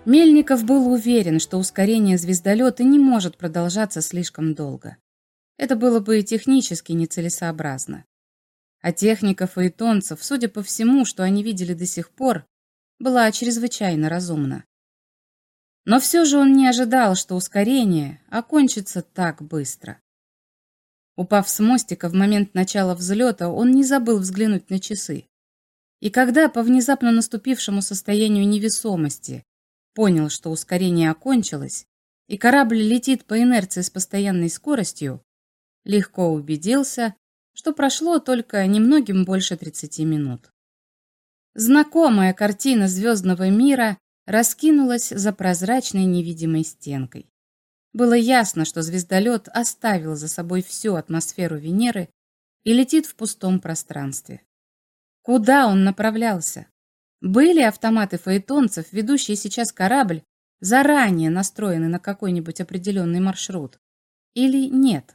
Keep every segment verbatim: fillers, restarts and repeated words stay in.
Мельников был уверен, что ускорение звездолета не может продолжаться слишком долго. Это было бы технически нецелесообразно. А техника фаэтонцев, судя по всему, что они видели до сих пор, была чрезвычайно разумна. Но все же он не ожидал, что ускорение окончится так быстро. Упав с мостика в момент начала взлета, он не забыл взглянуть на часы. И когда по внезапно наступившему состоянию невесомости понял, что ускорение окончилось, и корабль летит по инерции с постоянной скоростью, легко убедился, что прошло только немногим больше тридцати минут. Знакомая картина звездного мира раскинулась за прозрачной невидимой стенкой. Было ясно, что звездолет оставил за собой всю атмосферу Венеры и летит в пустом пространстве. Куда он направлялся? Были автоматы фаэтонцев, ведущие сейчас корабль, заранее настроены на какой-нибудь определенный маршрут? Или нет?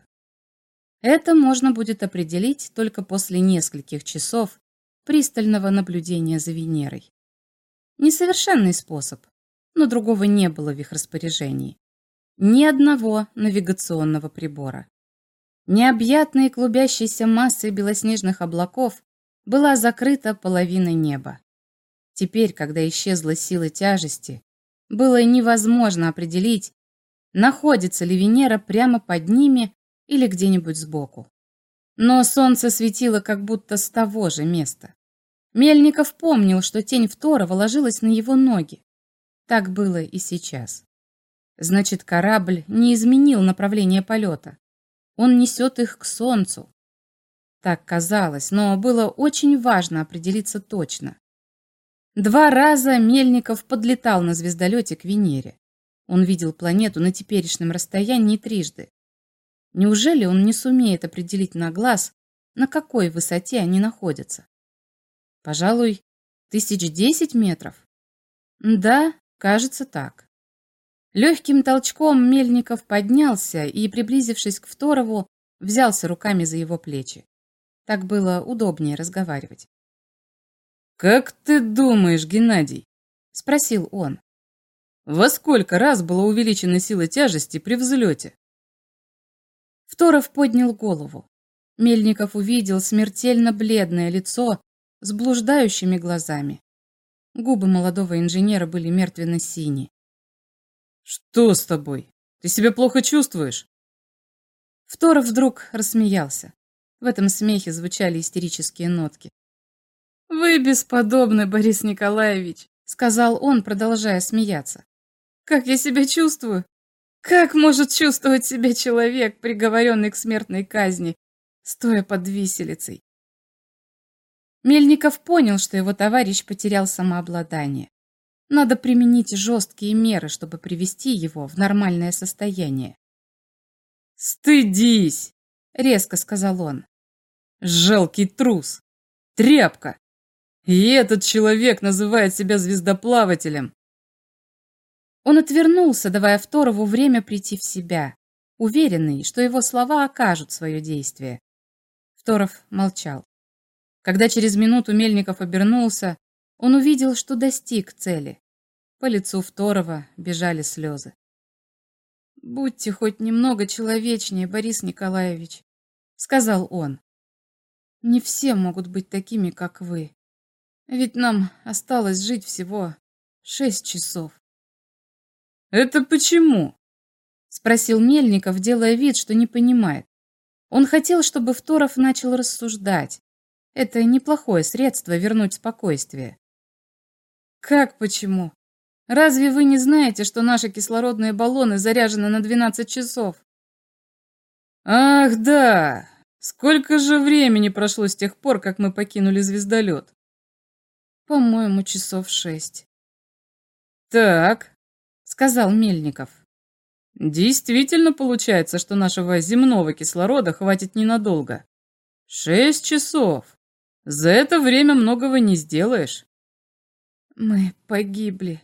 Это можно будет определить только после нескольких часов пристального наблюдения за Венерой. Несовершенный способ, но другого не было в их распоряжении. Ни одного навигационного прибора. Необъятной клубящейся массой белоснежных облаков была закрыта половина неба. Теперь, когда исчезла сила тяжести, было невозможно определить, находится ли Венера прямо под ними или где-нибудь сбоку. Но солнце светило как будто с того же места. Мельников помнил, что тень Второго ложилась на его ноги. Так было и сейчас. Значит, корабль не изменил направление полета. Он несет их к солнцу. Так казалось, но было очень важно определиться точно. Два раза Мельников подлетал на звездолете к Венере. Он видел планету на теперешнем расстоянии трижды. Неужели он не сумеет определить на глаз, на какой высоте они находятся? Пожалуй, тысяч десять метров? Да, кажется так. Легким толчком Мельников поднялся и, приблизившись к Второву, взялся руками за его плечи. Так было удобнее разговаривать. «Как ты думаешь, Геннадий?» – спросил он. «Во сколько раз была увеличена сила тяжести при взлете?» Второв поднял голову. Мельников увидел смертельно бледное лицо с блуждающими глазами. Губы молодого инженера были мертвенно-синие. «Что с тобой? Ты себя плохо чувствуешь?» Второв вдруг рассмеялся. В этом смехе звучали истерические нотки. «Вы бесподобны, Борис Николаевич», — сказал он, продолжая смеяться. «Как я себя чувствую? Как может чувствовать себя человек, приговоренный к смертной казни, стоя под виселицей?» Мельников понял, что его товарищ потерял самообладание. Надо применить жесткие меры, чтобы привести его в нормальное состояние. «Стыдись!» — резко сказал он. «Жалкий трус! Тряпка! И этот человек называет себя звездоплавателем!» Он отвернулся, давая Второву время прийти в себя, уверенный, что его слова окажут свое действие. Второв молчал. Когда через минуту Мельников обернулся, он увидел, что достиг цели. По лицу Второва бежали слезы. «Будьте хоть немного человечнее, Борис Николаевич», — сказал он. «Не все могут быть такими, как вы. Ведь нам осталось жить всего шесть часов». «Это почему?» — спросил Мельников, делая вид, что не понимает. Он хотел, чтобы Второв начал рассуждать. Это неплохое средство вернуть спокойствие. «Как почему? Разве вы не знаете, что наши кислородные баллоны заряжены на двенадцать часов?» «Ах, да! Сколько же времени прошло с тех пор, как мы покинули звездолет?» «По-моему, часов шесть». «Так», — сказал Мельников. «Действительно получается, что нашего земного кислорода хватит ненадолго. Шесть часов. За это время многого не сделаешь». «Мы погибли».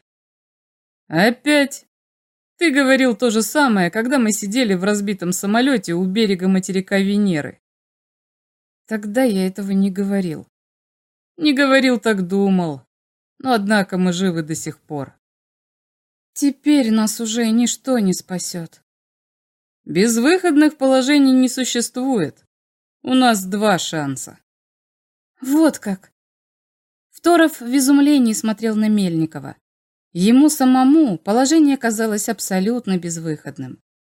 «Опять? Ты говорил то же самое, когда мы сидели в разбитом самолете у берега материка Венеры». «Тогда я этого не говорил». «Не говорил, так думал. Но однако мы живы до сих пор». Теперь нас уже ничто не спасет. Безвыходных положений не существует. У нас два шанса. Вот как. Второв в изумлении смотрел на Мельникова. Ему самому положение казалось абсолютно безвыходным.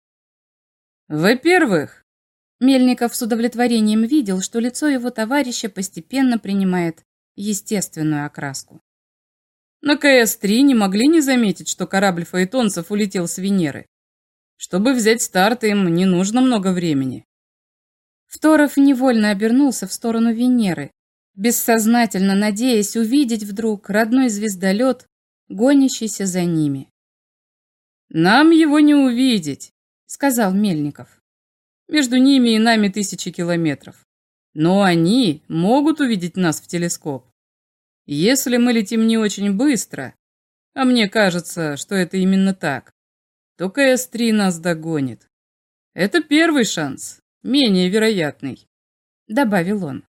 Во-первых, Мельников с удовлетворением видел, что лицо его товарища постепенно принимает естественную окраску. на Ка Эс три не могли не заметить, что корабль фаэтонцев улетел с Венеры. Чтобы взять старт, им не нужно много времени. Второв невольно обернулся в сторону Венеры, бессознательно надеясь увидеть вдруг родной звездолет, гонящийся за ними. «Нам его не увидеть», — сказал Мельников. «Между ними и нами тысячи километров. Но они могут увидеть нас в телескоп. Если мы летим не очень быстро, а мне кажется, что это именно так, то Ка Эс три нас догонит. Это первый шанс, менее вероятный», — добавил он.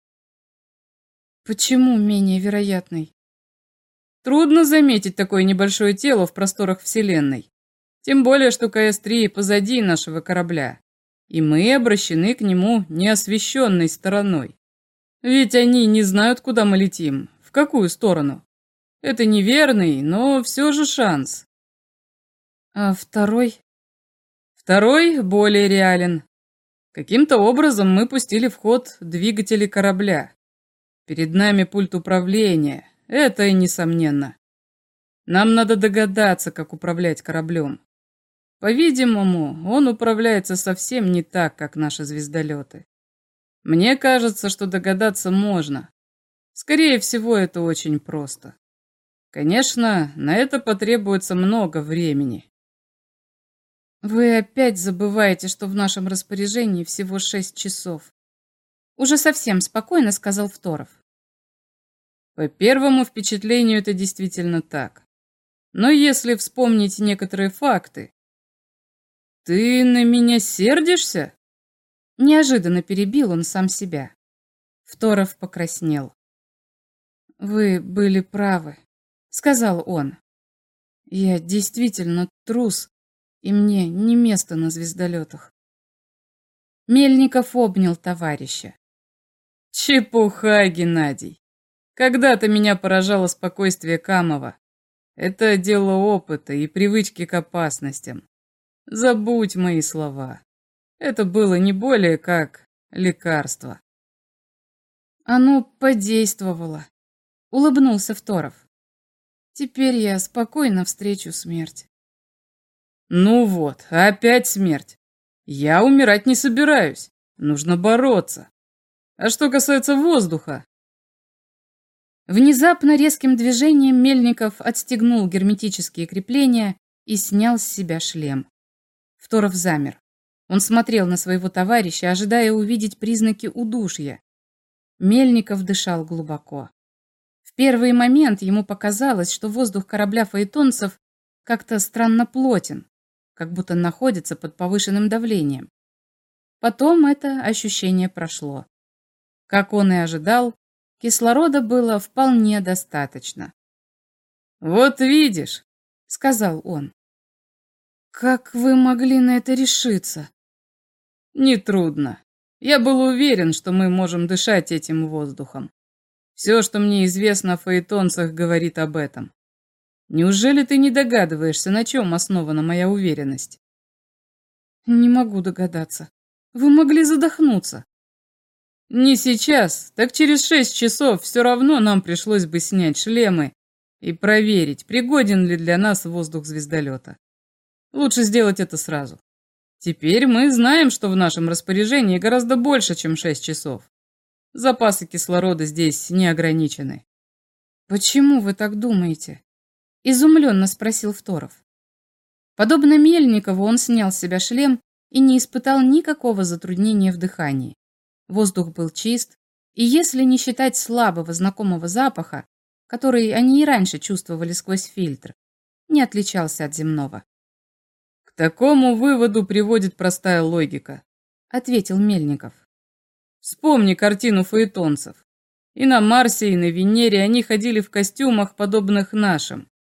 «Почему менее вероятный?» Трудно заметить такое небольшое тело в просторах Вселенной. Тем более, что Ка Эс три позади нашего корабля, и мы обращены к нему неосвещенной стороной. Ведь они не знают, куда мы летим, в какую сторону. Это неверный, но все же шанс. А второй? Второй более реален. Каким-то образом мы пустили в ход двигатели корабля. Перед нами пульт управления, это и несомненно. Нам надо догадаться, как управлять кораблем. По-видимому, он управляется совсем не так, как наши звездолеты. Мне кажется, что догадаться можно. Скорее всего, это очень просто. Конечно, на это потребуется много времени. Вы опять забываете, что в нашем распоряжении всего шесть часов. Уже совсем спокойно сказал Второв. По первому впечатлению это действительно так. Но если вспомнить некоторые факты... Ты на меня сердишься? Неожиданно перебил он сам себя. Второв покраснел. «Вы были правы», — сказал он. «Я действительно трус, и мне не место на звездолетах». Мельников обнял товарища. Чепуха, Геннадий. Когда-то меня поражало спокойствие Камова. Это дело опыта и привычки к опасностям. Забудь мои слова. Это было не более как лекарство. Оно подействовало, улыбнулся Второв. Теперь я спокойно встречу смерть. Ну вот, опять смерть. Я умирать не собираюсь. Нужно бороться. А что касается воздуха... Внезапно резким движением Мельников отстегнул герметические крепления и снял с себя шлем. Второв замер. Он смотрел на своего товарища, ожидая увидеть признаки удушья. Мельников дышал глубоко. В первый момент ему показалось, что воздух корабля фаэтонцев как-то странно плотен, как будто находится под повышенным давлением. Потом это ощущение прошло. Как он и ожидал, кислорода было вполне достаточно. «Вот видишь», — сказал он. «Как вы могли на это решиться?» «Нетрудно. Я был уверен, что мы можем дышать этим воздухом. Все, что мне известно о фаэтонцах, говорит об этом. Неужели ты не догадываешься, на чем основана моя уверенность?» «Не могу догадаться. Вы могли задохнуться». «Не сейчас, так через шесть часов все равно нам пришлось бы снять шлемы и проверить, пригоден ли для нас воздух звездолета. Лучше сделать это сразу. Теперь мы знаем, что в нашем распоряжении гораздо больше, чем шесть часов. Запасы кислорода здесь не ограничены». «Почему вы так думаете?» — изумленно спросил Второв. Подобно Мельникову, он снял с себя шлем и не испытал никакого затруднения в дыхании. Воздух был чист, и если не считать слабого знакомого запаха, который они и раньше чувствовали сквозь фильтр, не отличался от земного. «К такому выводу приводит простая логика», — ответил Мельников. «Вспомни картину фаэтонцев. И на Марсе, и на Венере они ходили в костюмах, подобных нашим.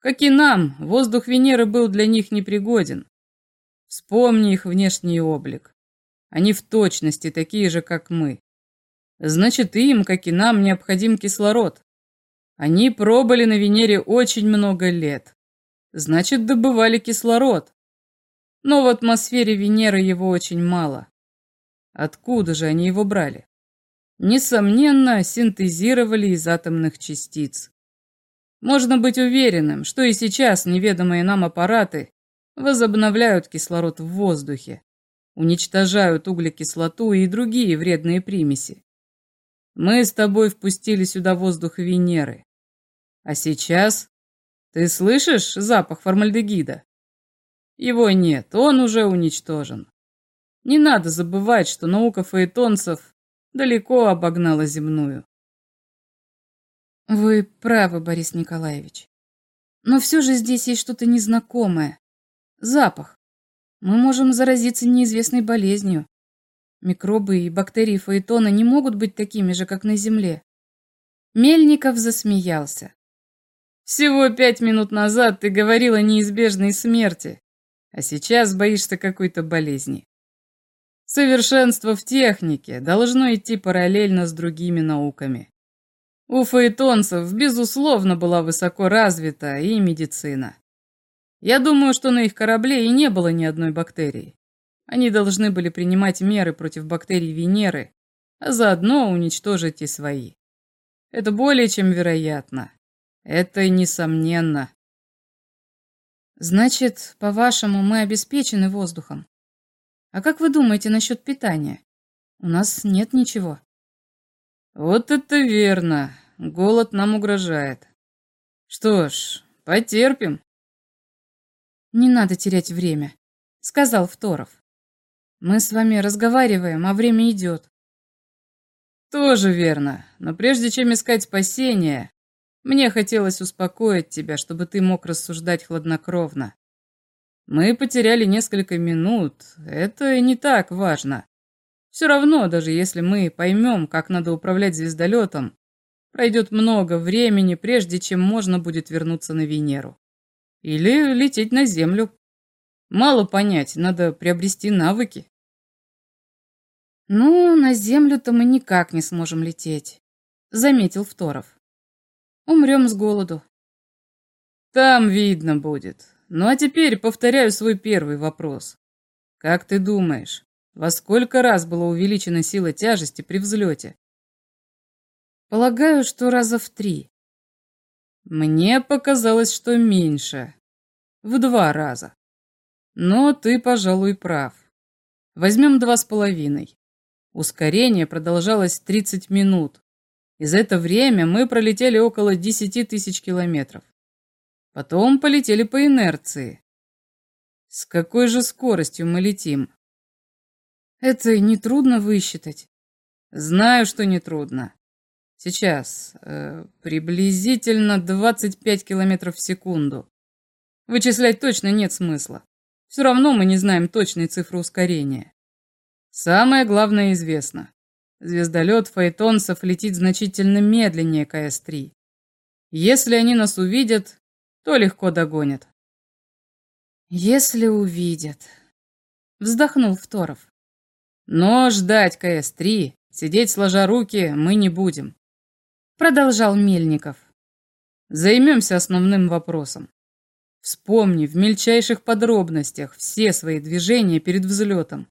Как и нам, воздух Венеры был для них непригоден. Вспомни их внешний облик. Они в точности такие же, как мы. Значит, им, как и нам, необходим кислород. Они пробыли на Венере очень много лет. Значит, добывали кислород. Но в атмосфере Венеры его очень мало. Откуда же они его брали? Несомненно, синтезировали из атомных частиц. Можно быть уверенным, что и сейчас неведомые нам аппараты возобновляют кислород в воздухе, уничтожают углекислоту и другие вредные примеси. Мы с тобой впустили сюда воздух Венеры. А сейчас ты слышишь запах формальдегида? Его нет, он уже уничтожен. Не надо забывать, что наука фаэтонцев далеко обогнала земную. Вы правы, Борис Николаевич. Но все же здесь есть что-то незнакомое. Запах. Мы можем заразиться неизвестной болезнью. Микробы и бактерии фаэтона не могут быть такими же, как на Земле. Мельников засмеялся. Всего пять минут назад ты говорил о неизбежной смерти, а сейчас боишься какой-то болезни. Совершенство в технике должно идти параллельно с другими науками. У фаэтонцев, безусловно, была высоко развита и медицина. Я думаю, что на их корабле и не было ни одной бактерии. Они должны были принимать меры против бактерий Венеры, а заодно уничтожить и свои. Это более чем вероятно. Это несомненно. Значит, по-вашему, мы обеспечены воздухом? А как вы думаете насчет питания? У нас нет ничего. Вот это верно. Голод нам угрожает. Что ж, потерпим. Не надо терять время, сказал Фторов. Мы с вами разговариваем, а время идет. Тоже верно. Но прежде чем искать спасение, мне хотелось успокоить тебя, чтобы ты мог рассуждать хладнокровно. Мы потеряли несколько минут. Это не так важно. Все равно, даже если мы поймем, как надо управлять звездолетом, пройдет много времени, прежде чем можно будет вернуться на Венеру. Или лететь на Землю. Мало понять, надо приобрести навыки. Ну, на Землю-то мы никак не сможем лететь, заметил Фторов. Умрем с голоду. Там видно будет. Ну а теперь повторяю свой первый вопрос. Как ты думаешь, во сколько раз была увеличена сила тяжести при взлете? Полагаю, что раза в три. Мне показалось, что меньше. В два раза. Но ты, пожалуй, прав. Возьмем два с половиной. Ускорение продолжалось тридцать минут. И за это время мы пролетели около десяти тысяч километров. Потом полетели по инерции. С какой же скоростью мы летим? Это нетрудно высчитать. Знаю, что нетрудно. Сейчас э, приблизительно двадцать пять километров в секунду. Вычислять точно нет смысла. Все равно мы не знаем точной цифры ускорения. Самое главное известно. Звездолет фаэтонцев летит значительно медленнее ка эс три. Если они нас увидят, то легко догонят. Если увидят. Вздохнул Фторов. Но ждать ка эс три, сидеть сложа руки, мы не будем. Продолжал Мельников. Займемся основным вопросом. Вспомни в мельчайших подробностях все свои движения перед взлетом.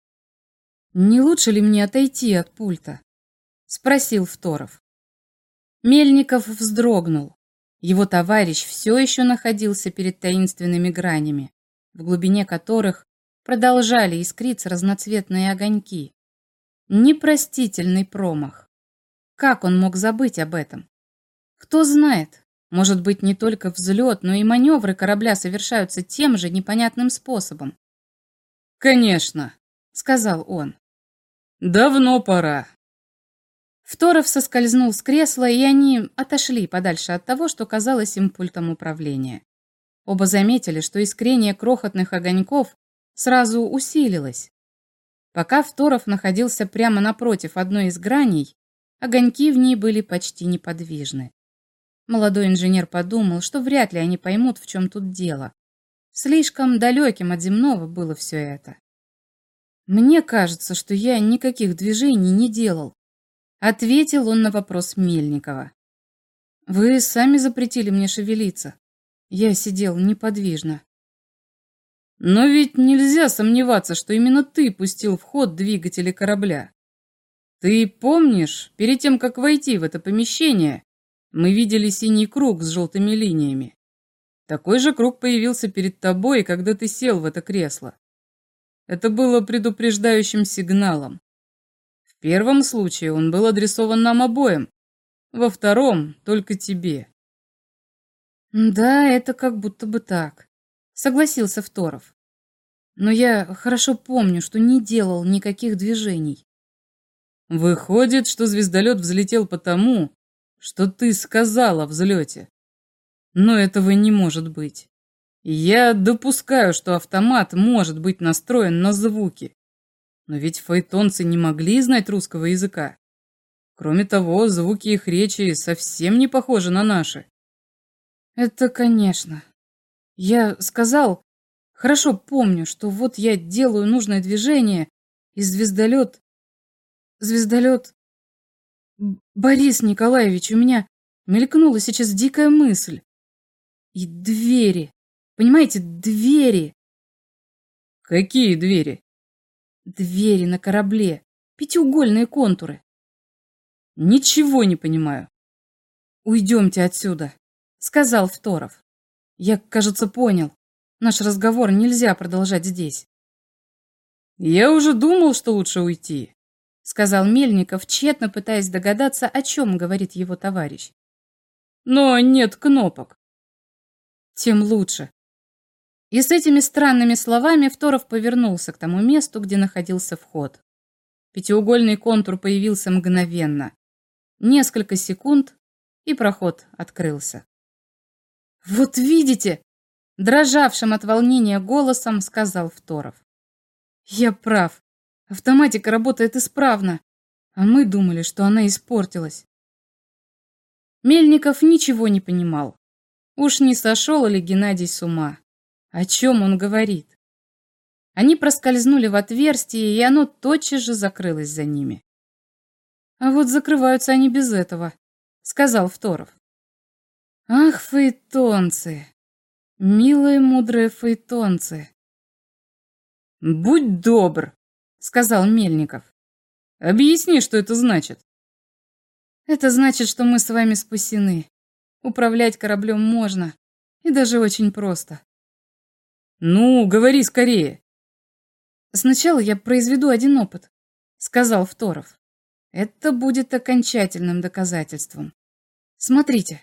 «Не лучше ли мне отойти от пульта?» — спросил Фторов. Мельников вздрогнул. Его товарищ все еще находился перед таинственными гранями, в глубине которых продолжали искриться разноцветные огоньки. Непростительный промах. Как он мог забыть об этом? Кто знает, может быть, не только взлет, но и маневры корабля совершаются тем же непонятным способом. «Конечно», — сказал он. «Давно пора». Фторов соскользнул с кресла, и они отошли подальше от того, что казалось им пультом управления. Оба заметили, что искрение крохотных огоньков сразу усилилось. Пока Фторов находился прямо напротив одной из граней, огоньки в ней были почти неподвижны. Молодой инженер подумал, что вряд ли они поймут, в чем тут дело. Слишком далеким от земного было все это. «Мне кажется, что я никаких движений не делал», — ответил он на вопрос Мельникова. «Вы сами запретили мне шевелиться. Я сидел неподвижно». «Но ведь нельзя сомневаться, что именно ты пустил в ход двигатели корабля. Ты помнишь, перед тем, как войти в это помещение, мы видели синий круг с желтыми линиями. Такой же круг появился перед тобой, когда ты сел в это кресло. Это было предупреждающим сигналом. В первом случае он был адресован нам обоим, во втором — только тебе». «Да, это как будто бы так», — согласился Второв. «Но я хорошо помню, что не делал никаких движений». «Выходит, что звездолет взлетел потому, что ты сказал о взлете. Но этого не может быть. Я допускаю, что автомат может быть настроен на звуки. Но ведь фаэтонцы не могли знать русского языка. Кроме того, звуки их речи совсем не похожи на наши». «Это, конечно. Я сказал, хорошо помню, что вот я делаю нужное движение, и звездолет... Звездолет... Борис Николаевич, у меня мелькнула сейчас дикая мысль. И двери. Понимаете, двери». «Какие двери?» «Двери на корабле. Пятиугольные контуры». «Ничего не понимаю». «Уйдемте отсюда», — сказал Второв. «Я, кажется, понял. Наш разговор нельзя продолжать здесь». «Я уже думал, что лучше уйти», — сказал Мельников, тщетно пытаясь догадаться, о чем говорит его товарищ. «Но нет кнопок». «Тем лучше». И с этими странными словами Второв повернулся к тому месту, где находился вход. Пятиугольный контур появился мгновенно. Несколько секунд, и проход открылся. «Вот видите!» — дрожавшим от волнения голосом сказал Второв. «Я прав. Автоматика работает исправно, а мы думали, что она испортилась». Мельников ничего не понимал. Уж не сошел ли Геннадий с ума? О чем он говорит? Они проскользнули в отверстие, и оно тотчас же закрылось за ними. «А вот закрываются они без этого», — сказал Второв. «Ах, фаэтонцы! Милые мудрые фаэтонцы!» «Будь добр», — сказал Мельников. «Объясни, что это значит». «Это значит, что мы с вами спасены. Управлять кораблем можно, и даже очень просто». «Ну, говори скорее». «Сначала я произведу один опыт», — сказал Второв. «Это будет окончательным доказательством. Смотрите».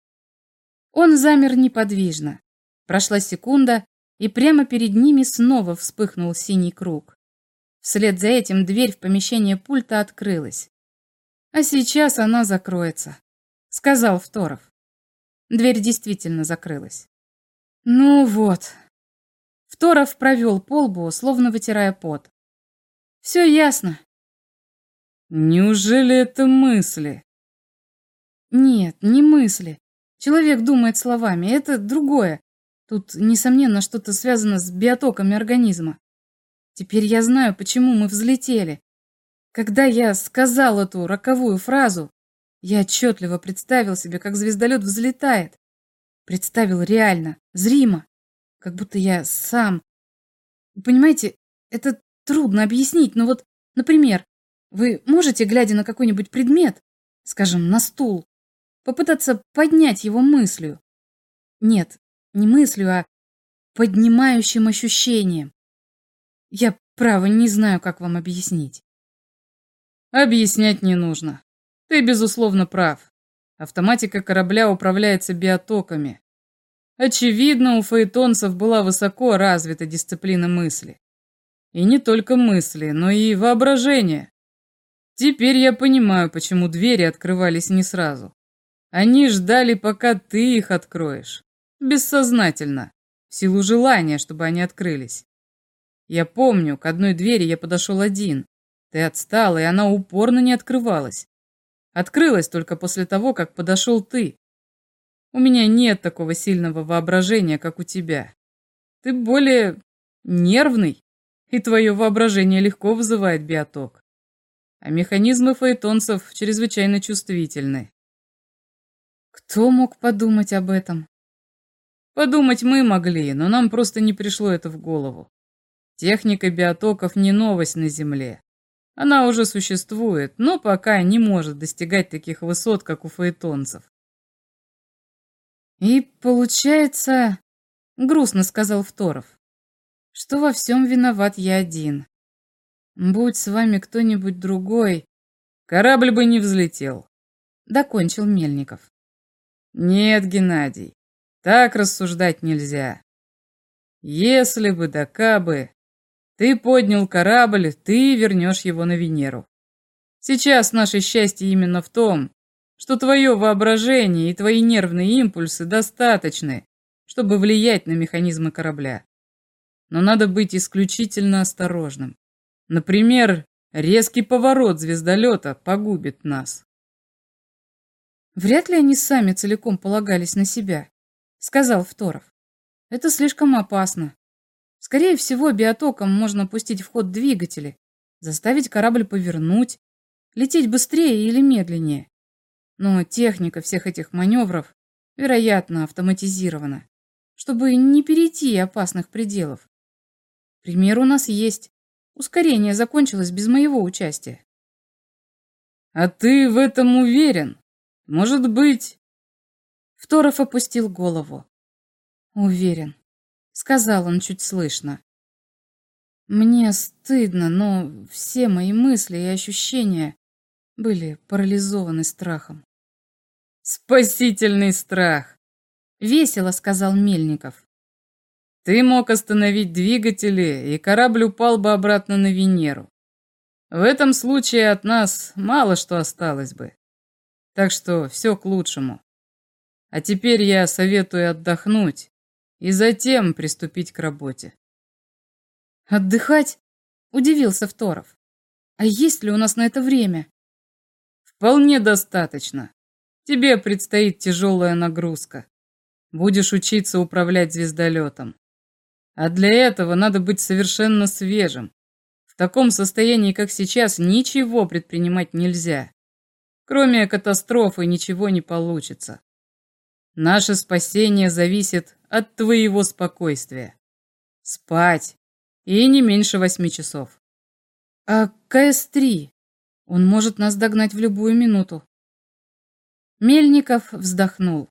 Он замер неподвижно. Прошла секунда, и прямо перед ними снова вспыхнул синий круг. Вслед за этим дверь в помещение пульта открылась. «А сейчас она закроется», — сказал Второв. Дверь действительно закрылась. «Ну вот». Второв провел по лбу, словно вытирая пот. «Все ясно». «Неужели это мысли?» «Нет, не мысли. Человек думает словами, это другое. Тут, несомненно, что-то связано с биотоками организма. Теперь я знаю, почему мы взлетели. Когда я сказал эту роковую фразу, я отчетливо представил себе, как звездолет взлетает. Представил реально, зримо, как будто я сам. Понимаете, это трудно объяснить, но вот, например, вы можете, глядя на какой-нибудь предмет, скажем, на стул, попытаться поднять его мыслью. Нет, не мыслью, а поднимающим ощущением. Я, право, не знаю, как вам объяснить. Объяснять не нужно. Ты, безусловно, прав. Автоматика корабля управляется биотоками. Очевидно, у фаэтонцев была высоко развита дисциплина мысли. И не только мысли, но и воображение. Теперь я понимаю, почему двери открывались не сразу. Они ждали, пока ты их откроешь. Бессознательно, в силу желания, чтобы они открылись. Я помню, к одной двери я подошел один. Ты отстала, и она упорно не открывалась. Открылась только после того, как подошел ты. У меня нет такого сильного воображения, как у тебя. Ты более нервный, и твое воображение легко вызывает биоток. А механизмы фаэтонцев чрезвычайно чувствительны. Кто мог подумать об этом? Подумать мы могли, но нам просто не пришло это в голову. Техника биотоков не новость на Земле. Она уже существует, но пока не может достигать таких высот, как у фаэтонцев. И получается, грустно сказал Фторов, что во всем виноват я один. Будь с вами кто-нибудь другой, корабль бы не взлетел, докончил Мельников. Нет, Геннадий, так рассуждать нельзя. Если бы да кабы, ты поднял корабль, ты вернешь его на Венеру. Сейчас наше счастье именно в том, что твое воображение и твои нервные импульсы достаточны, чтобы влиять на механизмы корабля. Но надо быть исключительно осторожным. Например, резкий поворот звездолета погубит нас. Вряд ли они сами целиком полагались на себя, сказал Фторов. Это слишком опасно. Скорее всего, биотоком можно пустить в ход двигатели, заставить корабль повернуть, лететь быстрее или медленнее. Но техника всех этих маневров, вероятно, автоматизирована, чтобы не перейти опасных пределов. Пример у нас есть. Ускорение закончилось без моего участия. А ты в этом уверен? Может быть... Фторов опустил голову. Уверен, сказал он чуть слышно. Мне стыдно, но все мои мысли и ощущения были парализованы страхом. Спасительный страх, весело сказал Мельников. Ты мог остановить двигатели, и корабль упал бы обратно на Венеру. В этом случае от нас мало что осталось бы. Так что все к лучшему. А теперь я советую отдохнуть и затем приступить к работе. Отдыхать? Удивился Фторов. А есть ли у нас на это время? Вполне достаточно. Тебе предстоит тяжелая нагрузка. Будешь учиться управлять звездолетом. А для этого надо быть совершенно свежим. В таком состоянии, как сейчас, ничего предпринимать нельзя. Кроме катастрофы ничего не получится. Наше спасение зависит от твоего спокойствия. Спать. И не меньше восьми часов. А ка эс три? Он может нас догнать в любую минуту. Мельников вздохнул.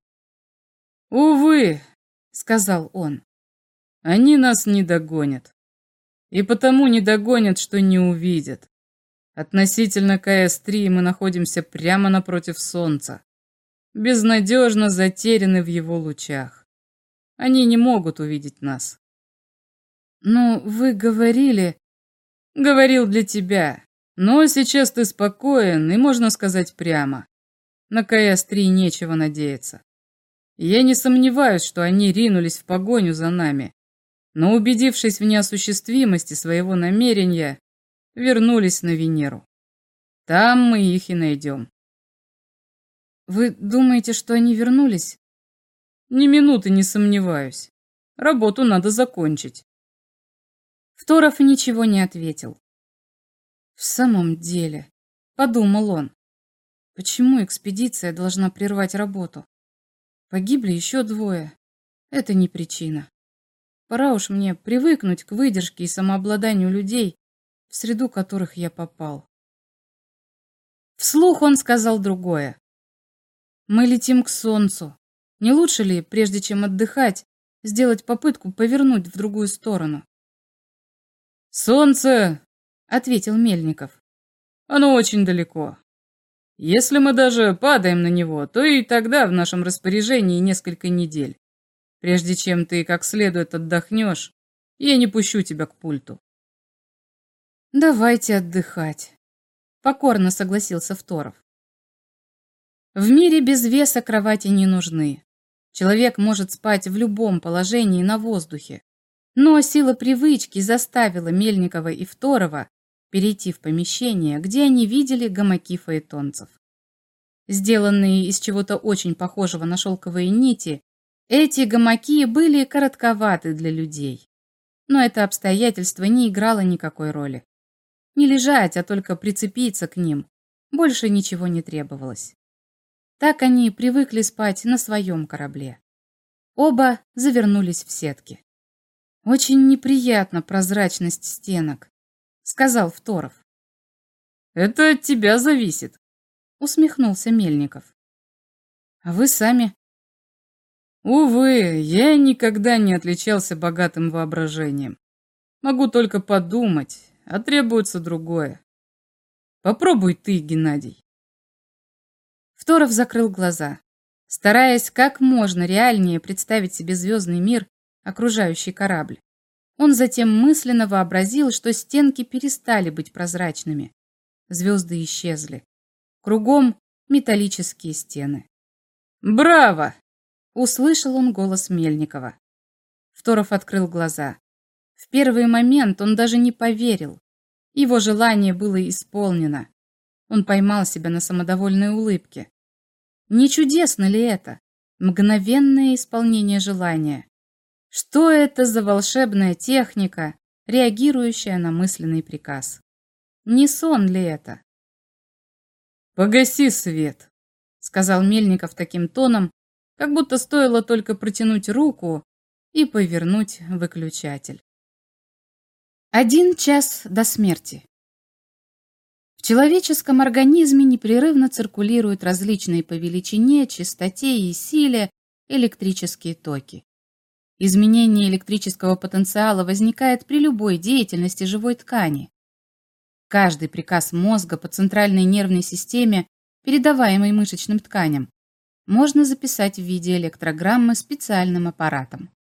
Увы, сказал он. Они нас не догонят. И потому не догонят, что не увидят. Относительно ка эс три мы находимся прямо напротив Солнца. Безнадежно затеряны в его лучах. Они не могут увидеть нас. Но вы говорили... Говорил для тебя. Но сейчас ты спокоен, и можно сказать прямо. На ка эс три нечего надеяться. Я не сомневаюсь, что они ринулись в погоню за нами, но, убедившись в неосуществимости своего намерения, вернулись на Венеру. Там мы их и найдем. Вы думаете, что они вернулись? Ни минуты не сомневаюсь. Работу надо закончить. Фторов ничего не ответил. В самом деле, подумал он, почему экспедиция должна прервать работу? Погибли еще двое. Это не причина. Пора уж мне привыкнуть к выдержке и самообладанию людей, в среду которых я попал. Вслух он сказал другое. Мы летим к Солнцу. Не лучше ли, прежде чем отдыхать, сделать попытку повернуть в другую сторону? Солнце, ответил Мельников. Оно очень далеко. Если мы даже падаем на него, то и тогда в нашем распоряжении несколько недель. Прежде чем ты как следует отдохнешь, я не пущу тебя к пульту. Давайте отдыхать, покорно согласился Фторов. В мире без веса кровати не нужны. Человек может спать в любом положении на воздухе. Но сила привычки заставила Мельникова и Фторова перейти в помещение, где они видели гамаки фаэтонцев. Сделанные из чего-то очень похожего на шелковые нити, эти гамаки были коротковаты для людей. Но это обстоятельство не играло никакой роли. Не лежать, а только прицепиться к ним. Больше ничего не требовалось. Так они привыкли спать на своем корабле. Оба завернулись в сетки. «Очень неприятна прозрачность стенок», — сказал Второв. «Это от тебя зависит», — усмехнулся Мельников. «А вы сами?» «Увы, я никогда не отличался богатым воображением. Могу только подумать, а требуется другое. Попробуй ты, Геннадий». Второв закрыл глаза, стараясь как можно реальнее представить себе звездный мир, окружающий корабль. Он затем мысленно вообразил, что стенки перестали быть прозрачными. Звезды исчезли. Кругом металлические стены. «Браво!» — услышал он голос Мельникова. Второв открыл глаза. В первый момент он даже не поверил. Его желание было исполнено. Он поймал себя на самодовольной улыбке. Не чудесно ли это? Мгновенное исполнение желания. Что это за волшебная техника, реагирующая на мысленный приказ? Не сон ли это? «Погаси свет», — сказал Мельников таким тоном, как будто стоило только протянуть руку и повернуть выключатель. Один час до смерти. В человеческом организме непрерывно циркулируют различные по величине, частоте и силе электрические токи. Изменение электрического потенциала возникает при любой деятельности живой ткани. Каждый приказ мозга по центральной нервной системе, передаваемый мышечным тканям, можно записать в виде электрограммы специальным аппаратом.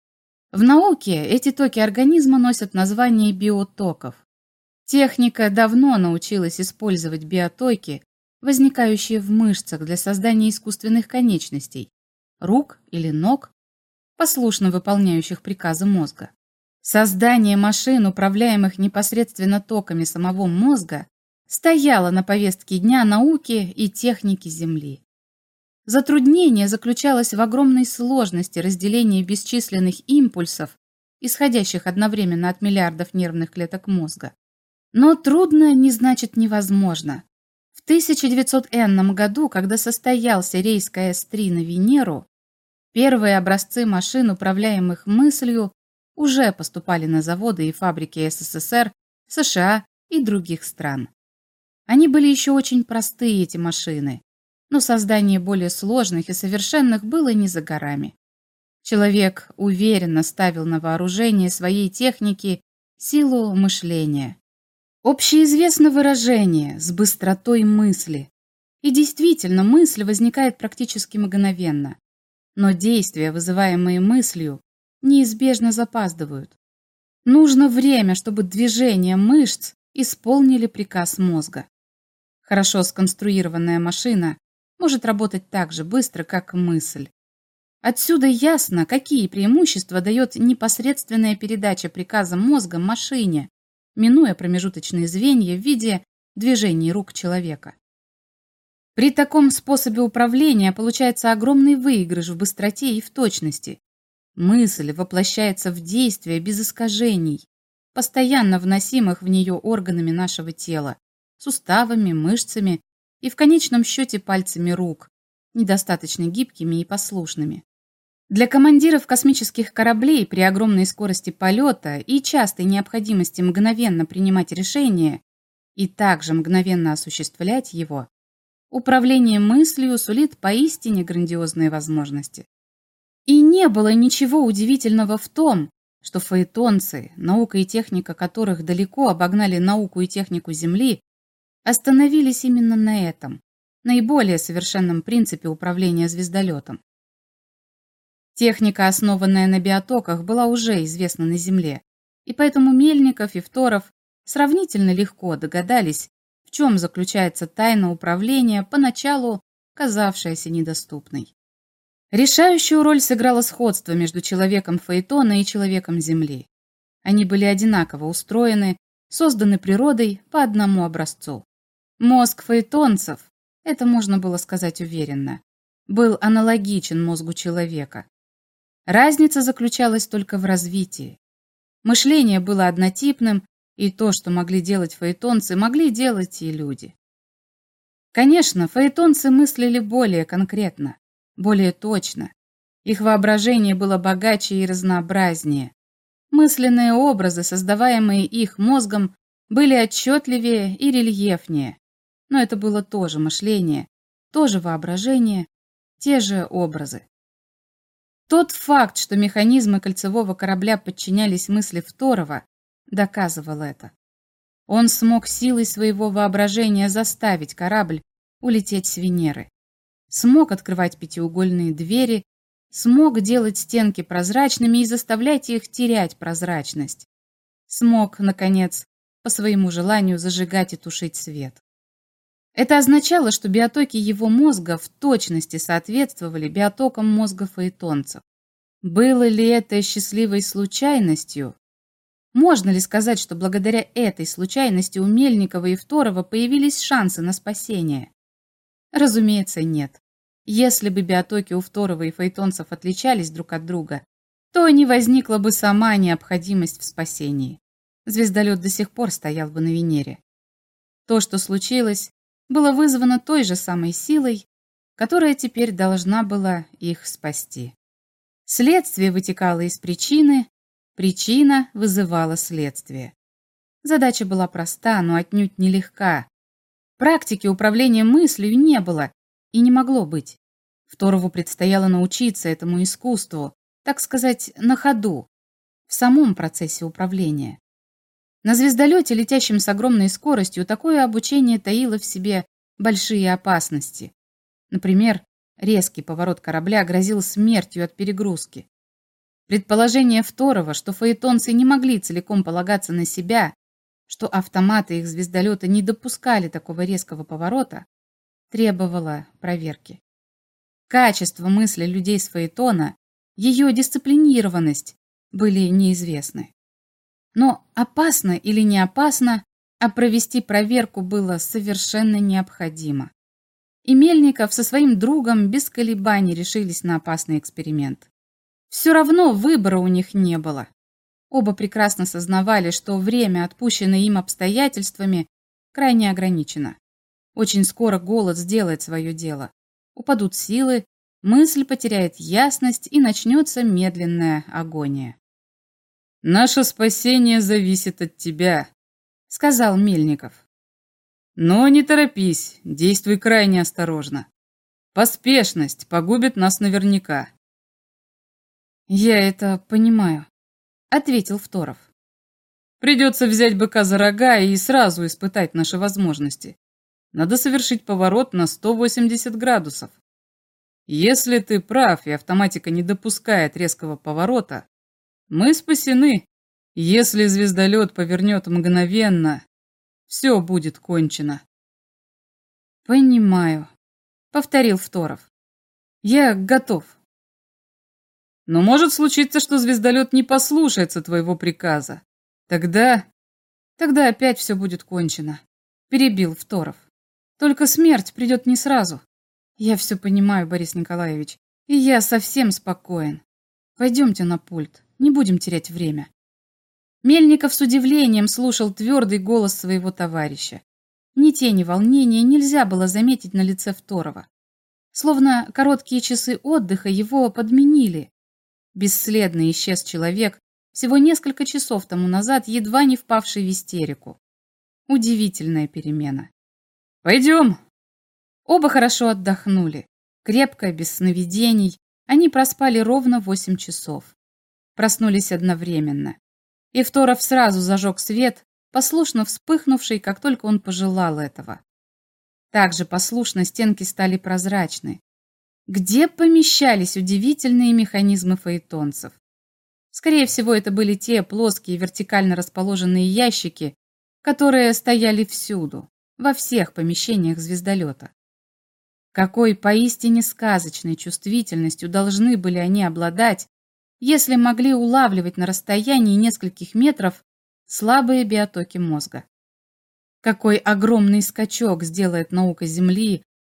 В науке эти токи организма носят название биотоков. Техника давно научилась использовать биотоки, возникающие в мышцах для создания искусственных конечностей, рук или ног, послушно выполняющих приказы мозга. Создание машин, управляемых непосредственно токами самого мозга, стояло на повестке дня науки и техники Земли. Затруднение заключалось в огромной сложности разделения бесчисленных импульсов, исходящих одновременно от миллиардов нервных клеток мозга. Но трудно не значит невозможно. В тысяча девятьсот году, когда состоялся рейс ка эс три на Венеру, первые образцы машин, управляемых мыслью, уже поступали на заводы и фабрики эс эс эс эр, США и других стран. Они были еще очень простые, эти машины, но создание более сложных и совершенных было не за горами. Человек уверенно ставил на вооружение своей техники силу мышления. Общеизвестно выражение «с быстротой мысли». И действительно, мысль возникает практически мгновенно. Но действия, вызываемые мыслью, неизбежно запаздывают. Нужно время, чтобы движения мышц исполнили приказ мозга. Хорошо сконструированная машина может работать так же быстро, как мысль. Отсюда ясно, какие преимущества дает непосредственная передача приказа мозга машине, минуя промежуточные звенья в виде движений рук человека. При таком способе управления получается огромный выигрыш в быстроте и в точности. Мысль воплощается в действие без искажений, постоянно вносимых в нее органами нашего тела, суставами, мышцами и в конечном счете пальцами рук, недостаточно гибкими и послушными. Для командиров космических кораблей при огромной скорости полета и частой необходимости мгновенно принимать решения и также мгновенно осуществлять его, управление мыслью сулит поистине грандиозные возможности. И не было ничего удивительного в том, что фаэтонцы, наука и техника которых далеко обогнали науку и технику Земли, остановились именно на этом, наиболее совершенном принципе управления звездолетом. Техника, основанная на биотоках, была уже известна на Земле, и поэтому Мельников и Второв сравнительно легко догадались, в чем заключается тайна управления, поначалу казавшаяся недоступной. Решающую роль сыграло сходство между человеком Фаэтона и человеком Земли. Они были одинаково устроены, созданы природой по одному образцу. Мозг фаэтонцев – это можно было сказать уверенно, был аналогичен мозгу человека. Разница заключалась только в развитии. Мышление было однотипным, и то, что могли делать фаэтонцы, могли делать и люди. Конечно, фаэтонцы мыслили более конкретно, более точно. Их воображение было богаче и разнообразнее. Мысленные образы, создаваемые их мозгом, были отчетливее и рельефнее. Но это было тоже мышление, тоже воображение, те же образы. Тот факт, что механизмы кольцевого корабля подчинялись мысли Фторова, доказывал это. Он смог силой своего воображения заставить корабль улететь с Венеры. Смог открывать пятиугольные двери, смог делать стенки прозрачными и заставлять их терять прозрачность. Смог, наконец, по своему желанию зажигать и тушить свет. Это означало, что биотоки его мозга в точности соответствовали биотокам мозга фаэтонцев. Было ли это счастливой случайностью? Можно ли сказать, что благодаря этой случайности у Мельникова и Фторова появились шансы на спасение? Разумеется, нет. Если бы биотоки у Фторова и фаэтонцев отличались друг от друга, то не возникла бы сама необходимость в спасении. Звездолет до сих пор стоял бы на Венере. То, что случилось, было вызвано той же самой силой, которая теперь должна была их спасти. Следствие вытекало из причины, причина вызывала следствие. Задача была проста, но отнюдь нелегка. Практики управления мыслью не было и не могло быть. Фторову предстояло научиться этому искусству, так сказать, на ходу, в самом процессе управления. На звездолете, летящем с огромной скоростью, такое обучение таило в себе большие опасности. Например, резкий поворот корабля грозил смертью от перегрузки. Предположение Фторова, что фаэтонцы не могли целиком полагаться на себя, что автоматы их звездолета не допускали такого резкого поворота, требовало проверки. Качество мысли людей с фаэтона, ее дисциплинированность были неизвестны. Но опасно или не опасно, а провести проверку было совершенно необходимо. И Мельников со своим другом без колебаний решились на опасный эксперимент. Все равно выбора у них не было. Оба прекрасно сознавали, что время, отпущенное им обстоятельствами, крайне ограничено. Очень скоро голод сделает свое дело. Упадут силы, мысль потеряет ясность и начнется медленная агония. «Наше спасение зависит от тебя», — сказал Мельников. «Но не торопись, действуй крайне осторожно. Поспешность погубит нас наверняка». «Я это понимаю», — ответил Фторов. «Придется взять быка за рога и сразу испытать наши возможности. Надо совершить поворот на сто восемьдесят градусов. Если ты прав и автоматика не допускает резкого поворота, мы спасены. Если звездолет повернет мгновенно, все будет кончено». «Понимаю», — повторил Фторов. «Я готов». «Но может случиться, что звездолет не послушается твоего приказа. Тогда...» «Тогда опять все будет кончено», — перебил Фторов. «Только смерть придет не сразу. Я все понимаю, Борис Николаевич, и я совсем спокоен. Пойдемте на пульт, не будем терять время». Мельников с удивлением слушал твердый голос своего товарища. Ни тени волнения нельзя было заметить на лице Фторова. Словно короткие часы отдыха его подменили. Бесследно исчез человек, всего несколько часов тому назад едва не впавший в истерику. Удивительная перемена. «Пойдем». Оба хорошо отдохнули. Крепко, без сновидений, они проспали ровно восемь часов. Проснулись одновременно. И Фторов сразу зажег свет, послушно вспыхнувший, как только он пожелал этого. Также послушно стенки стали прозрачны. Где помещались удивительные механизмы фаэтонцев? Скорее всего, это были те плоские вертикально расположенные ящики, которые стояли всюду, во всех помещениях звездолета. Какой поистине сказочной чувствительностью должны были они обладать, если могли улавливать на расстоянии нескольких метров слабые биотоки мозга. Какой огромный скачок сделает наука Земли,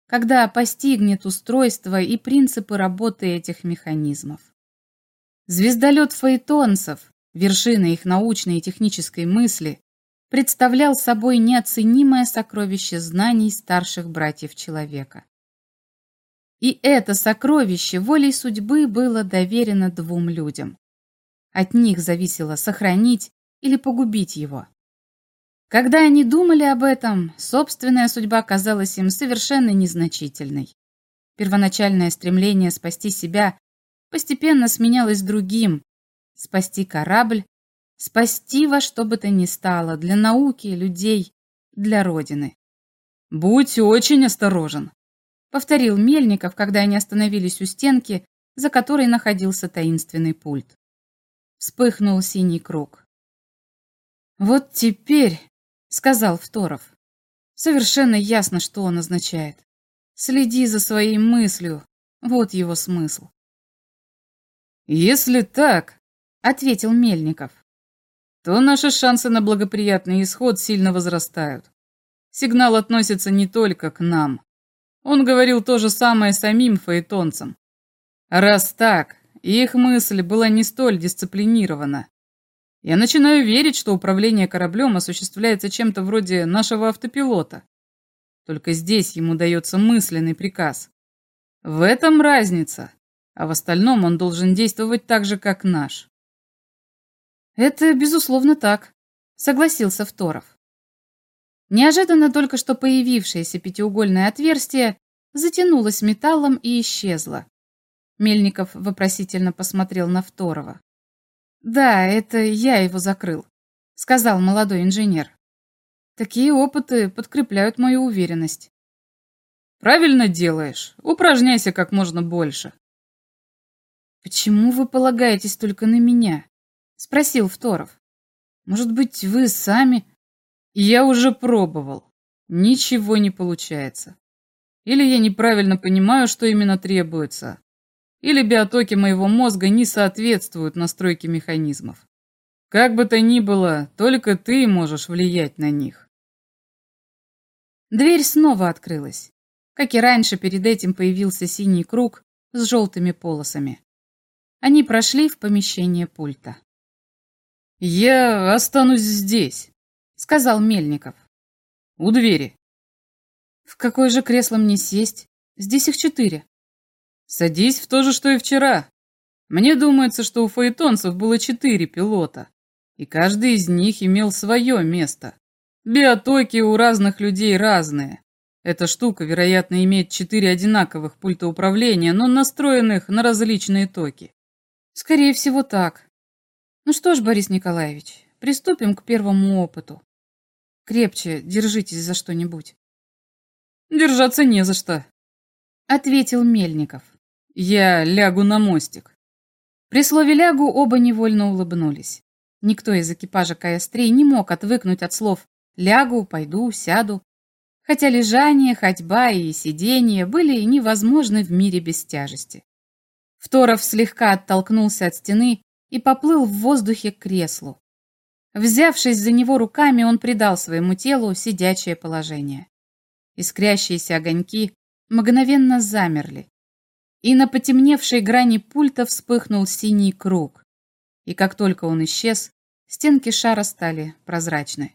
когда постигнет устройство и принципы работы этих механизмов. Звездолет фаэтонцев, вершина их научной и технической мысли, представлял собой неоценимое сокровище знаний старших братьев человека. И это сокровище волей судьбы было доверено двум людям. От них зависело сохранить или погубить его. Когда они думали об этом, собственная судьба казалась им совершенно незначительной. Первоначальное стремление спасти себя постепенно сменялось другим – спасти корабль, спасти во что бы то ни стало для науки, людей, для Родины. «Будь очень осторожен», — повторил Мельников, когда они остановились у стенки, за которой находился таинственный пульт. Вспыхнул синий круг. «Вот теперь», — сказал Второв, — «совершенно ясно, что он означает. Следи за своей мыслью, вот его смысл». «Если так», — ответил Мельников, — «то наши шансы на благоприятный исход сильно возрастают. Сигнал относится не только к нам. Он говорил то же самое самим фаэтонцам. Раз так, их мысль была не столь дисциплинирована. Я начинаю верить, что управление кораблем осуществляется чем-то вроде нашего автопилота. Только здесь ему дается мысленный приказ. В этом разница, а в остальном он должен действовать так же, как наш». «Это, безусловно, так», — согласился Второв. Неожиданно только что появившееся пятиугольное отверстие затянулось металлом и исчезло. Мельников вопросительно посмотрел на Второва. «Да, это я его закрыл», — сказал молодой инженер. «Такие опыты подкрепляют мою уверенность». «Правильно делаешь. Упражняйся как можно больше». «Почему вы полагаетесь только на меня?» — спросил Второв. «Может быть, вы сами...» «Я уже пробовал. Ничего не получается. Или я неправильно понимаю, что именно требуется, или биотоки моего мозга не соответствуют настройке механизмов. Как бы то ни было, только ты можешь влиять на них». Дверь снова открылась. Как и раньше, перед этим появился синий круг с желтыми полосами. Они прошли в помещение пульта. «Я останусь здесь», — сказал Мельников. «У двери». «В какое же кресло мне сесть? Здесь их четыре». «Садись в то же, что и вчера. Мне думается, что у фаэтонцев было четыре пилота, и каждый из них имел свое место. Биотоки у разных людей разные. Эта штука, вероятно, имеет четыре одинаковых пульта управления, но настроенных на различные токи». «Скорее всего, так. Ну что ж, Борис Николаевич, приступим к первому опыту. Крепче держитесь за что-нибудь». «Держаться не за что», — ответил Мельников. «Я лягу на мостик». При слове «лягу» оба невольно улыбнулись. Никто из экипажа ка эс три не мог отвыкнуть от слов «лягу», «пойду», «сяду», хотя лежание, ходьба и сидение были невозможны в мире без тяжести. Второв слегка оттолкнулся от стены и поплыл в воздухе к креслу. Взявшись за него руками, он придал своему телу сидячее положение. Искрящиеся огоньки мгновенно замерли, и на потемневшей грани пульта вспыхнул синий круг, и как только он исчез, стенки шара стали прозрачны.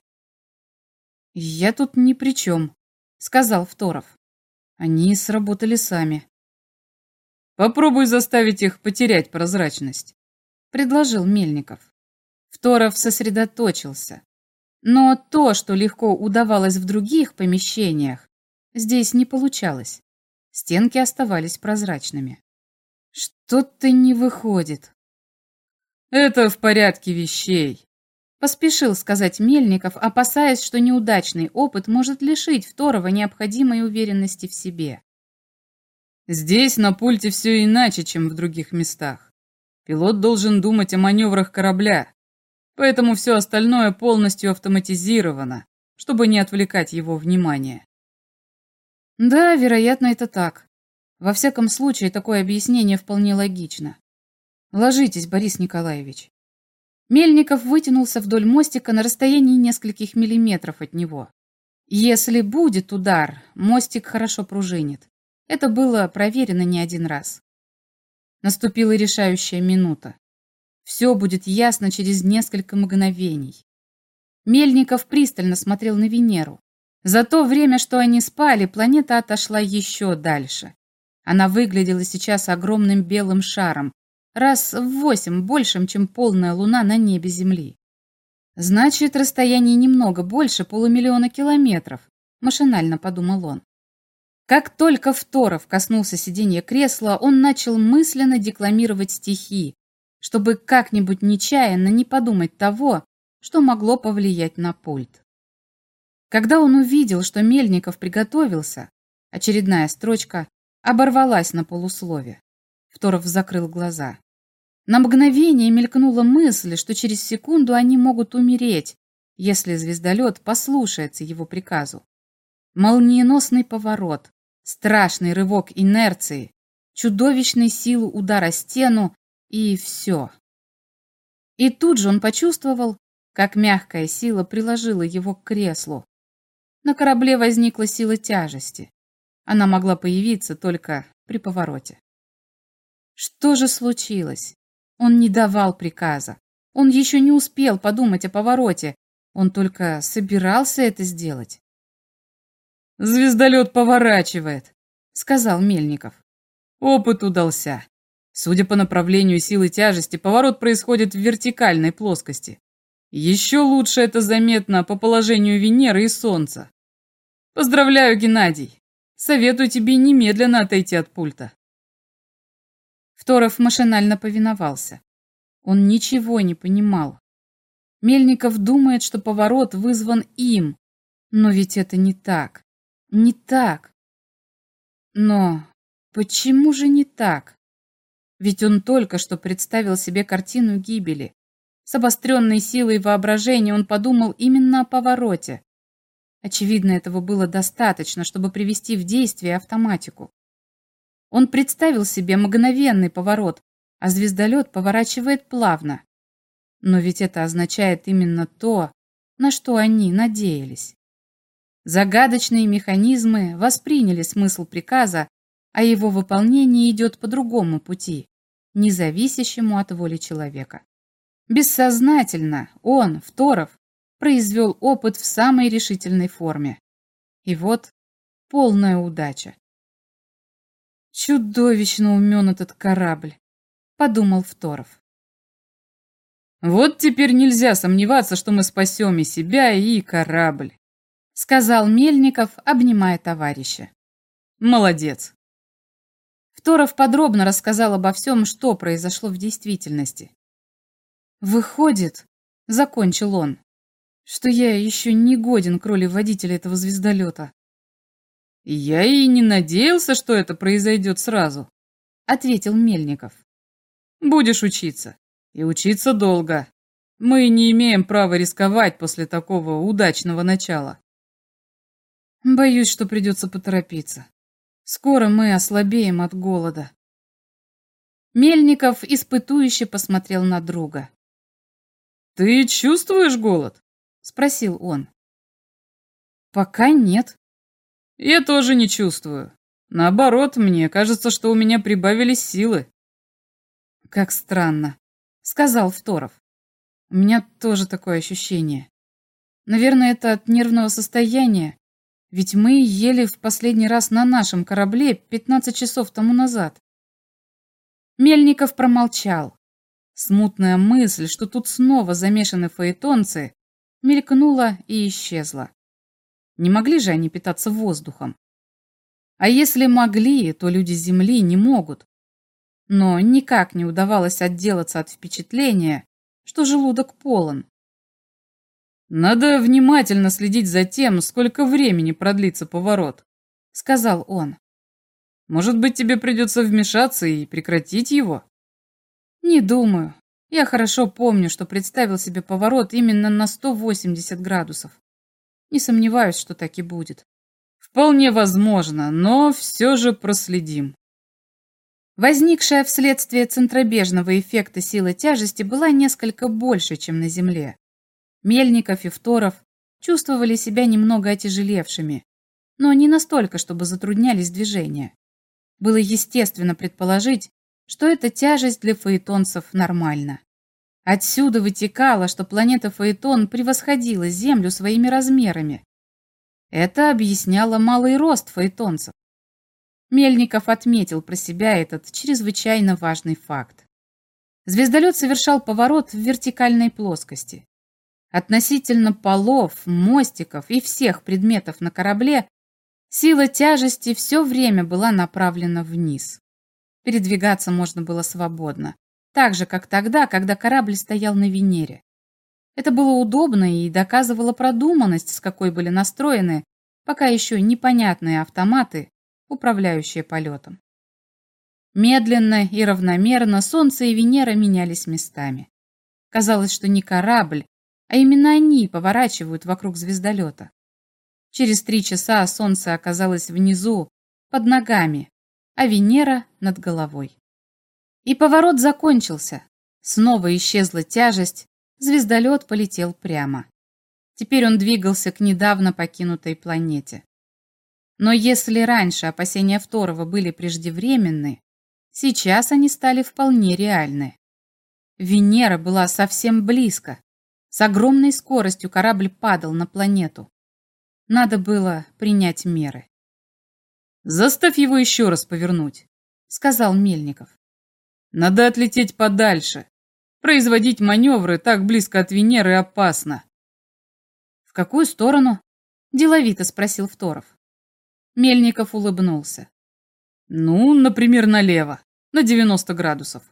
«Я тут ни при чем», — сказал Второв. «Они сработали сами». «Попробуй заставить их потерять прозрачность», — предложил Мельников. Второв сосредоточился. Но то, что легко удавалось в других помещениях, здесь не получалось. Стенки оставались прозрачными. «Что-то не выходит». «Это в порядке вещей», — поспешил сказать Мельников, опасаясь, что неудачный опыт может лишить Второва необходимой уверенности в себе. «Здесь на пульте все иначе, чем в других местах. Пилот должен думать о маневрах корабля, поэтому все остальное полностью автоматизировано, чтобы не отвлекать его внимание». «Да, вероятно, это так. Во всяком случае, такое объяснение вполне логично. Ложитесь, Борис Николаевич». Мельников вытянулся вдоль мостика на расстоянии нескольких миллиметров от него. Если будет удар, мостик хорошо пружинит. Это было проверено не один раз. Наступила решающая минута. Все будет ясно через несколько мгновений. Мельников пристально смотрел на Венеру. За то время, что они спали, планета отошла еще дальше. Она выглядела сейчас огромным белым шаром, раз в восемь большим, чем полная луна на небе Земли. Значит, расстояние немного больше полумиллиона километров, машинально подумал он. Как только Фторов коснулся сиденья кресла, он начал мысленно декламировать стихи, чтобы как-нибудь нечаянно не подумать того, что могло повлиять на пульт. Когда он увидел, что Мельников приготовился, очередная строчка оборвалась на полуслове. Фторов закрыл глаза. На мгновение мелькнула мысль, что через секунду они могут умереть, если звездолет послушается его приказу. Молниеносный поворот, страшный рывок инерции, чудовищной силы удара о стену и все. И тут же он почувствовал, как мягкая сила приложила его к креслу. На корабле возникла сила тяжести. Она могла появиться только при повороте. Что же случилось? Он не давал приказа. Он еще не успел подумать о повороте. Он только собирался это сделать. «Звездолет поворачивает», — сказал Мельников. «Опыт удался. Судя по направлению силы тяжести, поворот происходит в вертикальной плоскости. Еще лучше это заметно по положению Венеры и Солнца. Поздравляю, Геннадий. Советую тебе немедленно отойти от пульта». Фторов машинально повиновался. Он ничего не понимал. Мельников думает, что поворот вызван им, но ведь это не так. Не так. Но почему же не так? Ведь он только что представил себе картину гибели. С обостренной силой воображения он подумал именно о повороте. Очевидно, этого было достаточно, чтобы привести в действие автоматику. Он представил себе мгновенный поворот, а звездолет поворачивает плавно. Но ведь это означает именно то, на что они надеялись. Загадочные механизмы восприняли смысл приказа, а его выполнение идет по другому пути, не зависящему от воли человека. Бессознательно он, Фторов, произвел опыт в самой решительной форме. И вот полная удача. «Чудовищно умен этот корабль», — подумал Фторов. «Вот теперь нельзя сомневаться, что мы спасем и себя, и корабль», — сказал Мельников, обнимая товарища. «Молодец». Фторов подробно рассказал обо всем, что произошло в действительности. «Выходит, — закончил он, — что я еще не годен к роли водителя этого звездолета». «Я и не надеялся, что это произойдет сразу», — ответил Мельников. «Будешь учиться. И учиться долго. Мы не имеем права рисковать после такого удачного начала». «Боюсь, что придется поторопиться. Скоро мы ослабеем от голода». Мельников испытующе посмотрел на друга. «Ты чувствуешь голод?» — спросил он. «Пока нет». «Я тоже не чувствую. Наоборот, мне кажется, что у меня прибавились силы». «Как странно», — сказал Фторов. «У меня тоже такое ощущение. Наверное, это от нервного состояния, ведь мы ели в последний раз на нашем корабле пятнадцать часов тому назад». Мельников промолчал. Смутная мысль, что тут снова замешаны фаэтонцы, мелькнула и исчезла. Не могли же они питаться воздухом? А если могли, то люди Земли не могут. Но никак не удавалось отделаться от впечатления, что желудок полон. «Надо внимательно следить за тем, сколько времени продлится поворот», — сказал он. «Может быть, тебе придется вмешаться и прекратить его?» «Не думаю. Я хорошо помню, что представил себе поворот именно на сто восемьдесят градусов. Не сомневаюсь, что так и будет». «Вполне возможно, но все же проследим». Возникшая вследствие центробежного эффекта сила тяжести была несколько больше, чем на Земле. Мельников и Фторов чувствовали себя немного отяжелевшими, но не настолько, чтобы затруднялись движения. Было естественно предположить, что эта тяжесть для фаэтонцев нормальна. Отсюда вытекало, что планета Фаэтон превосходила Землю своими размерами. Это объясняло малый рост фаэтонцев. Мельников отметил про себя этот чрезвычайно важный факт. Звездолет совершал поворот в вертикальной плоскости. Относительно полов, мостиков и всех предметов на корабле сила тяжести все время была направлена вниз. Передвигаться можно было свободно, так же, как тогда, когда корабль стоял на Венере. Это было удобно и доказывало продуманность, с какой были настроены пока еще непонятные автоматы, управляющие полетом. Медленно и равномерно Солнце и Венера менялись местами. Казалось, что не корабль, а именно они поворачивают вокруг звездолета. Через три часа Солнце оказалось внизу, под ногами, а Венера над головой. И поворот закончился. Снова исчезла тяжесть, звездолет полетел прямо. Теперь он двигался к недавно покинутой планете. Но если раньше опасения Второго были преждевременны, сейчас они стали вполне реальны. Венера была совсем близко. С огромной скоростью корабль падал на планету. Надо было принять меры. «Заставь его еще раз повернуть», — сказал Мельников. «Надо отлететь подальше. Производить маневры так близко от Венеры опасно». «В какую сторону?» — деловито спросил Второв. Мельников улыбнулся. «Ну, например, налево, на девяносто градусов».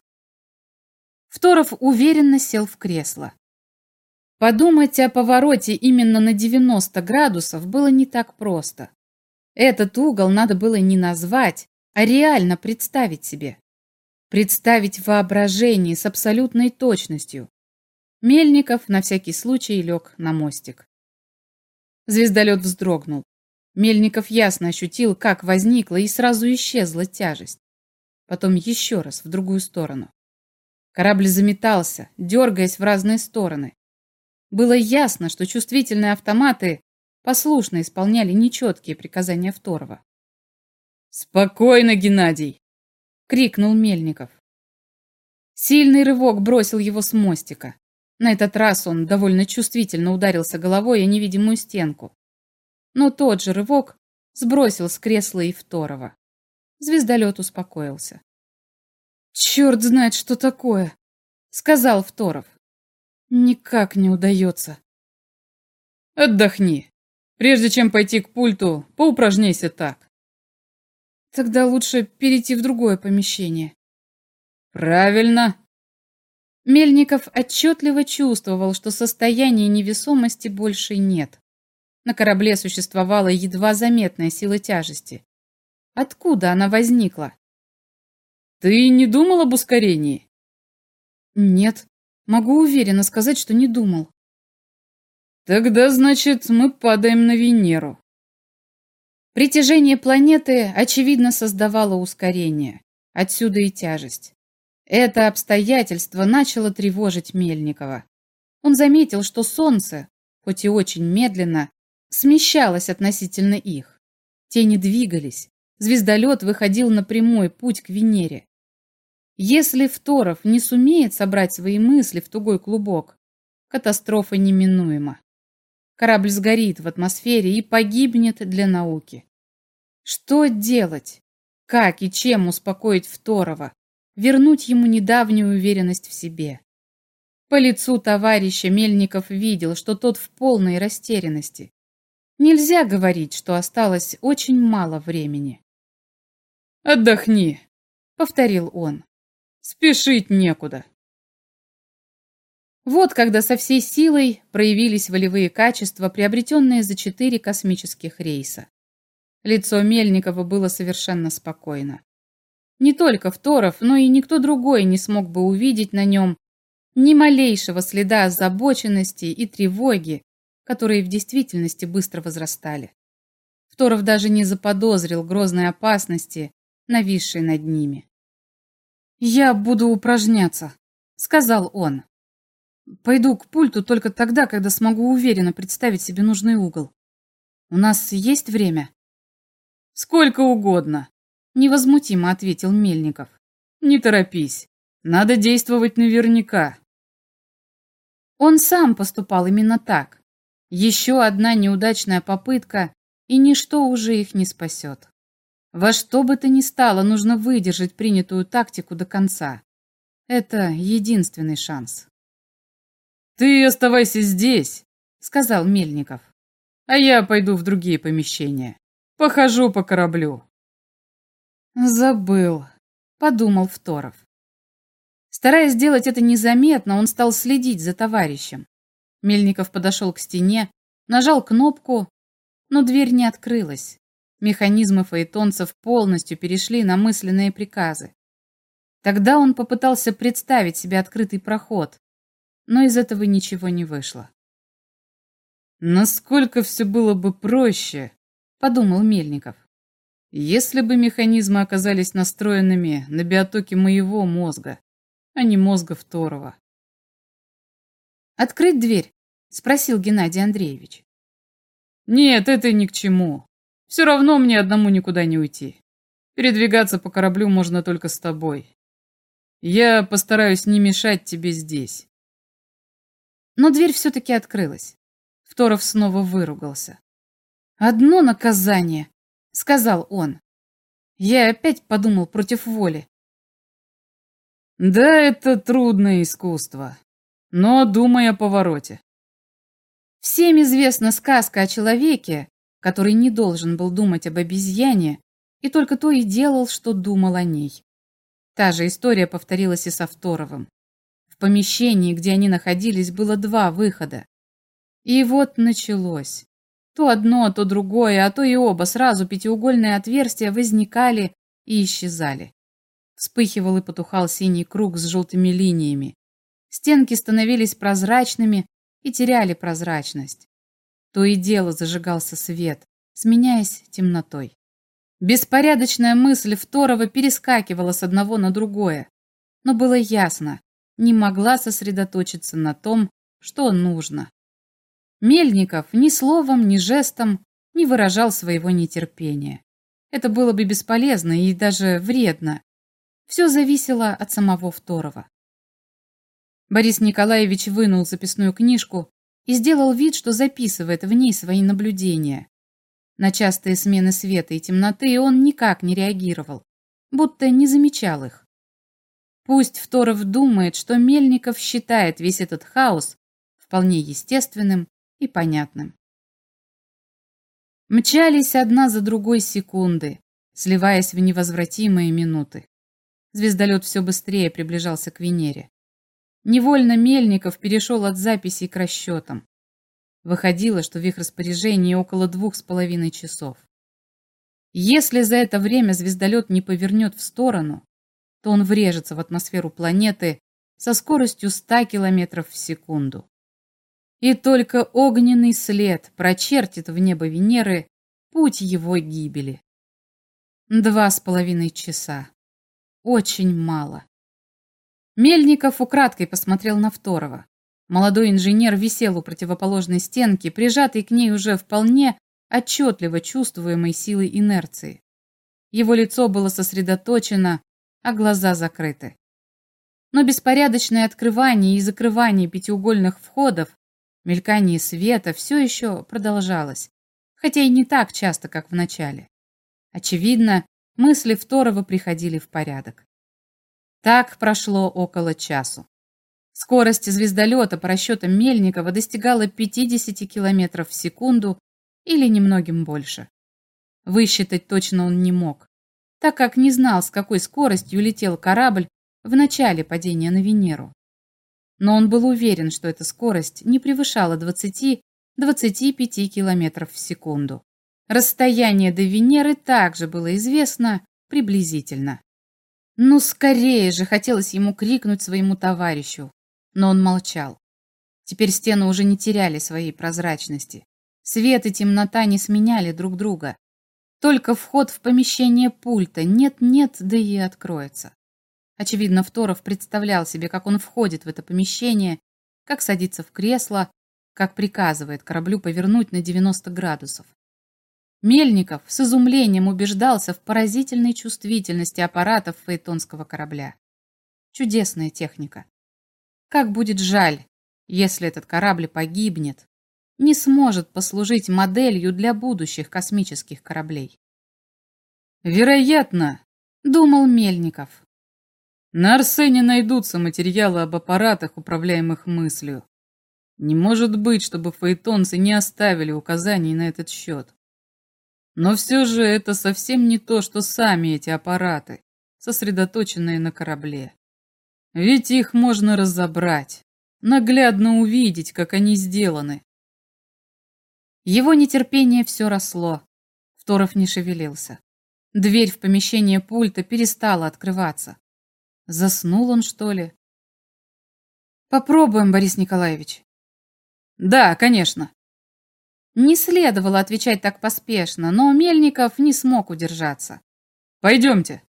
Второв уверенно сел в кресло. Подумать о повороте именно на девяносто градусов было не так просто. Этот угол надо было не назвать, а реально представить себе. Представить в воображении с абсолютной точностью. Мельников на всякий случай лег на мостик. Звездолет вздрогнул. Мельников ясно ощутил, как возникла и сразу исчезла тяжесть. Потом еще раз в другую сторону. Корабль заметался, дергаясь в разные стороны. Было ясно, что чувствительные автоматы послушно исполняли нечеткие приказания Второго. «Спокойно, Геннадий!» — крикнул Мельников. Сильный рывок бросил его с мостика. На этот раз он довольно чувствительно ударился головой о невидимую стенку. Но тот же рывок сбросил с кресла и Второго. Звездолет успокоился. «Черт знает, что такое!» — сказал Второв. «Никак не удается». «Отдохни. Прежде чем пойти к пульту, поупражняйся так». «Тогда лучше перейти в другое помещение». «Правильно». Мельников отчетливо чувствовал, что состояния невесомости больше нет. На корабле существовала едва заметная сила тяжести. Откуда она возникла? «Ты не думал об ускорении?» «Нет, могу уверенно сказать, что не думал». «Тогда, значит, мы падаем на Венеру». Притяжение планеты, очевидно, создавало ускорение. Отсюда и тяжесть. Это обстоятельство начало тревожить Мельникова. Он заметил, что Солнце, хоть и очень медленно, смещалось относительно их. Тени двигались. Звездолет выходил на прямой путь к Венере. Если Второв не сумеет собрать свои мысли в тугой клубок, катастрофа неминуема. Корабль сгорит в атмосфере и погибнет для науки. Что делать? Как и чем успокоить Второва? Вернуть ему недавнюю уверенность в себе? По лицу товарища Мельников видел, что тот в полной растерянности. Нельзя говорить, что осталось очень мало времени. «Отдохни», — повторил он. «Спешить некуда». Вот когда со всей силой проявились волевые качества, приобретенные за четыре космических рейса. Лицо Мельникова было совершенно спокойно. Не только Второв, но и никто другой не смог бы увидеть на нем ни малейшего следа озабоченности и тревоги, которые в действительности быстро возрастали. Второв даже не заподозрил грозной опасности, нависшей над ними. «Я буду упражняться», — сказал он. Пойду к пульту только тогда, когда смогу уверенно представить себе нужный угол. У нас есть время? Сколько угодно, Невозмутимо ответил Мельников. не торопись. Надо действовать наверняка. Он сам поступал именно так. Еще одна неудачная попытка, и ничто уже их не спасет. Во что бы то ни стало, нужно выдержать принятую тактику до конца. Это единственный шанс. «Ты оставайся здесь», — сказал Мельников. «а я пойду в другие помещения. Похожу по кораблю». «Забыл», — подумал Второв. Стараясь сделать это незаметно, он стал следить за товарищем. Мельников подошел к стене, нажал кнопку, но дверь не открылась. Механизмы фаэтонцев полностью перешли на мысленные приказы. Тогда он попытался представить себе открытый проход, но из этого ничего не вышло. «Насколько все было бы проще», — подумал Мельников. «если бы механизмы оказались настроенными на биотоки моего мозга, а не мозга Второго». «Открыть дверь?» — спросил Геннадий Андреевич. «Нет, это ни к чему. Все равно мне одному никуда не уйти. Передвигаться по кораблю можно только с тобой. Я постараюсь не мешать тебе здесь». Но дверь все-таки открылась. Второв снова выругался. «Одно наказание», — сказал он. Я опять подумал против воли. «Да, это трудное искусство. Но думай о повороте». Всем известна сказка о человеке, который не должен был думать об обезьяне, и только то и делал, что думал о ней. Та же история повторилась и со Второвым. В помещении, где они находились, было два выхода. И вот началось. То одно, то другое, а то и оба сразу пятиугольные отверстия возникали и исчезали. Вспыхивал и потухал синий круг с желтыми линиями. Стенки становились прозрачными и теряли прозрачность. То и дело зажигался свет, сменяясь темнотой. Беспорядочная мысль Второго перескакивала с одного на другое, но было ясно, не могла сосредоточиться на том, что нужно. Мельников ни словом, ни жестом не выражал своего нетерпения. Это было бы бесполезно и даже вредно. Все зависело от самого Второго. Борис Николаевич вынул записную книжку и сделал вид, что записывает в ней свои наблюдения. На частые смены света и темноты он никак не реагировал, будто не замечал их. Пусть Второв думает, что Мельников считает весь этот хаос вполне естественным и понятным. Мчались одна за другой секунды, сливаясь в невозвратимые минуты. Звездолет все быстрее приближался к Венере. Невольно Мельников перешел от записей к расчетам. Выходило, что в их распоряжении около двух с половиной часов. Если за это время звездолет не повернет в сторону, то он врежется в атмосферу планеты со скоростью ста километров в секунду. И только огненный след прочертит в небо Венеры путь его гибели. Два с половиной часа. Очень мало. Мельников украдкой посмотрел на Второго. Молодой инженер висел у противоположной стенки, прижатый к ней уже вполне отчетливо чувствуемой силой инерции. Его лицо было сосредоточено, а глаза закрыты. Но беспорядочное открывание и закрывание пятиугольных входов, мелькание света все еще продолжалось, хотя и не так часто, как в начале. Очевидно, мысли Второго приходили в порядок. Так прошло около часу. Скорость звездолета по расчетам Мельникова достигала пятидесяти километров в секунду или немногим больше. Высчитать точно он не мог, так как не знал, с какой скоростью летел корабль в начале падения на Венеру. Но он был уверен, что эта скорость не превышала двадцати-двадцати пяти километров в секунду. Расстояние до Венеры также было известно приблизительно. Ну, скорее же хотелось ему крикнуть своему товарищу, но он молчал. Теперь стены уже не теряли своей прозрачности. Свет и темнота не сменяли друг друга. Только вход в помещение пульта нет-нет, да и откроется. Очевидно, Второв представлял себе, как он входит в это помещение как садиться в кресло, как приказывает кораблю повернуть на девяносто градусов. Мельников с изумлением убеждался в поразительной чувствительности аппаратов фаэтонского корабля. Чудесная техника. Как будет жаль, если этот корабль погибнет, не сможет послужить моделью для будущих космических кораблей. Вероятно, думал Мельников, на Арсене найдутся материалы об аппаратах, управляемых мыслью. Не может быть, чтобы фаэтонцы не оставили указаний на этот счет. Но все же это совсем не то, что сами эти аппараты, сосредоточенные на корабле. Ведь их можно разобрать, наглядно увидеть, как они сделаны. Его нетерпение все росло. Второв не шевелился. Дверь в помещение пульта перестала открываться. Заснул он, что ли? Попробуем, Борис Николаевич. Да, конечно. Не следовало отвечать так поспешно, но Мельников не смог удержаться. Пойдемте.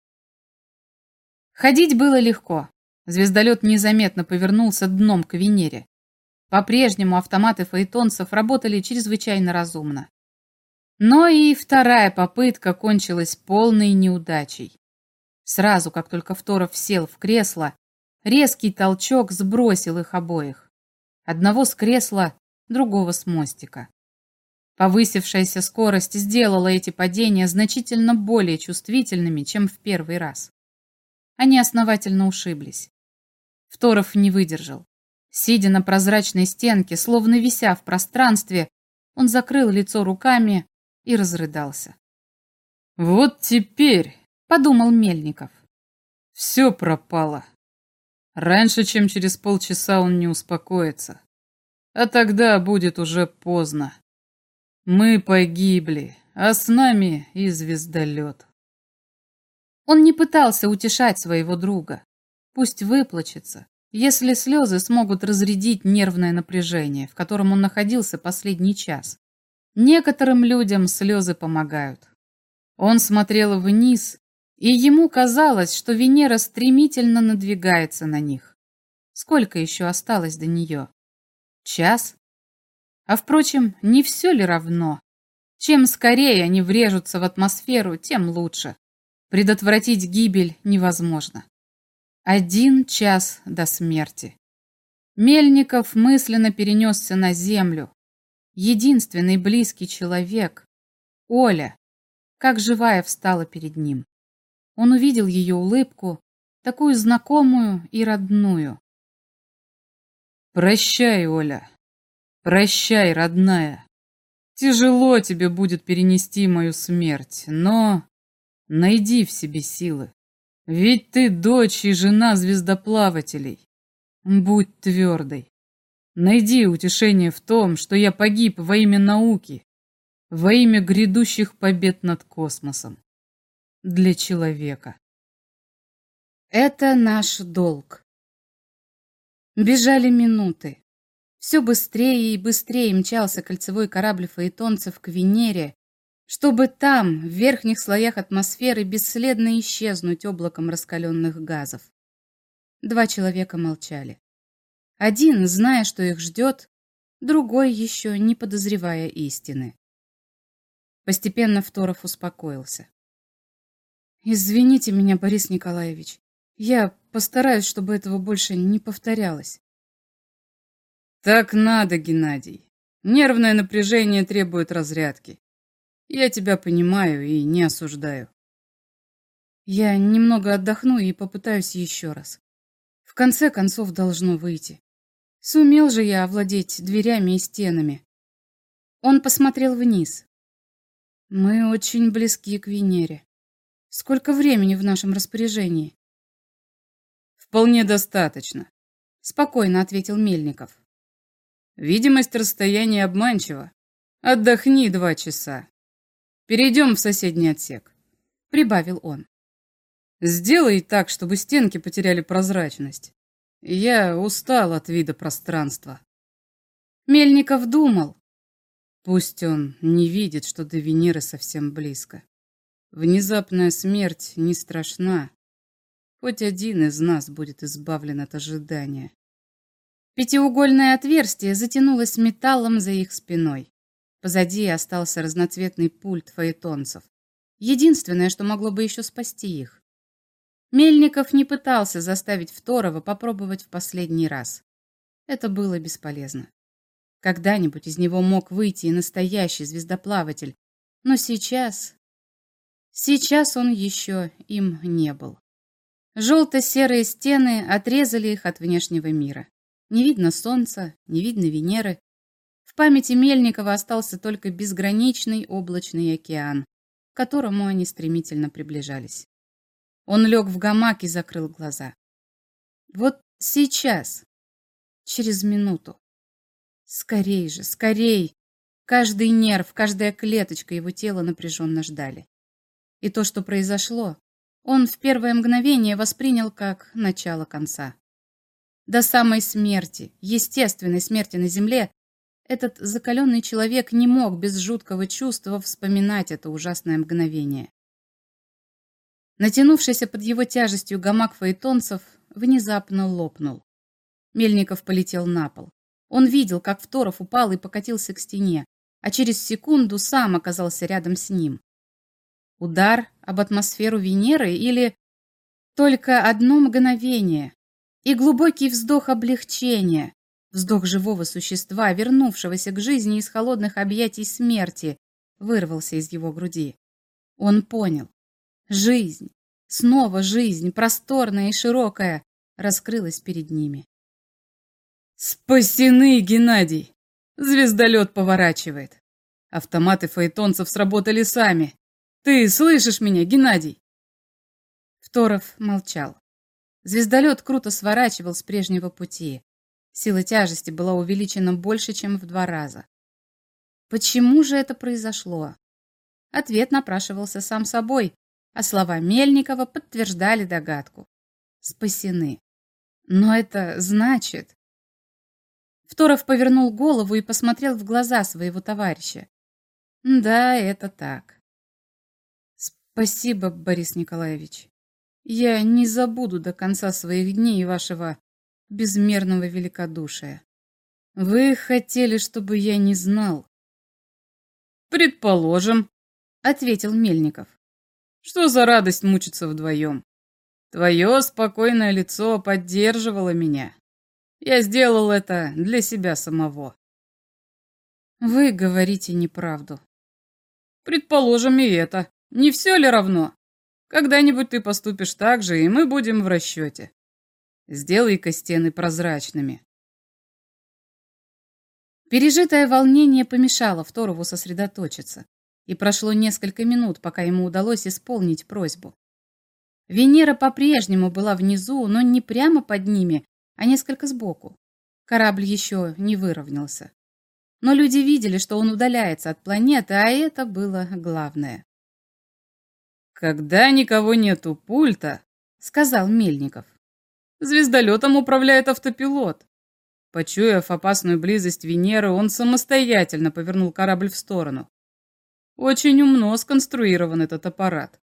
Ходить было легко. Звездолет незаметно повернулся дном к Венере. По-прежнему автоматы фаэтонцев работали чрезвычайно разумно. Но и вторая попытка кончилась полной неудачей. Сразу, как только Второв сел в кресло, резкий толчок сбросил их обоих. Одного с кресла, другого с мостика. Повысившаяся скорость сделала эти падения значительно более чувствительными, чем в первый раз. Они основательно ушиблись. Второв не выдержал. Сидя на прозрачной стенке, словно вися в пространстве, он закрыл лицо руками и разрыдался. «Вот теперь», — подумал Мельников, — «все пропало. Раньше, чем через полчаса он не успокоится. А тогда будет уже поздно. Мы погибли, а с нами и звездолет». Он не пытался утешать своего друга. Пусть выплачется, если слезы смогут разрядить нервное напряжение, в котором он находился последний час. Некоторым людям слезы помогают. Он смотрел вниз, и ему казалось, что Венера стремительно надвигается на них. Сколько еще осталось до нее? Час? А впрочем, не все ли равно? Чем скорее они врежутся в атмосферу, тем лучше. Предотвратить гибель невозможно. Один час до смерти. Мельников мысленно перенесся на землю. Единственный близкий человек, Оля, как живая встала перед ним. Он увидел ее улыбку, такую знакомую и родную. «Прощай, Оля. Прощай, родная. Тяжело тебе будет перенести мою смерть, но найди в себе силы. Ведь ты дочь и жена звездоплавателей. Будь твердой. Найди утешение в том, что я погиб во имя науки, во имя грядущих побед над космосом. Для человека. Это наш долг». Бежали минуты. Все быстрее и быстрее мчался кольцевой корабль фаэтонцев к Венере, чтобы там, в верхних слоях атмосферы, бесследно исчезнуть облаком раскаленных газов. Два человека молчали. Один, зная, что их ждет, другой, еще не подозревая истины. Постепенно Второв успокоился. «Извините меня, Борис Николаевич. Я постараюсь, чтобы этого больше не повторялось». «Так надо, Геннадий. Нервное напряжение требует разрядки. Я тебя понимаю и не осуждаю». «Я немного отдохну и попытаюсь еще раз. В конце концов должно выйти. Сумел же я овладеть дверями и стенами». Он посмотрел вниз. «Мы очень близки к Венере. Сколько времени в нашем распоряжении?» «Вполне достаточно», — спокойно ответил Мельников. «Видимость расстояния обманчива. Отдохни два часа. Перейдем в соседний отсек», — прибавил он. «Сделай так, чтобы стенки потеряли прозрачность. Я устал от вида пространства». Мельников думал. Пусть он не видит, что до Венеры совсем близко. Внезапная смерть не страшна. Хоть один из нас будет избавлен от ожидания. Пятиугольное отверстие затянулось металлом за их спиной. Позади остался разноцветный пульт фаэтонцев. Единственное, что могло бы еще спасти их. Мельников не пытался заставить Второго попробовать в последний раз. Это было бесполезно. Когда-нибудь из него мог выйти и настоящий звездоплаватель, но сейчас... Сейчас он еще им не был. Желто-серые стены отрезали их от внешнего мира. Не видно солнца, не видно Венеры. В памяти Мельникова остался только безграничный облачный океан, к которому они стремительно приближались. Он лег в гамак и закрыл глаза. Вот сейчас, через минуту. Скорей же, скорей! Каждый нерв, каждая клеточка его тела напряженно ждали. И то, что произошло, он в первое мгновение воспринял как начало конца. До самой смерти, естественной смерти на земле, этот закаленный человек не мог без жуткого чувства вспоминать это ужасное мгновение. Натянувшийся под его тяжестью гамак фаэтонцев внезапно лопнул. Мельников полетел на пол. Он видел, как Второв упал и покатился к стене, а через секунду сам оказался рядом с ним. Удар об атмосферу Венеры или только одно мгновение и глубокий вздох облегчения, вздох живого существа, вернувшегося к жизни из холодных объятий смерти, вырвался из его груди. Он понял. Жизнь, снова жизнь, просторная и широкая, раскрылась перед ними. «Спасены, Геннадий! Звездолет поворачивает. Автоматы фаэтонцев сработали сами. Ты слышишь меня, Геннадий?» Второв молчал. Звездолет круто сворачивал с прежнего пути. Сила тяжести была увеличена больше, чем в два раза. Почему же это произошло? Ответ напрашивался сам собой, а слова Мельникова подтверждали догадку. Спасены. Но это значит... Второв повернул голову и посмотрел в глаза своего товарища. Да, это так. Спасибо, Борис Николаевич. Я не забуду до конца своих дней вашего безмерного великодушия. Вы хотели, чтобы я не знал. Предположим, ответил Мельников. Что за радость мучиться вдвоем? Твое спокойное лицо поддерживало меня. Я сделал это для себя самого. Вы говорите неправду. Предположим и это. Не все ли равно? Когда-нибудь ты поступишь так же, и мы будем в расчете. Сделай-ка стены прозрачными. Пережитое волнение помешало Второву сосредоточиться, и прошло несколько минут, пока ему удалось исполнить просьбу. Венера по-прежнему была внизу, но не прямо под ними, а несколько сбоку. Корабль еще не выровнялся. Но люди видели, что он удаляется от планеты, а это было главное. «Когда никого нет у пульта, — сказал Мельников, — звездолетом управляет автопилот. Почуяв опасную близость Венеры, он самостоятельно повернул корабль в сторону. Очень умно сконструирован этот аппарат».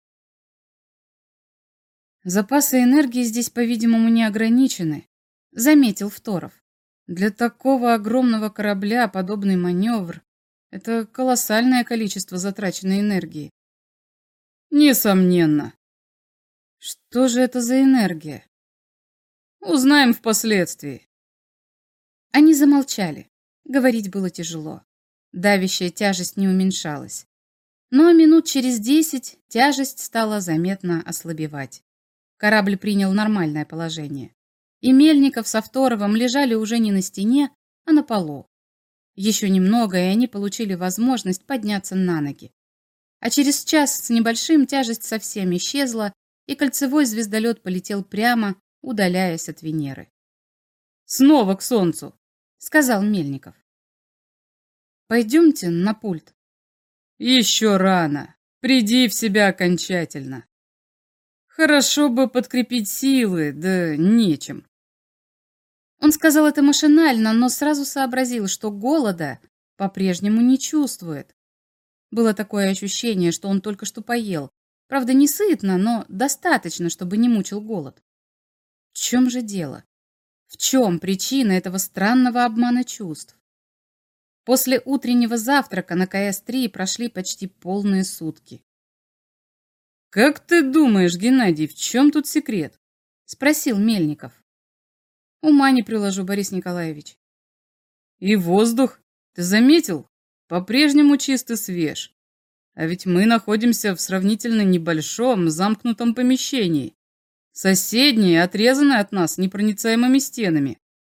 «Запасы энергии здесь, по-видимому, не ограничены», — заметил Второв. «Для такого огромного корабля подобный маневр — это колоссальное количество затраченной энергии». «Несомненно». «Что же это за энергия?» «Узнаем впоследствии». Они замолчали. Говорить было тяжело. Давящая тяжесть не уменьшалась. Но минут через десять тяжесть стала заметно ослабевать. Корабль принял нормальное положение. И Мельников со Второвым лежали уже не на стене, а на полу. Еще немного, и они получили возможность подняться на ноги. А через час с небольшим тяжесть совсем исчезла, и кольцевой звездолет полетел прямо, удаляясь от Венеры. «Снова к Солнцу», — сказал Мельников. «Пойдемте на пульт». «Еще рано. Приди в себя окончательно. Хорошо бы подкрепить силы, да нечем». Он сказал это машинально, но сразу сообразил, что голода по-прежнему не чувствует. Было такое ощущение, что он только что поел. Правда, не сытно, но достаточно, чтобы не мучил голод. В чем же дело? В чем причина этого странного обмана чувств? После утреннего завтрака на К С три прошли почти полные сутки. «Как ты думаешь, Геннадий, в чем тут секрет?» — спросил Мельников. «Ума не приложу, Борис Николаевич». «И воздух, ты заметил? По-прежнему чист и свеж. А ведь мы находимся в сравнительно небольшом замкнутом помещении, соседнее, отрезанное от нас непроницаемыми стенами».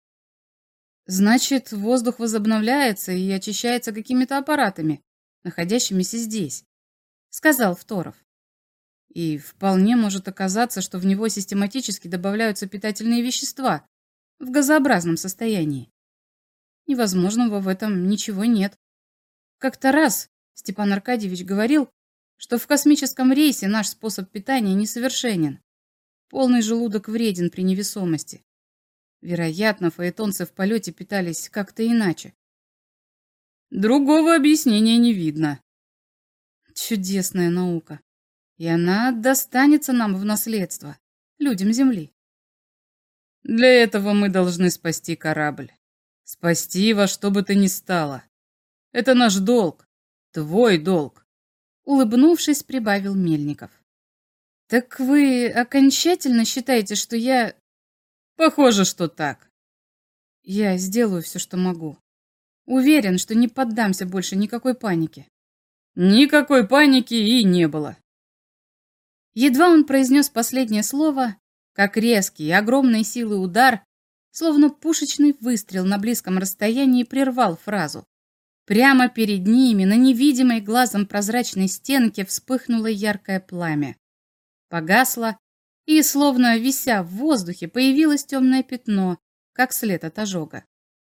«Значит, воздух возобновляется и очищается какими-то аппаратами, находящимися здесь», — сказал Второв. «И вполне может оказаться, что в него систематически добавляются питательные вещества в газообразном состоянии. Невозможного в этом ничего нет. Как-то раз Степан Аркадьевич говорил, что в космическом рейсе наш способ питания несовершенен. Полный желудок вреден при невесомости. Вероятно, фаэтонцы в полете питались как-то иначе». «Другого объяснения не видно». «Чудесная наука. И она достанется нам в наследство, людям Земли». «Для этого мы должны спасти корабль. Спасти во что бы то ни стало. Это наш долг, твой долг», — улыбнувшись, прибавил Мельников. «Так вы окончательно считаете, что я...» «Похоже, что так». «Я сделаю все, что могу. Уверен, что не поддамся больше никакой панике». Никакой паники и не было. Едва он произнес последнее слово, как резкий и огромной силы удар, словно пушечный выстрел на близком расстоянии, прервал фразу. Прямо перед ними, на невидимой глазом прозрачной стенке, вспыхнуло яркое пламя. Погасло, и, словно вися в воздухе, появилось темное пятно, как след от ожога.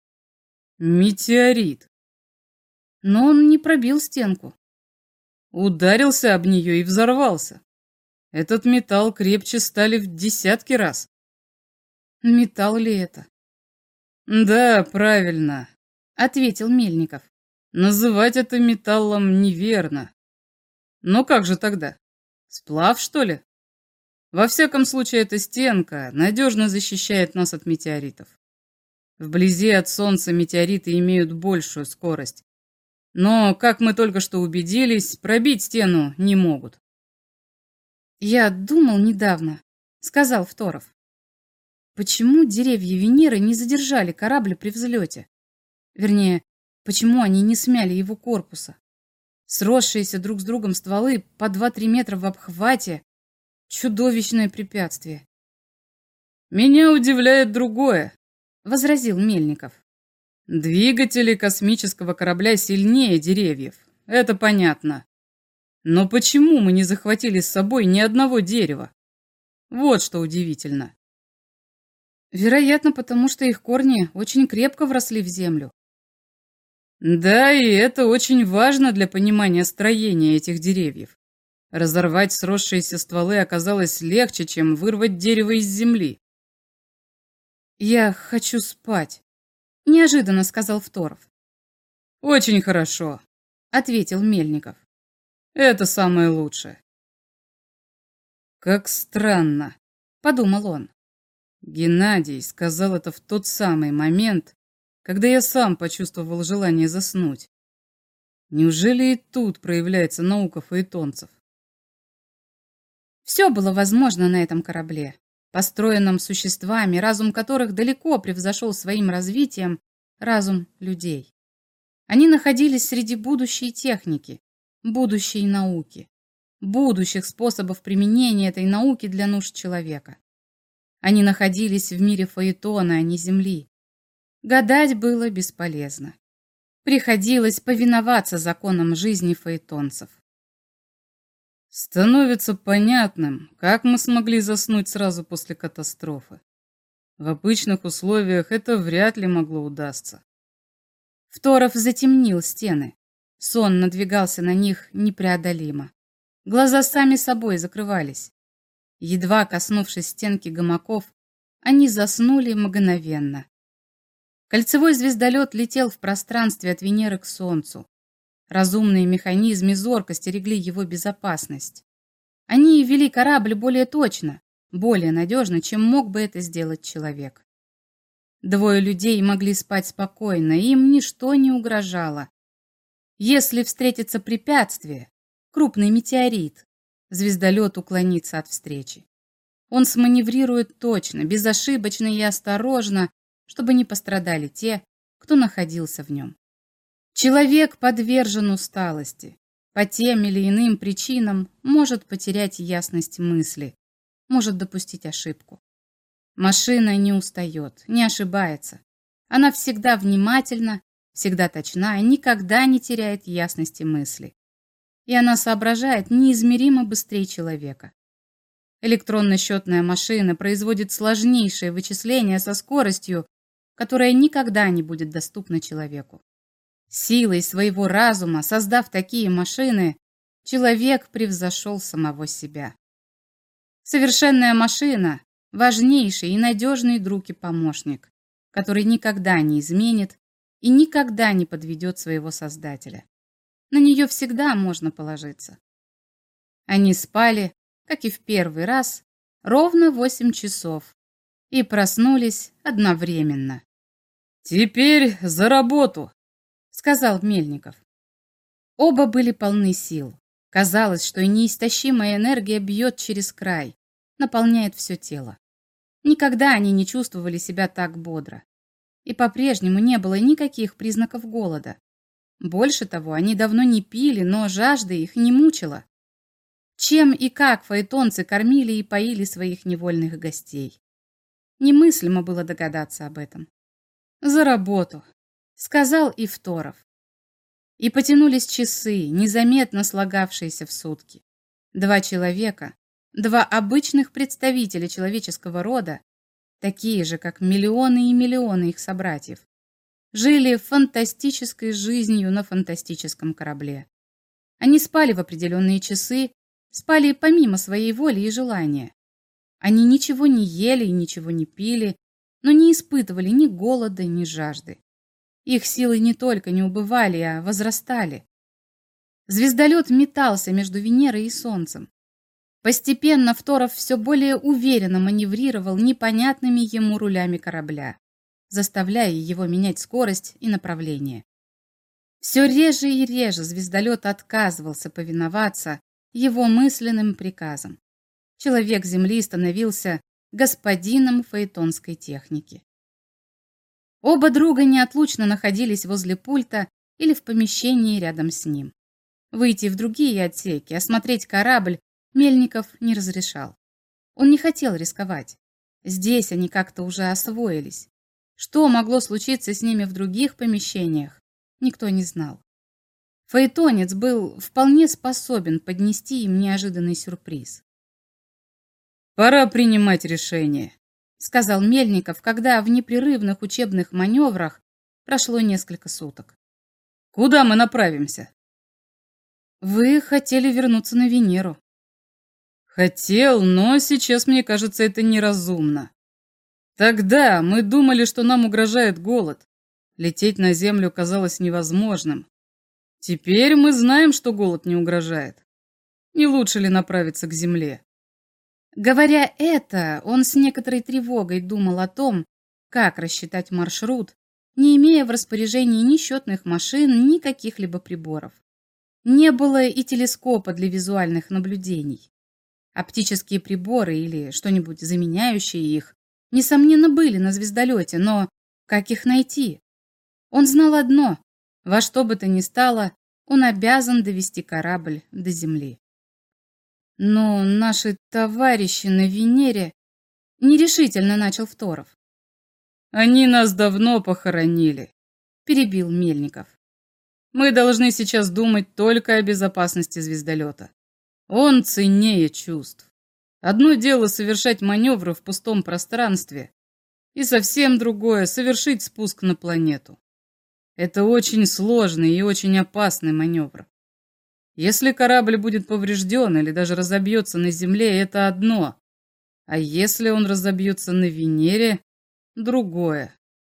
Метеорит. Но он не пробил стенку. Ударился об нее и взорвался. Этот металл крепче стали в десятки раз. Металл ли это? Да, правильно, ответил Мельников. Называть это металлом неверно. Но как же тогда? Сплав, что ли? Во всяком случае, эта стенка надежно защищает нас от метеоритов. Вблизи от Солнца метеориты имеют большую скорость. Но, как мы только что убедились, пробить стену не могут. «Я думал недавно», — сказал Второв. «Почему деревья Венеры не задержали корабль при взлете? Вернее, почему они не смяли его корпуса? Сросшиеся друг с другом стволы по два-три метра в обхвате — чудовищное препятствие». «Меня удивляет другое», — возразил Мельников. «Двигатели космического корабля сильнее деревьев, это понятно. Но почему мы не захватили с собой ни одного дерева? Вот что удивительно». «Вероятно, потому что их корни очень крепко вросли в землю». «Да, и это очень важно для понимания строения этих деревьев. Разорвать сросшиеся стволы оказалось легче, чем вырвать дерево из земли». «Я хочу спать», — неожиданно сказал Второв. «Очень хорошо», — ответил Мельников. «Это самое лучшее». «Как странно», — подумал он. Геннадий сказал это в тот самый момент, когда я сам почувствовал желание заснуть. Неужели и тут проявляется наука фаэтонцев? Все было возможно на этом корабле, построенном существами, разум которых далеко превзошел своим развитием разум людей. Они находились среди будущей техники, будущей науки, будущих способов применения этой науки для нужд человека. Они находились в мире фаэтона, а не Земли. Гадать было бесполезно. Приходилось повиноваться законам жизни фаэтонцев. Становится понятным, как мы смогли заснуть сразу после катастрофы. В обычных условиях это вряд ли могло удастся. Второв затемнил стены. Сон надвигался на них непреодолимо. Глаза сами собой закрывались. Едва коснувшись стенки гамаков, они заснули мгновенно. Кольцевой звездолет летел в пространстве от Венеры к Солнцу. Разумные механизмы зорко стерегли его безопасность. Они вели корабль более точно, более надежно, чем мог бы это сделать человек. Двое людей могли спать спокойно, им ничто не угрожало. Если встретится препятствие, крупный метеорит, звездолет уклонится от встречи. Он сманеврирует точно, безошибочно и осторожно, чтобы не пострадали те, кто находился в нем. Человек подвержен усталости. По тем или иным причинам может потерять ясность мысли, может допустить ошибку. Машина не устает, не ошибается. Она всегда внимательна, всегда точна и никогда не теряет ясности мысли. И она соображает неизмеримо быстрее человека. Электронно-счетная машина производит сложнейшие вычисления со скоростью, которая никогда не будет доступна человеку. Силой своего разума, создав такие машины, человек превзошел самого себя. Совершенная машина – важнейший и надежный друг и помощник, который никогда не изменит и никогда не подведет своего создателя. На нее всегда можно положиться. Они спали, как и в первый раз, ровно восемь часов и проснулись одновременно. «Теперь за работу!» — сказал Мельников. Оба были полны сил. Казалось, что и неистощимая энергия бьет через край, наполняет все тело. Никогда они не чувствовали себя так бодро. И по-прежнему не было никаких признаков голода. Больше того, они давно не пили, но жажда их не мучила. Чем и как фаэтонцы кормили и поили своих невольных гостей? Немыслимо было догадаться об этом. «За работу», — сказал и Фторов. И потянулись часы, незаметно слагавшиеся в сутки. Два человека, два обычных представителя человеческого рода, такие же, как миллионы и миллионы их собратьев, жили фантастической жизнью на фантастическом корабле. Они спали в определенные часы, спали помимо своей воли и желания. Они ничего не ели и ничего не пили, но не испытывали ни голода, ни жажды. Их силы не только не убывали, а возрастали. Звездолет метался между Венерой и Солнцем. Постепенно Фторов все более уверенно маневрировал непонятными ему рулями корабля, заставляя его менять скорость и направление. Все реже и реже звездолет отказывался повиноваться его мысленным приказам. Человек Земли становился господином фаэтонской техники. Оба друга неотлучно находились возле пульта или в помещении рядом с ним. Выйти в другие отсеки, осмотреть корабль Мельников не разрешал. Он не хотел рисковать. Здесь они как-то уже освоились. Что могло случиться с ними в других помещениях, никто не знал. Фаэтонец был вполне способен поднести им неожиданный сюрприз. «Пора принимать решение», — сказал Мельников, когда в непрерывных учебных маневрах прошло несколько суток. «Куда мы направимся?» «Вы хотели вернуться на Венеру». «Хотел, но сейчас, мне кажется, это неразумно. Тогда мы думали, что нам угрожает голод. Лететь на Землю казалось невозможным. Теперь мы знаем, что голод не угрожает. Не лучше ли направиться к Земле?» Говоря это, он с некоторой тревогой думал о том, как рассчитать маршрут, не имея в распоряжении ни счетных машин, ни каких-либо приборов. Не было и телескопа для визуальных наблюдений. Оптические приборы или что-нибудь заменяющее их, несомненно, были на звездолете, но как их найти? Он знал одно: во что бы то ни стало, он обязан довести корабль до Земли. «Но наши товарищи на Венере...» — нерешительно начал Фторов. «Они нас давно похоронили», — перебил Мельников. «Мы должны сейчас думать только о безопасности звездолета. Он ценнее чувств. Одно дело совершать маневры в пустом пространстве, и совсем другое — совершить спуск на планету. Это очень сложный и очень опасный маневр. Если корабль будет поврежден или даже разобьется на Земле, это одно, а если он разобьется на Венере, другое.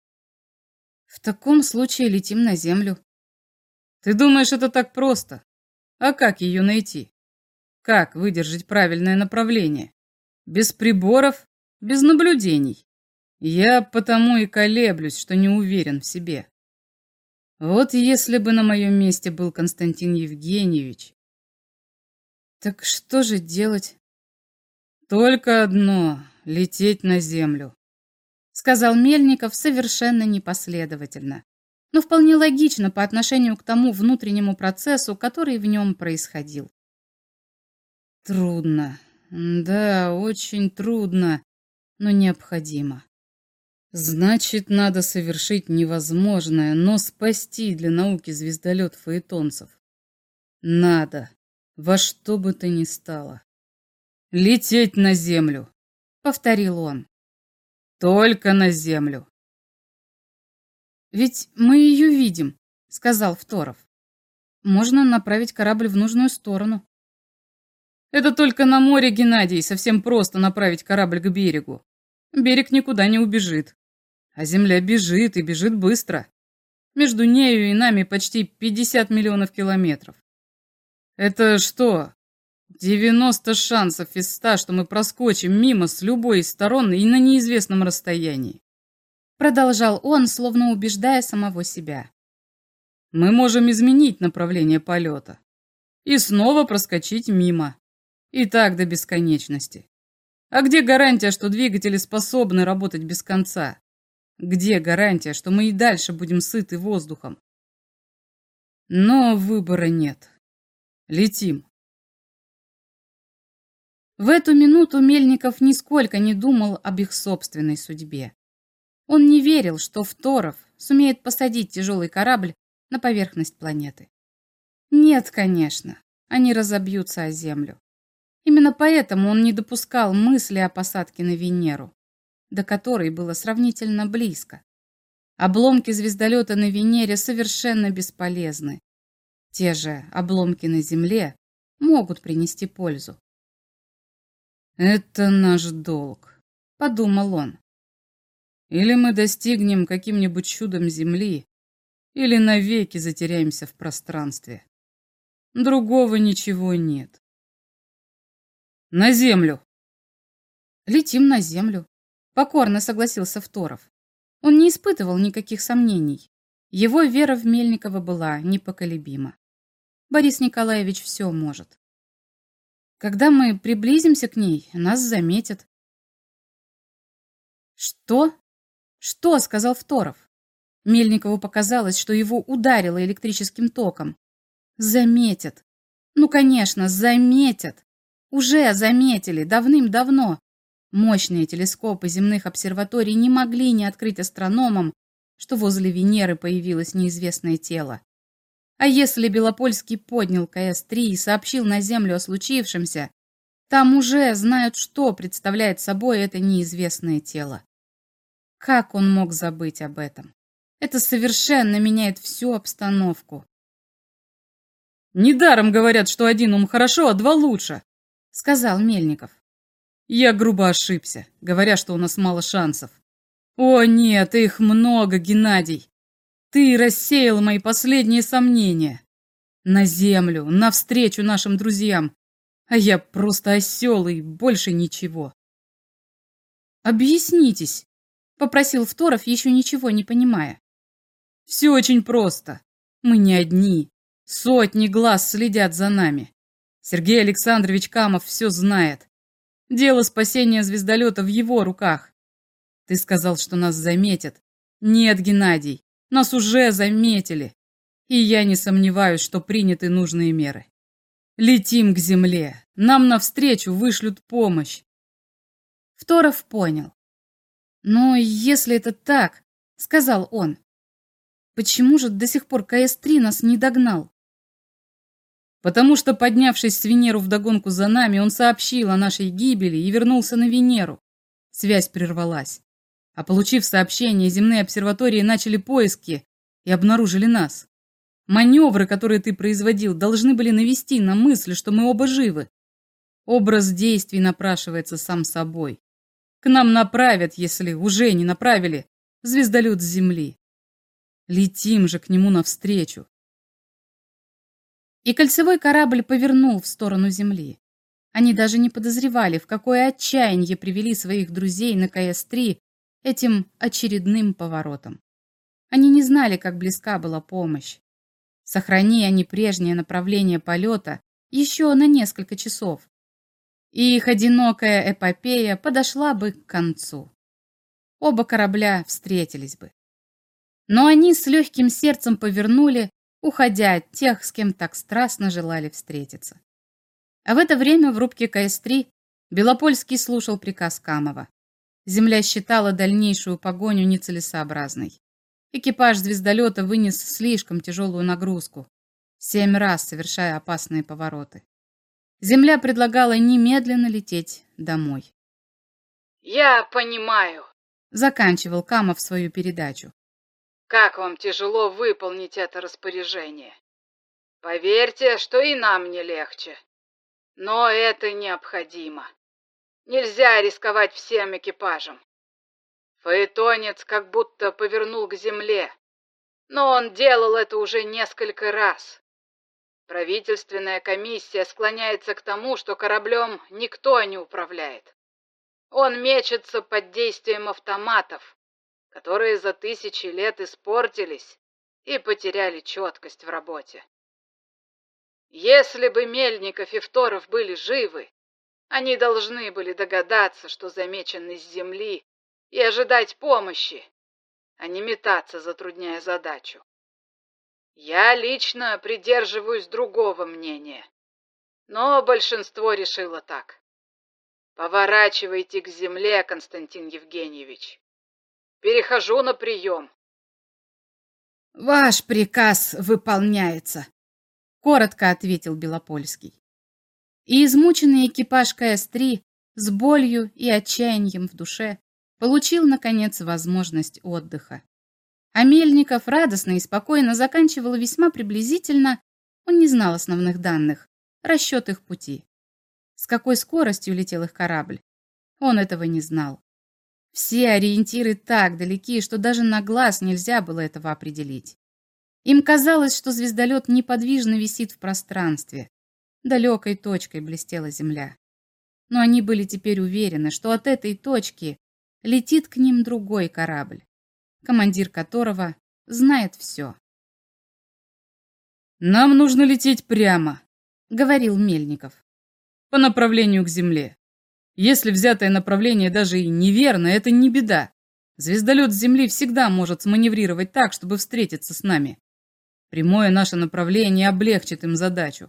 В таком случае летим на Землю. Ты думаешь, это так просто? А как ее найти? Как выдержать правильное направление? Без приборов, без наблюдений. Я потому и колеблюсь, что не уверен в себе. Вот если бы на моем месте был Константин Евгеньевич. Так что же делать? Только одно — лететь на землю, Сказал Мельников совершенно непоследовательно, но вполне логично по отношению к тому внутреннему процессу, который в нем происходил. Трудно. Да, очень трудно, но необходимо. Значит, надо совершить невозможное, но спасти для науки звездолет-фаэтонцев. Надо, во что бы то ни стало. Лететь на землю, Повторил он. только на землю. Ведь мы ее видим, сказал Второв. Можно направить корабль в нужную сторону. Это только на море, Геннадий, совсем просто направить корабль к берегу. Берег никуда не убежит. А земля бежит и бежит быстро. Между нею и нами почти пятьдесят миллионов километров. Это что? девяносто шансов из ста, что мы проскочим мимо с любой из сторон и на неизвестном расстоянии. Продолжал он, словно убеждая самого себя. Мы можем изменить направление полета. И снова проскочить мимо. И так до бесконечности. А где гарантия, что двигатели способны работать без конца? Где гарантия, что мы и дальше будем сыты воздухом? Но выбора нет. Летим. В эту минуту Мельников нисколько не думал об их собственной судьбе. Он не верил, что Второв сумеет посадить тяжелый корабль на поверхность планеты. Нет, конечно, они разобьются о Землю. Именно поэтому он не допускал мысли о посадке на Венеру, до которой было сравнительно близко. Обломки звездолета на Венере совершенно бесполезны. Те же обломки на Земле могут принести пользу. «Это наш долг», — подумал он. «Или мы достигнем каким-нибудь чудом Земли, или навеки затеряемся в пространстве. Другого ничего нет. На землю!» «Летим на Землю», — покорно согласился Второв. Он не испытывал никаких сомнений. Его вера в Мельникова была непоколебима. Борис Николаевич все может. Когда мы приблизимся к ней, нас заметят. «Что? Что?» — сказал Второв. Мельникову показалось, что его ударило электрическим током. «Заметят. Ну, конечно, заметят. Уже заметили, давным-давно. Мощные телескопы земных обсерваторий не могли не открыть астрономам, что возле Венеры появилось неизвестное тело. А если Белопольский поднял ка эс три и сообщил на Землю о случившемся, там уже знают, что представляет собой это неизвестное тело. Как он мог забыть об этом? Это совершенно меняет всю обстановку. «Недаром говорят, что один ум хорошо, а два лучше», — сказал Мельников. «Я грубо ошибся, говоря, что у нас мало шансов. О нет, их много, Геннадий. Ты рассеял мои последние сомнения. На землю, навстречу нашим друзьям. А я просто осел и больше ничего». «Объяснитесь», — попросил Второв, еще ничего не понимая. «Все очень просто. Мы не одни. Сотни глаз следят за нами. Сергей Александрович Камов все знает. Дело спасения звездолета в его руках. Ты сказал, что нас заметят. Нет, Геннадий, нас уже заметили. И я не сомневаюсь, что приняты нужные меры. Летим к земле. Нам навстречу вышлют помощь». Второв понял. «Но если это так, — сказал он, — почему же до сих пор ка эс три нас не догнал?» «Потому что, поднявшись с Венеру вдогонку за нами, он сообщил о нашей гибели и вернулся на Венеру. Связь прервалась. А получив сообщение, земные обсерватории начали поиски и обнаружили нас. Маневры, которые ты производил, должны были навести на мысль, что мы оба живы. Образ действий напрашивается сам собой. К нам направят, если уже не направили, звездолет с Земли. Летим же к нему навстречу». И кольцевой корабль повернул в сторону Земли. Они даже не подозревали, в какое отчаяние привели своих друзей на ка эс три этим очередным поворотом. Они не знали, как близка была помощь. Сохрани они прежнее направление полета еще на несколько часов, и их одинокая эпопея подошла бы к концу. Оба корабля встретились бы. Но они с легким сердцем повернули, уходя от тех, с кем так страстно желали встретиться. А в это время в рубке ка эс три Белопольский слушал приказ Камова. Земля считала дальнейшую погоню нецелесообразной. Экипаж звездолета вынес слишком тяжелую нагрузку, семь раз совершая опасные повороты. Земля предлагала немедленно лететь домой. «Я понимаю», — заканчивал Камов свою передачу. «Как вам тяжело выполнить это распоряжение. Поверьте, что и нам не легче. Но это необходимо. Нельзя рисковать всем экипажем. Фаэтонец как будто повернул к земле, но он делал это уже несколько раз. Правительственная комиссия склоняется к тому, что кораблем никто не управляет. Он мечется под действием автоматов, которые за тысячи лет испортились и потеряли четкость в работе. Если бы Мельников и Второв были живы, они должны были догадаться, что замечены с земли, и ожидать помощи, а не метаться, затрудняя задачу. Я лично придерживаюсь другого мнения, но большинство решило так. Поворачивайте к земле, Константин Евгеньевич. Перехожу на прием. «Ваш приказ выполняется», — коротко ответил Белопольский. И измученный экипаж ка эс три с болью и отчаянием в душе получил, наконец, возможность отдыха. А Мельников радостно и спокойно заканчивал весьма приблизительно, он не знал основных данных, расчет их пути. С какой скоростью летел их корабль, он этого не знал. Все ориентиры так далеки, что даже на глаз нельзя было этого определить. Им казалось, что звездолет неподвижно висит в пространстве. Далекой точкой блестела земля. Но они были теперь уверены, что от этой точки летит к ним другой корабль, командир которого знает все. «Нам нужно лететь прямо», — говорил Мельников. «по направлению к Земле. Если взятое направление даже и неверно, это не беда. Звездолет с Земли всегда может сманеврировать так, чтобы встретиться с нами. Прямое наше направление облегчит им задачу».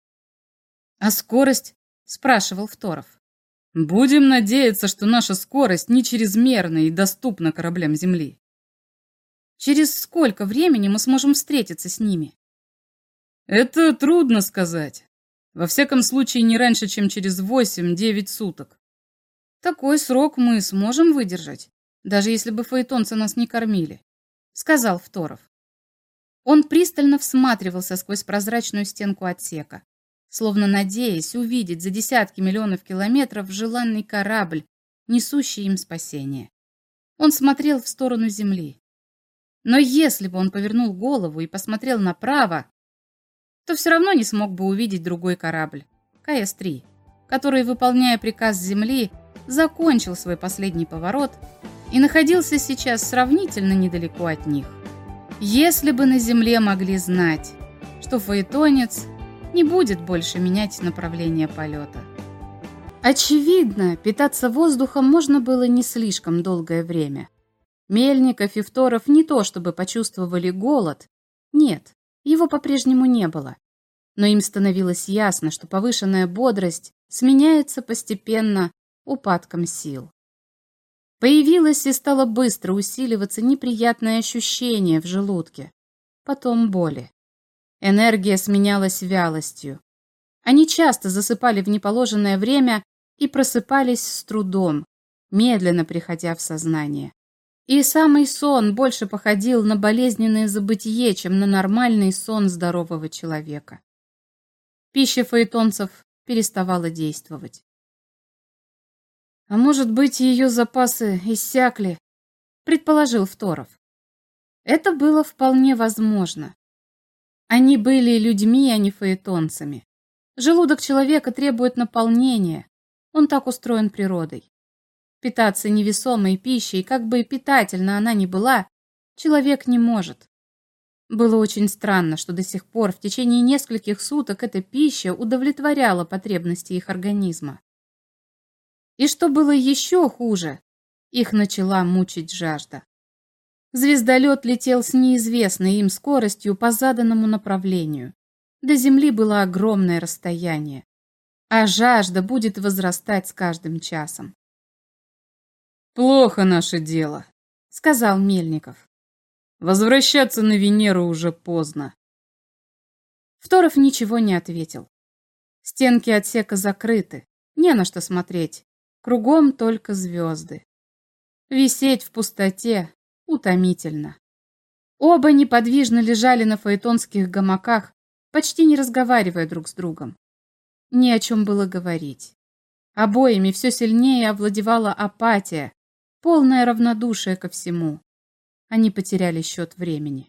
«А скорость?» — спрашивал Второв. «Будем надеяться, что наша скорость не чрезмерна и доступна кораблям Земли». «Через сколько времени мы сможем встретиться с ними?» «Это трудно сказать. Во всяком случае, не раньше, чем через восемь-девять суток». «Такой срок мы сможем выдержать, даже если бы фаэтонцы нас не кормили», — сказал Второв. Он пристально всматривался сквозь прозрачную стенку отсека, словно надеясь увидеть за десятки миллионов километров желанный корабль, несущий им спасение. Он смотрел в сторону Земли. Но если бы он повернул голову и посмотрел направо, то все равно не смог бы увидеть другой корабль, ка эс три, который, выполняя приказ Земли, закончил свой последний поворот и находился сейчас сравнительно недалеко от них. Если бы на Земле могли знать, что фаэтонец не будет больше менять направление полета. Очевидно, питаться воздухом можно было не слишком долгое время. Мельников и Второв не то чтобы почувствовали голод, нет, его по-прежнему не было. Но им становилось ясно, что повышенная бодрость сменяется постепенно упадком сил. Появилось и стало быстро усиливаться неприятное ощущение в желудке, потом боли. Энергия сменялась вялостью. Они часто засыпали в неположенное время и просыпались с трудом, медленно приходя в сознание. И самый сон больше походил на болезненное забытье, чем на нормальный сон здорового человека. Пища фаэтонцев переставала действовать. «А может быть, ее запасы иссякли?» — предположил Второв. Это было вполне возможно. Они были людьми, а не фаэтонцами. Желудок человека требует наполнения, он так устроен природой. Питаться невесомой пищей, как бы питательна она ни была, человек не может. Было очень странно, что до сих пор в течение нескольких суток эта пища удовлетворяла потребности их организма. И что было еще хуже, их начала мучить жажда. Звездолет летел с неизвестной им скоростью по заданному направлению. До Земли было огромное расстояние, а жажда будет возрастать с каждым часом. «Плохо наше дело», — сказал Мельников. «Возвращаться на Венеру уже поздно». Второв ничего не ответил. Стенки отсека закрыты, не на что смотреть, кругом только звезды. Висеть в пустоте утомительно. Оба неподвижно лежали на фаэтонских гамаках, почти не разговаривая друг с другом. Ни о чем было говорить. Обоими все сильнее овладевала апатия, полное равнодушие ко всему. Они потеряли счет времени.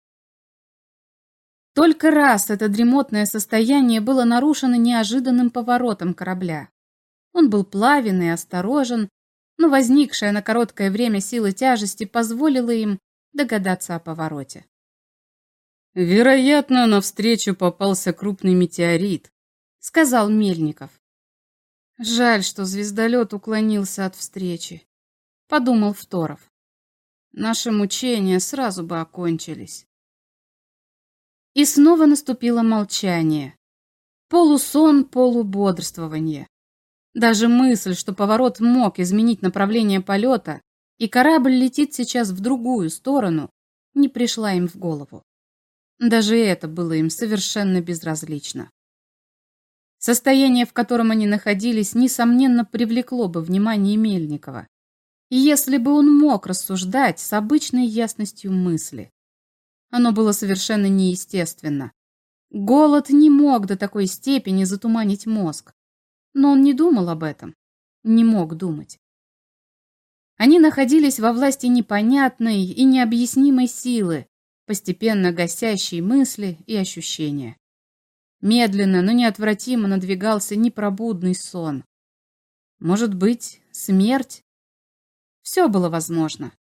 Только раз это дремотное состояние было нарушено неожиданным поворотом корабля. Он был плавен и осторожен, но возникшая на короткое время сила тяжести позволила им догадаться о повороте. «Вероятно, навстречу попался крупный метеорит», — сказал Мельников. «Жаль, что звездолет уклонился от встречи», — подумал Второв. «Наши мучения сразу бы окончились». И снова наступило молчание. Полусон, полубодрствование. Даже мысль, что поворот мог изменить направление полета, и корабль летит сейчас в другую сторону, не пришла им в голову. Даже это было им совершенно безразлично. Состояние, в котором они находились, несомненно, привлекло бы внимание Мельникова, если бы он мог рассуждать с обычной ясностью мысли. Оно было совершенно неестественно. Голод не мог до такой степени затуманить мозг. Но он не думал об этом, не мог думать. Они находились во власти непонятной и необъяснимой силы, постепенно гасящей мысли и ощущения. Медленно, но неотвратимо надвигался непробудный сон. Может быть, смерть? Все было возможно.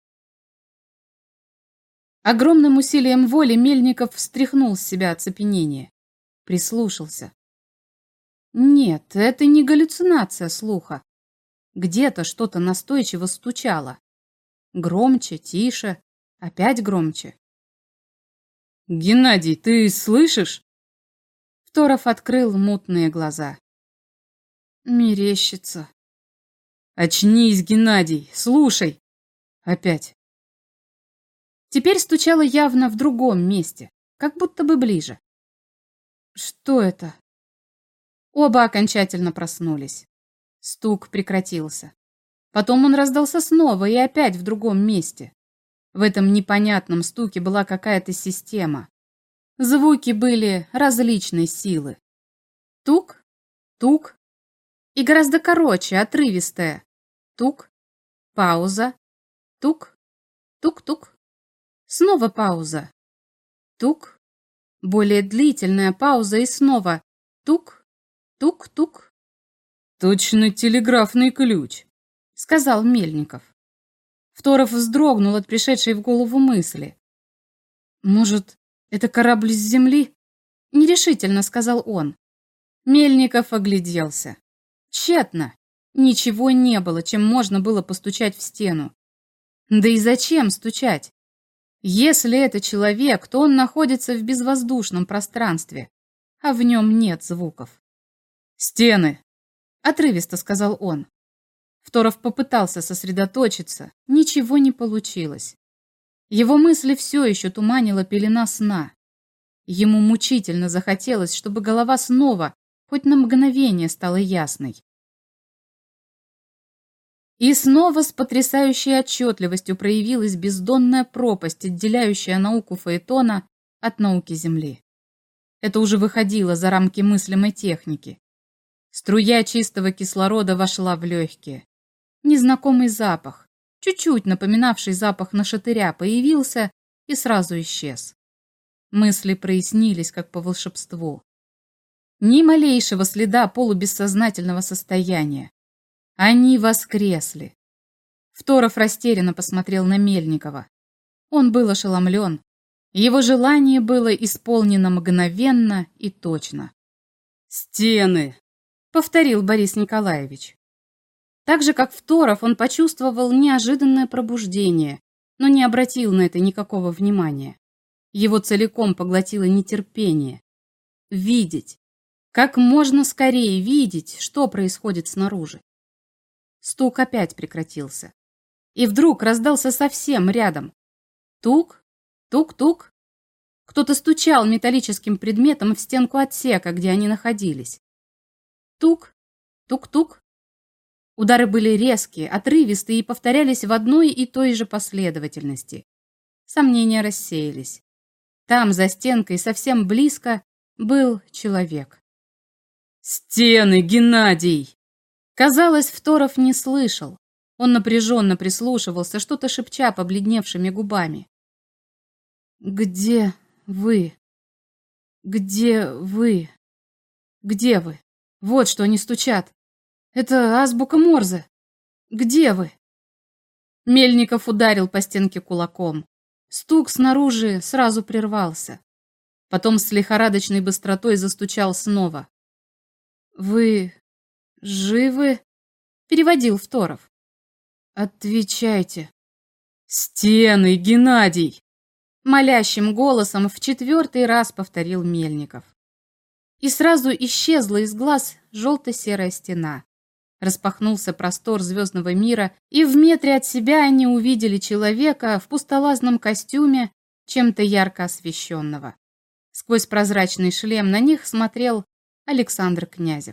Огромным усилием воли Мельников встряхнул с себя оцепенение, прислушался. Нет, это не галлюцинация слуха. Где-то что-то настойчиво стучало. Громче, тише, опять громче. «Геннадий, ты слышишь?» Второв открыл мутные глаза. Мерещится. «Очнись, Геннадий, слушай!» Опять. Теперь стучало явно в другом месте, как будто бы ближе. Что это? Оба окончательно проснулись. Стук прекратился. Потом он раздался снова и опять в другом месте. В этом непонятном стуке была какая-то система. Звуки были различной силы. Тук, тук и гораздо короче, отрывистое. Тук, пауза, тук, тук-тук. Снова пауза. Тук, более длительная пауза и снова тук, тук-тук. «Точно телеграфный ключ», — сказал Мельников. Второв вздрогнул от пришедшей в голову мысли. «Может, это корабль с земли?» — нерешительно сказал он. Мельников огляделся. Тщетно. Ничего не было, чем можно было постучать в стену. Да и зачем стучать? Если это человек, то он находится в безвоздушном пространстве, а в нем нет звуков. «Стены!» — отрывисто сказал он. Второв попытался сосредоточиться, ничего не получилось. Его мысли все еще туманила пелена сна. Ему мучительно захотелось, чтобы голова снова, хоть на мгновение, стала ясной. И снова с потрясающей отчетливостью проявилась бездонная пропасть, отделяющая науку фаэтона от науки Земли. Это уже выходило за рамки мыслимой техники. Струя чистого кислорода вошла в легкие. Незнакомый запах, чуть-чуть напоминавший запах нашатыря, появился и сразу исчез. Мысли прояснились, как по волшебству. Ни малейшего следа полубессознательного состояния. Они воскресли, Второв растерянно посмотрел на Мельникова. Он был ошеломлен. Его желание было исполнено мгновенно и точно. «Стены!» — повторил Борис Николаевич. Так же, как Второв, он почувствовал неожиданное пробуждение, но не обратил на это никакого внимания. Его целиком поглотило нетерпение. Видеть. Как можно скорее видеть, что происходит снаружи. Стук опять прекратился. И вдруг раздался совсем рядом. Тук, тук-тук. Кто-то стучал металлическим предметом в стенку отсека, где они находились. Тук, тук-тук. Удары были резкие, отрывистые и повторялись в одной и той же последовательности. Сомнения рассеялись. Там, за стенкой, совсем близко, был человек. «Стены, Геннадий!» Казалось, Второв не слышал. Он напряженно прислушивался, что-то шепча побледневшими губами. «Где вы? Где вы? Где вы? Вот что они стучат. Это азбука Морзе. Где вы?» Мельников ударил по стенке кулаком. Стук снаружи сразу прервался. Потом с лихорадочной быстротой застучал снова. «Вы живы?» — переводил Второв. «Отвечайте». «Стены, Геннадий!» — молящим голосом в четвертый раз повторил Мельников. И сразу исчезла из глаз желто-серая стена. Распахнулся простор звездного мира, и в метре от себя они увидели человека в пустолазном костюме, чем-то ярко освещенного. Сквозь прозрачный шлем на них смотрел Александр Князев.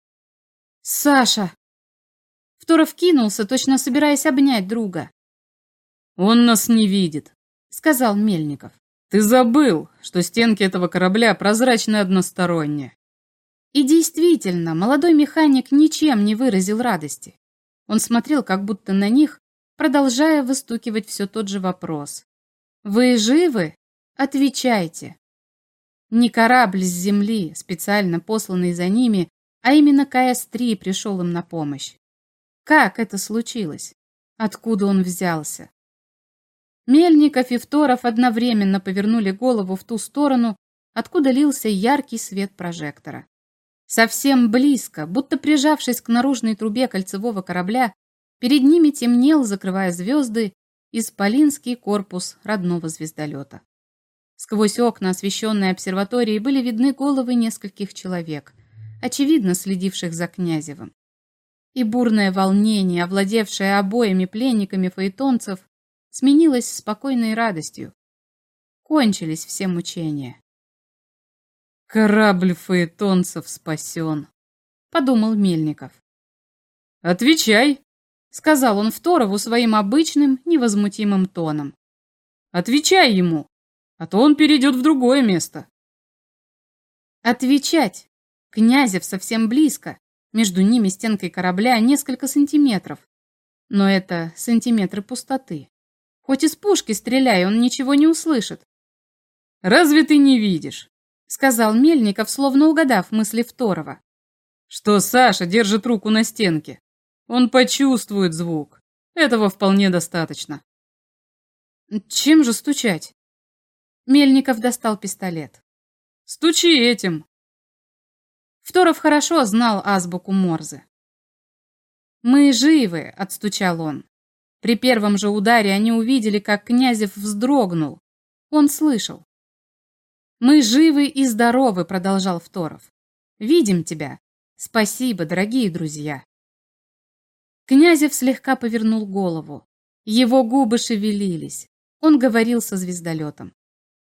«Саша!» Второв кинулся, точно собираясь обнять друга. «Он нас не видит», — сказал Мельников. «Ты забыл, что стенки этого корабля прозрачны односторонне». И действительно, молодой механик ничем не выразил радости. Он смотрел как будто на них, продолжая выстукивать все тот же вопрос. «Вы живы? Отвечайте». Не корабль с земли, специально посланный за ними, а именно ка эс три пришел им на помощь. Как это случилось? Откуда он взялся? Мельников и Второв одновременно повернули голову в ту сторону, откуда лился яркий свет прожектора. Совсем близко, будто прижавшись к наружной трубе кольцевого корабля, перед ними темнел, закрывая звезды, исполинский корпус родного звездолета. Сквозь окна освещенной обсерватории были видны головы нескольких человек, очевидно следивших за Князевым. И бурное волнение, овладевшее обоими пленниками фаэтонцев, сменилось спокойной радостью. Кончились все мучения. «Корабль фаэтонцев спасен», — подумал Мельников. «Отвечай», — сказал он Второву своим обычным невозмутимым тоном. «Отвечай ему, а то он перейдет в другое место». Отвечать. Князев совсем близко. Между ними стенкой корабля несколько сантиметров. Но это сантиметры пустоты. Хоть из пушки стреляй, он ничего не услышит. «Разве ты не видишь?» — сказал Мельников, словно угадав мысли Второва. «Что Саша держит руку на стенке. Он почувствует звук. Этого вполне достаточно». «Чем же стучать?» Мельников достал пистолет. «Стучи этим». Второв хорошо знал азбуку Морзе. «Мы живы», — отстучал он. При первом же ударе они увидели, как Князев вздрогнул. Он слышал. «Мы живы и здоровы», — продолжал Второв. «Видим тебя. Спасибо, дорогие друзья». Князев слегка повернул голову. Его губы шевелились. Он говорил со звездолетом.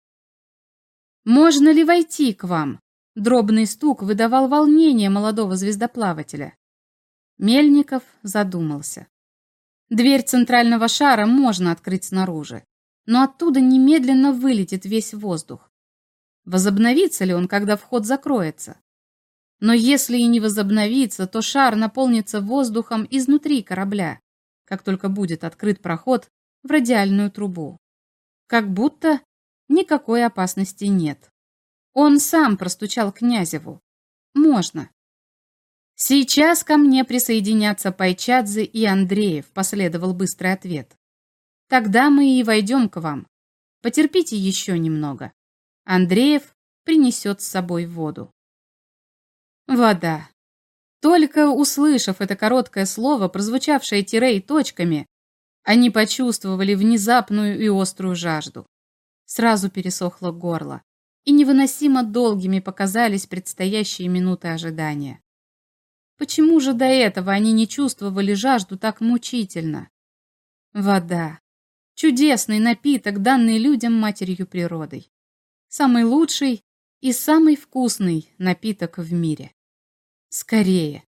«Можно ли войти к вам?» Дробный стук выдавал волнение молодого звездоплавателя. Мельников задумался. Дверь центрального шара можно открыть снаружи, но оттуда немедленно вылетит весь воздух. Возобновится ли он, когда вход закроется? Но если и не возобновится, то шар наполнится воздухом изнутри корабля, как только будет открыт проход в радиальную трубу. Как будто никакой опасности нет. Он сам простучал Князеву. Можно. «Сейчас ко мне присоединятся Пайчадзе и Андреев», — последовал быстрый ответ. «Тогда мы и войдем к вам. Потерпите еще немного. Андреев принесет с собой воду». Вода. Только услышав это короткое слово, прозвучавшее тире и точками, они почувствовали внезапную и острую жажду. Сразу пересохло горло, и невыносимо долгими показались предстоящие минуты ожидания. Почему же до этого они не чувствовали жажду так мучительно? Вода. Чудесный напиток, данный людям матерью природой. Самый лучший и самый вкусный напиток в мире. Скорее.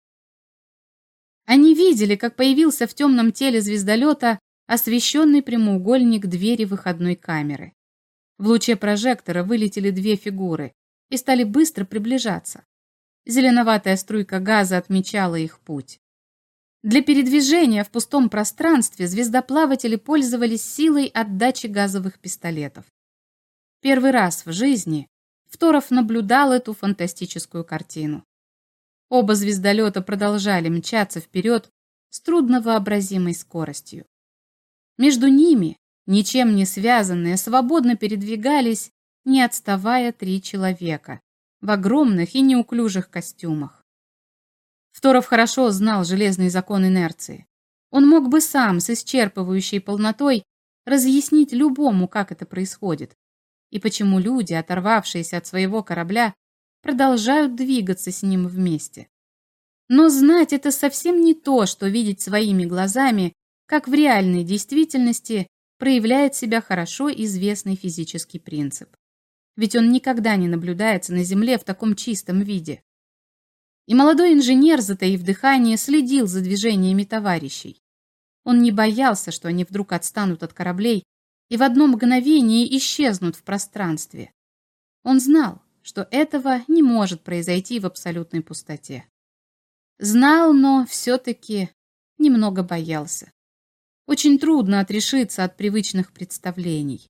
Они видели, как появился в темном теле звездолета освещенный прямоугольник двери выходной камеры. В луче прожектора вылетели две фигуры и стали быстро приближаться. Зеленоватая струйка газа отмечала их путь. Для передвижения в пустом пространстве звездоплаватели пользовались силой отдачи газовых пистолетов. Первый раз в жизни Второв наблюдал эту фантастическую картину. Оба звездолета продолжали мчаться вперед с трудновообразимой скоростью. Между ними, ничем не связанные, свободно передвигались, не отставая, три человека в огромных и неуклюжих костюмах. Второв хорошо знал железный закон инерции. Он мог бы сам с исчерпывающей полнотой разъяснить любому, как это происходит, и почему люди, оторвавшиеся от своего корабля, продолжают двигаться с ним вместе. Но знать это совсем не то, что видеть своими глазами, как в реальной действительности проявляет себя хорошо известный физический принцип. Ведь он никогда не наблюдается на Земле в таком чистом виде. И молодой инженер, затаив дыхание, следил за движениями товарищей. Он не боялся, что они вдруг отстанут от кораблей и в одно мгновение исчезнут в пространстве. Он знал, что этого не может произойти в абсолютной пустоте. Знал, но все-таки немного боялся. Очень трудно отрешиться от привычных представлений.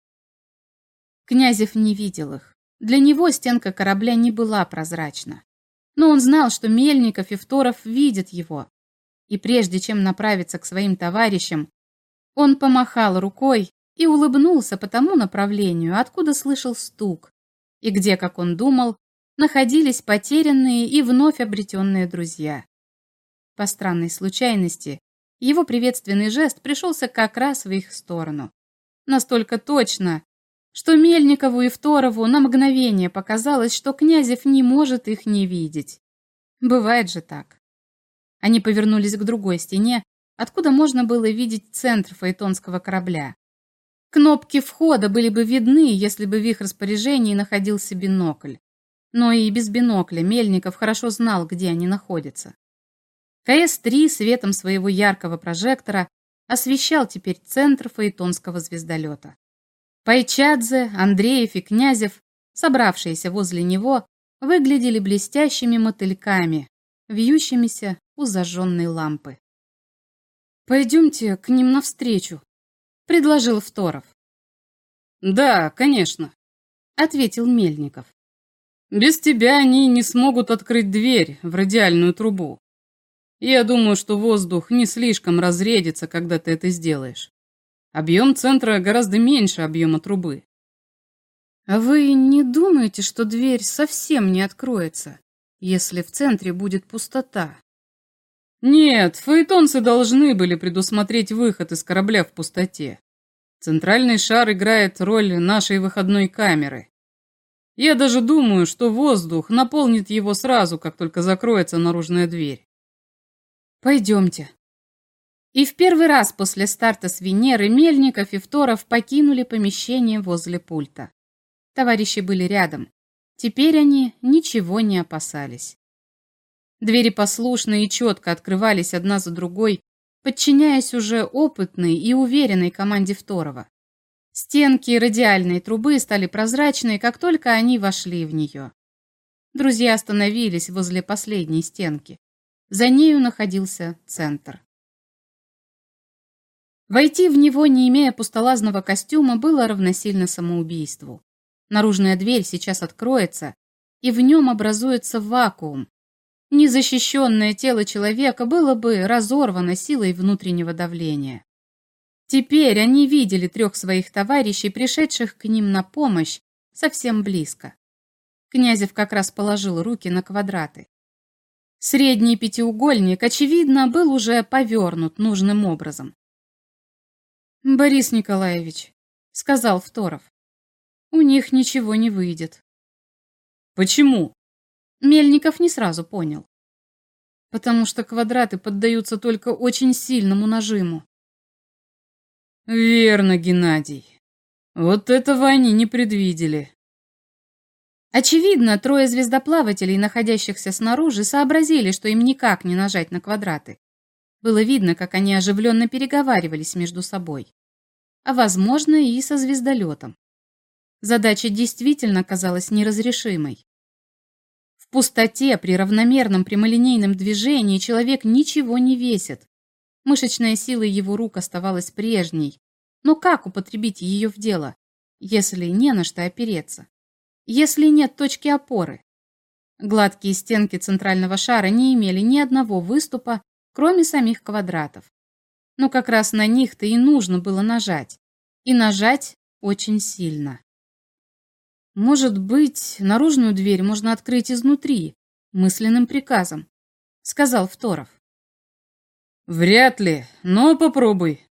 Князев не видел их. Для него стенка корабля не была прозрачна. Но он знал, что Мельников и Второв видят его. И прежде чем направиться к своим товарищам, он помахал рукой и улыбнулся по тому направлению, откуда слышал стук, и где, как он думал, находились потерянные и вновь обретенные друзья. По странной случайности, его приветственный жест пришелся как раз в их сторону. Настолько точно, что Мельникову и Второву на мгновение показалось, что Князев не может их не видеть. Бывает же так. Они повернулись к другой стене, откуда можно было видеть центр фаэтонского корабля. Кнопки входа были бы видны, если бы в их распоряжении находился бинокль. Но и без бинокля Мельников хорошо знал, где они находятся. ка эс три светом своего яркого прожектора освещал теперь центр фаэтонского звездолета. Пайчадзе, Андреев и Князев, собравшиеся возле него, выглядели блестящими мотыльками, вьющимися у зажженной лампы. «Пойдемте к ним навстречу», — предложил Второв. «Да, конечно», — ответил Мельников. «Без тебя они не смогут открыть дверь в радиальную трубу. Я думаю, что воздух не слишком разрядится, когда ты это сделаешь. Объем центра гораздо меньше объема трубы». «А вы не думаете, что дверь совсем не откроется, если в центре будет пустота?» «Нет, фаэтонцы должны были предусмотреть выход из корабля в пустоте. Центральный шар играет роль нашей выходной камеры. Я даже думаю, что воздух наполнит его сразу, как только закроется наружная дверь». «Пойдемте». И в первый раз после старта с Венеры Мельников и Второв покинули помещение возле пульта. Товарищи были рядом. Теперь они ничего не опасались. Двери послушно и четко открывались одна за другой, подчиняясь уже опытной и уверенной команде Второва. Стенки радиальной трубы стали прозрачной, как только они вошли в нее. Друзья остановились возле последней стенки. За нею находился центр. Войти в него, не имея пустолазного костюма, было равносильно самоубийству. Наружная дверь сейчас откроется, и в нем образуется вакуум. Незащищенное тело человека было бы разорвано силой внутреннего давления. Теперь они видели трех своих товарищей, пришедших к ним на помощь, совсем близко. Князев как раз положил руки на квадраты. Средний пятиугольник, очевидно, был уже повернут нужным образом. «Борис Николаевич», — сказал Второв, — «у них ничего не выйдет». «Почему?» Мельников не сразу понял. «Потому что квадраты поддаются только очень сильному нажиму». «Верно, Геннадий. Вот этого они не предвидели». Очевидно, трое звездоплавателей, находящихся снаружи, сообразили, что им никак не нажать на квадраты. Было видно, как они оживленно переговаривались между собой. А, возможно, и со звездолетом. Задача действительно казалась неразрешимой. В пустоте при равномерном прямолинейном движении человек ничего не весит. Мышечная сила его рук оставалась прежней. Но как употребить ее в дело, если не на что опереться? Если нет точки опоры? Гладкие стенки центрального шара не имели ни одного выступа, кроме самих квадратов. Но как раз на них-то и нужно было нажать. И нажать очень сильно. «Может быть, наружную дверь можно открыть изнутри, мысленным приказом», — сказал Второв. «Вряд ли, но попробуй».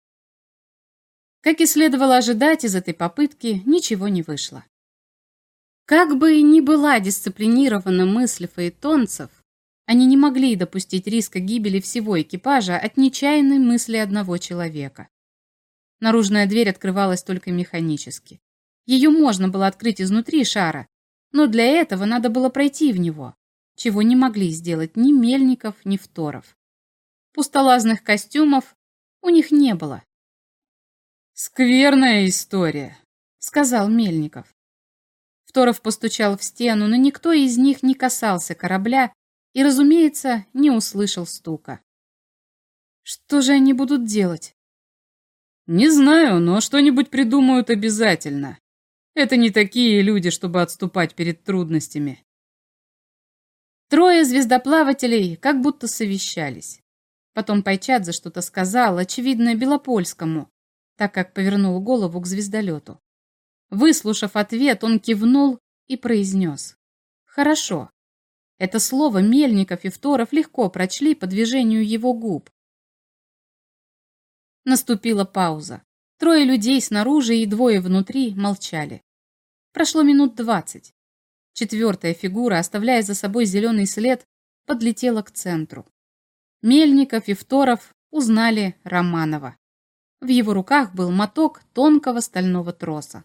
Как и следовало ожидать, из этой попытки ничего не вышло. Как бы ни была дисциплинирована мысль фаэтонцев, они не могли допустить риска гибели всего экипажа от нечаянной мысли одного человека. Наружная дверь открывалась только механически. Ее можно было открыть изнутри шара, но для этого надо было пройти в него, чего не могли сделать ни Мельников, ни Второв. Пустолазных костюмов у них не было. «Скверная история», — сказал Мельников. Второв постучал в стену, но никто из них не касался корабля и, разумеется, не услышал стука. «Что же они будут делать?» «Не знаю, но что-нибудь придумают обязательно. Это не такие люди, чтобы отступать перед трудностями». Трое звездоплавателей как будто совещались. Потом Пайчадзе что-то сказал, очевидно, Белопольскому, так как повернул голову к звездолету. Выслушав ответ, он кивнул и произнес: «Хорошо». Это слово Мельников и Второв легко прочли по движению его губ. Наступила пауза. Трое людей снаружи и двое внутри молчали. Прошло минут двадцать. Четвертая фигура, оставляя за собой зеленый след, подлетела к центру. Мельников и Второв узнали Романова. В его руках был моток тонкого стального троса.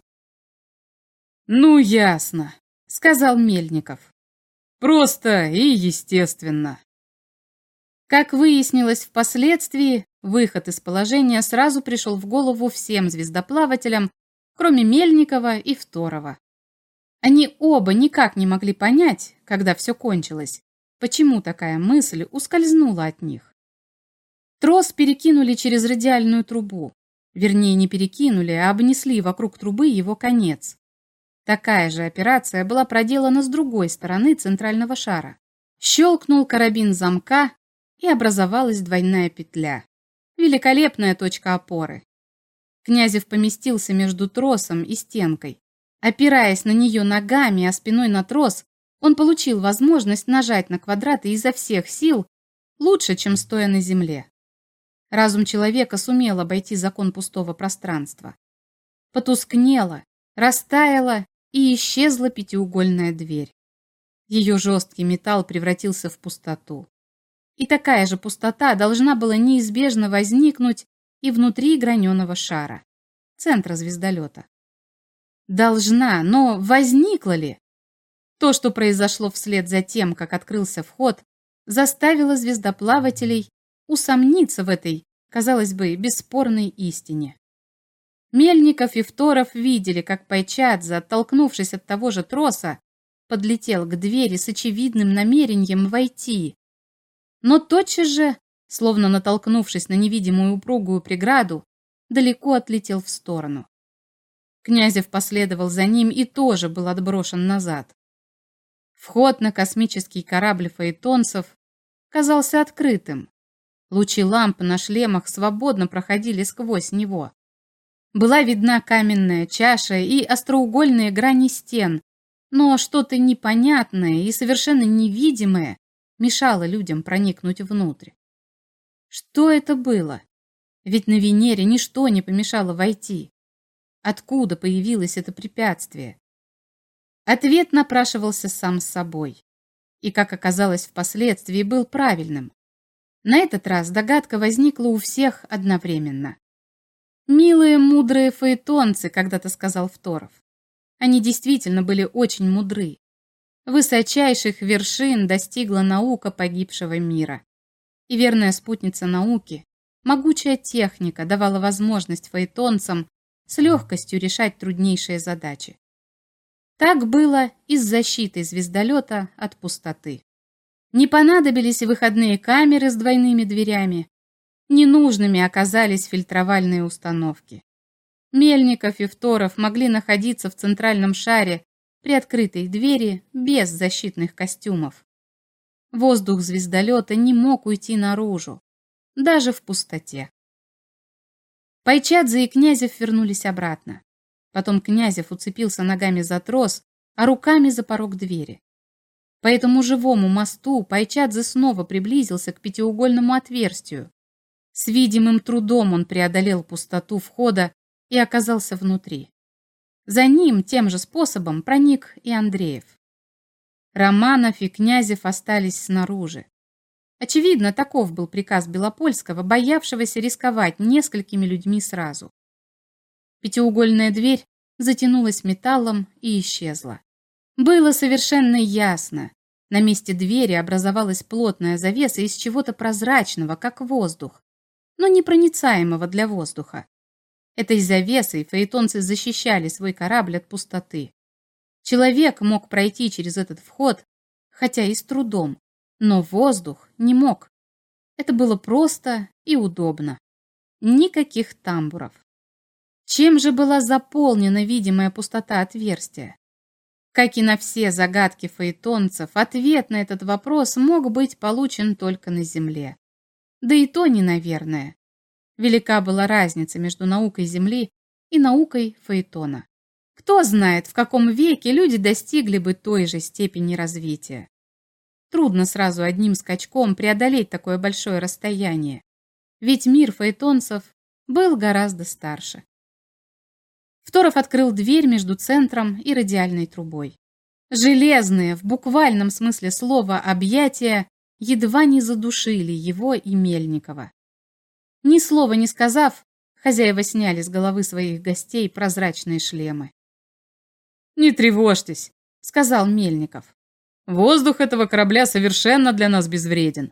«Ну, ясно», — сказал Мельников. «Просто и естественно». Как выяснилось впоследствии, выход из положения сразу пришел в голову всем звездоплавателям, кроме Мельникова и Второва. Они оба никак не могли понять, когда все кончилось, почему такая мысль ускользнула от них. Трос перекинули через радиальную трубу. Вернее, не перекинули, а обнесли вокруг трубы его конец. Такая же операция была проделана с другой стороны центрального шара. Щелкнул карабин замка, и образовалась двойная петля. Великолепная точка опоры. Князев поместился между тросом и стенкой. Опираясь на нее ногами, а спиной на трос, он получил возможность нажать на квадраты изо всех сил, лучше, чем стоя на земле. Разум человека сумел обойти закон пустого пространства. Потускнело, растаяло и исчезла пятиугольная дверь. Ее жесткий металл превратился в пустоту. И такая же пустота должна была неизбежно возникнуть и внутри граненого шара, центра звездолета. Должна, но возникла ли? То, что произошло вслед за тем, как открылся вход, заставило звездоплавателей усомниться в этой, казалось бы, бесспорной истине. Мельников и Второв видели, как Пайчадзе, оттолкнувшись от того же троса, подлетел к двери с очевидным намерением войти. Но тотчас же, словно натолкнувшись на невидимую упругую преграду, далеко отлетел в сторону. Князев последовал за ним и тоже был отброшен назад. Вход на космический корабль фаэтонцев казался открытым. Лучи ламп на шлемах свободно проходили сквозь него. Была видна каменная чаша и остроугольные грани стен, но что-то непонятное и совершенно невидимое мешало людям проникнуть внутрь. Что это было? Ведь на Венере ничто не помешало войти. Откуда появилось это препятствие? Ответ напрашивался сам собой. И, как оказалось впоследствии, был правильным. На этот раз догадка возникла у всех одновременно. «Милые, мудрые фаэтонцы», — когда-то сказал Фторов. Они действительно были очень мудры. Высочайших вершин достигла наука погибшего мира. И верная спутница науки, могучая техника, давала возможность фаэтонцам с легкостью решать труднейшие задачи. Так было и с защитой звездолета от пустоты. Не понадобились выходные камеры с двойными дверями, ненужными оказались фильтровальные установки. Мельников и Фторов могли находиться в центральном шаре при открытой двери без защитных костюмов. Воздух звездолета не мог уйти наружу, даже в пустоте. Пайчадзе и Князев вернулись обратно. Потом Князев уцепился ногами за трос, а руками за порог двери. По этому живому мосту Пайчадзе снова приблизился к пятиугольному отверстию. С видимым трудом он преодолел пустоту входа и оказался внутри. За ним тем же способом проник и Андреев. Романов и Князев остались снаружи. Очевидно, таков был приказ Белопольского, боявшегося рисковать несколькими людьми сразу. Пятиугольная дверь затянулась металлом и исчезла. Было совершенно ясно. На месте двери образовалась плотная завеса из чего-то прозрачного, как воздух, но непроницаемого для воздуха. Этой завесой фаэтонцы защищали свой корабль от пустоты. Человек мог пройти через этот вход, хотя и с трудом, но воздух не мог. Это было просто и удобно. Никаких тамбуров. Чем же была заполнена видимая пустота отверстия? Как и на все загадки фаэтонцев, ответ на этот вопрос мог быть получен только на Земле. Да и то не наверное. Велика была разница между наукой Земли и наукой фаэтона. Кто знает, в каком веке люди достигли бы той же степени развития. Трудно сразу одним скачком преодолеть такое большое расстояние, ведь мир фаэтонцев был гораздо старше. Фторов открыл дверь между центром и радиальной трубой. Железные, в буквальном смысле слова, объятия едва не задушили его и Мельникова. Ни слова не сказав, хозяева сняли с головы своих гостей прозрачные шлемы. «Не тревожьтесь», — сказал Мельников. «Воздух этого корабля совершенно для нас безвреден».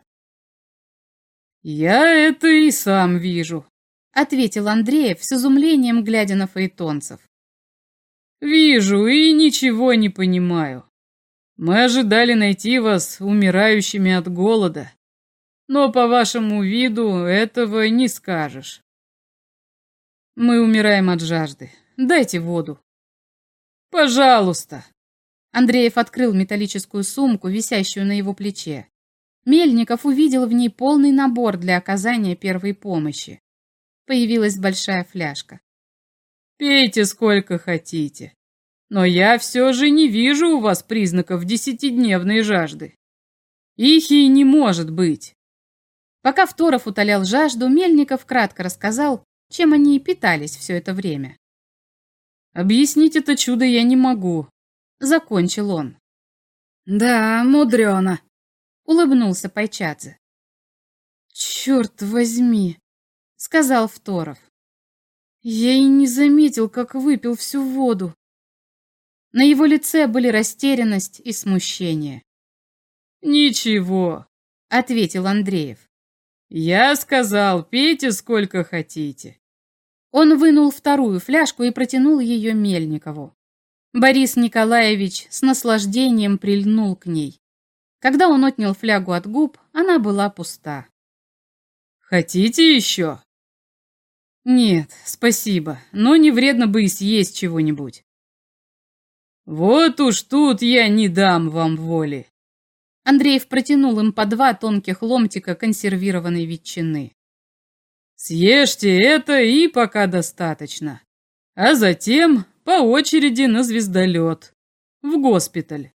«Я это и сам вижу», — ответил Андреев с изумлением, глядя на фаэтонцев. «Вижу и ничего не понимаю. Мы ожидали найти вас умирающими от голода, но по вашему виду этого не скажешь. Мы умираем от жажды. Дайте воду». «Пожалуйста». Андреев открыл металлическую сумку, висящую на его плече. Мельников увидел в ней полный набор для оказания первой помощи. Появилась большая фляжка. «Пейте сколько хотите, но я все же не вижу у вас признаков десятидневной жажды. Их и не может быть». Пока Фторов утолял жажду, Мельников кратко рассказал, чем они и питались все это время. «Объяснить это чудо я не могу», — закончил он. «Да, мудрено», — улыбнулся Пайчадзе. «Черт возьми», — сказал Фторов. «Я и не заметил, как выпил всю воду». На его лице были растерянность и смущение. «Ничего», — ответил Андреев. «Я сказал, пейте сколько хотите». Он вынул вторую фляжку и протянул ее Мельникову. Борис Николаевич с наслаждением прильнул к ней. Когда он отнял флягу от губ, она была пуста. «Хотите еще?» «Нет, спасибо, но не вредно бы и съесть чего-нибудь». «Вот уж тут я не дам вам воли. Андреев протянул им по два тонких ломтика консервированной ветчины. «Съешьте это, и пока достаточно. А затем по очереди на звездолет. В госпиталь».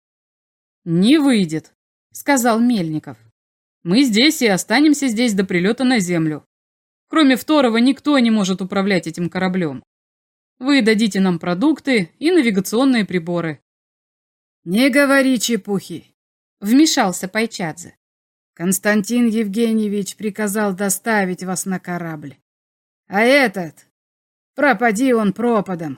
«Не выйдет», — сказал Мельников. «Мы здесь и останемся здесь до прилета на Землю. Кроме Второго никто не может управлять этим кораблем. Вы дадите нам продукты и навигационные приборы». «Не говори чепухи», — вмешался Пайчадзе. «Константин Евгеньевич приказал доставить вас на корабль. А этот, пропади он пропадом».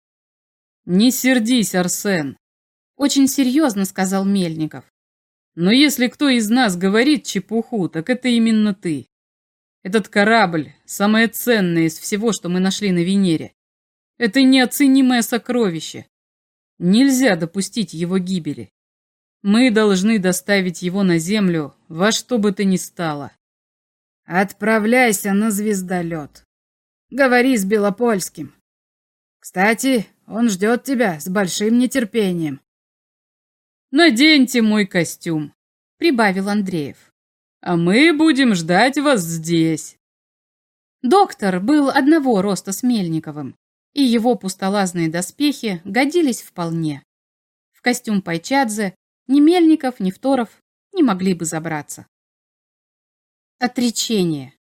«Не сердись, Арсен», — очень серьезно сказал Мельников. «Но если кто из нас говорит чепуху, так это именно ты. Этот корабль – самое ценное из всего, что мы нашли на Венере. Это неоценимое сокровище. Нельзя допустить его гибели. Мы должны доставить его на Землю во что бы то ни стало». «Отправляйся на звездолет. Говори с Белопольским. Кстати, он ждет тебя с большим нетерпением». «Наденьте мой костюм», — прибавил Андреев. «А мы будем ждать вас здесь». Доктор был одного роста с Мельниковым, и его пустолазные доспехи годились вполне. В костюм Пайчадзе ни Мельников, ни Второв не могли бы забраться. Отречение.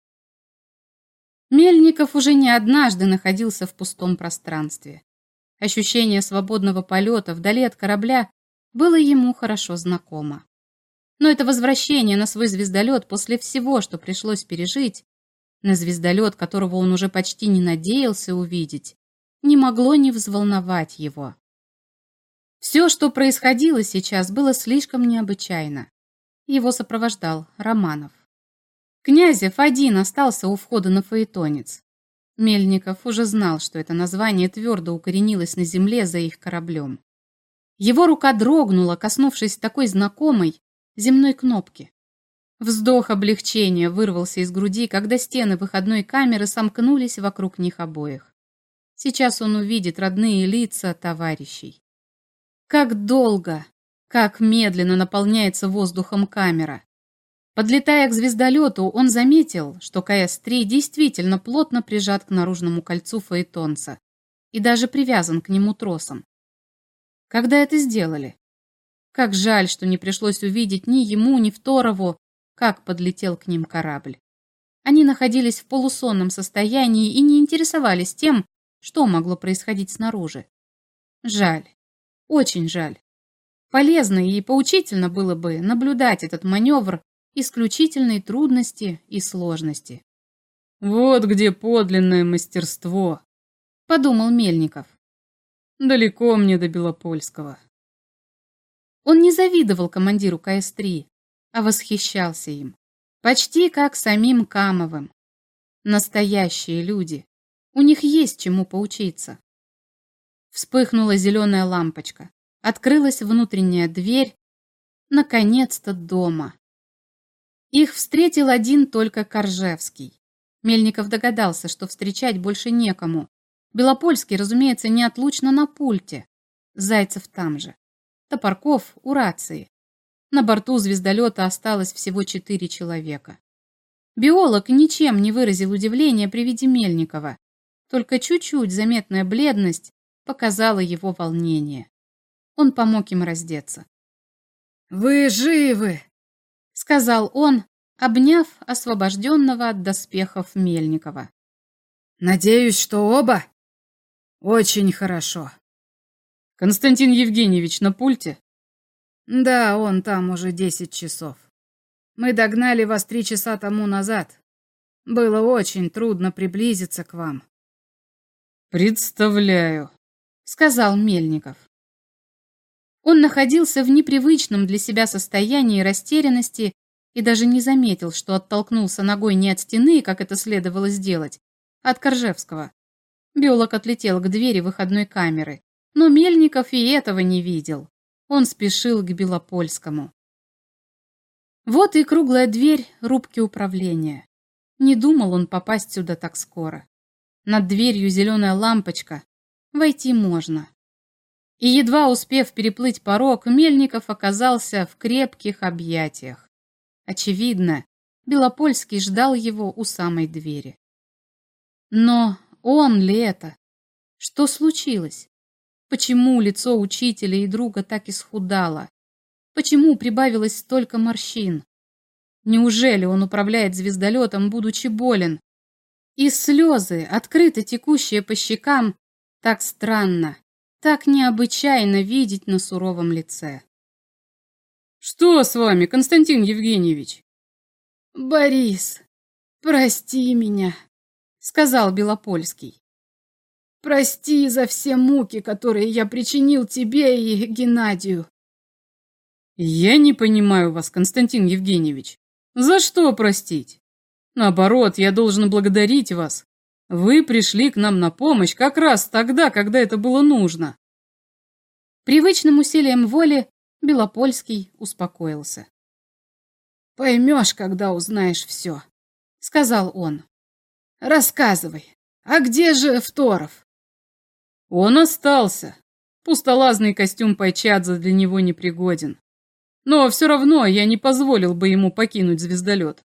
Мельников уже не однажды находился в пустом пространстве. Ощущение свободного полета вдали от корабля было ему хорошо знакомо. Но это возвращение на свой звездолет после всего, что пришлось пережить, на звездолет, которого он уже почти не надеялся увидеть, не могло не взволновать его. Все, что происходило сейчас, было слишком необычайно. Его сопровождал Романов. Князев один остался у входа на фаэтонец. Мельников уже знал, что это название твердо укоренилось на земле за их кораблем. Его рука дрогнула, коснувшись такой знакомой земной кнопки. Вздох облегчения вырвался из груди, когда стены выходной камеры сомкнулись вокруг них обоих. Сейчас он увидит родные лица товарищей. Как долго, как медленно наполняется воздухом камера. Подлетая к звездолету, он заметил, что ка эс три действительно плотно прижат к наружному кольцу фаэтонца и даже привязан к нему тросом. Когда это сделали? Как жаль, что не пришлось увидеть ни ему, ни Второву, как подлетел к ним корабль. Они находились в полусонном состоянии и не интересовались тем, что могло происходить снаружи. Жаль, очень жаль. Полезно и поучительно было бы наблюдать этот маневр исключительной трудности и сложности. «Вот где подлинное мастерство», — подумал Мельников. «Далеко мне до Белопольского». Он не завидовал командиру ка эс три, а восхищался им, почти как самим Камовым. Настоящие люди, у них есть чему поучиться. Вспыхнула зеленая лампочка, открылась внутренняя дверь, наконец-то дома. Их встретил один только Коржевский. Мельников догадался, что встречать больше некому. Белопольский, разумеется, неотлучно на пульте. Зайцев там же. Топорков у рации. На борту звездолета осталось всего четыре человека. Биолог ничем не выразил удивления при виде Мельникова. Только чуть-чуть заметная бледность показала его волнение. Он помог им раздеться. «Вы живы!» — сказал он, обняв освобожденного от доспехов Мельникова. «Надеюсь, что оба? Очень хорошо». «Константин Евгеньевич на пульте?» «Да, он там уже десять часов. Мы догнали вас три часа тому назад. Было очень трудно приблизиться к вам». «Представляю», — сказал Мельников. Он находился в непривычном для себя состоянии растерянности и даже не заметил, что оттолкнулся ногой не от стены, как это следовало сделать, а от Коржевского. Биолог отлетел к двери выходной камеры, но Мельников и этого не видел. Он спешил к Белопольскому. Вот и круглая дверь рубки управления. Не думал он попасть сюда так скоро. Над дверью зеленая лампочка. Войти можно. И, едва успев переплыть порог, Мельников оказался в крепких объятиях. Очевидно, Белопольский ждал его у самой двери. Но он ли это? Что случилось? Почему лицо учителя и друга так исхудало? Почему прибавилось столько морщин? Неужели он управляет звездолетом, будучи болен? И слезы, открыто текущие по щекам, так странно, так необычайно видеть на суровом лице. «Что с вами, Константин Евгеньевич?» «Борис, прости меня», — сказал Белопольский. «Прости за все муки, которые я причинил тебе и Геннадию». «Я не понимаю вас, Константин Евгеньевич. За что простить? Наоборот, я должен благодарить вас. Вы пришли к нам на помощь как раз тогда, когда это было нужно». Привычным усилием воли Белопольский успокоился. «Поймешь, когда узнаешь все», — сказал он. «Рассказывай, а где же Второв?» «Он остался. Пустолазный костюм Пайчадзе для него непригоден. Но все равно я не позволил бы ему покинуть звездолет».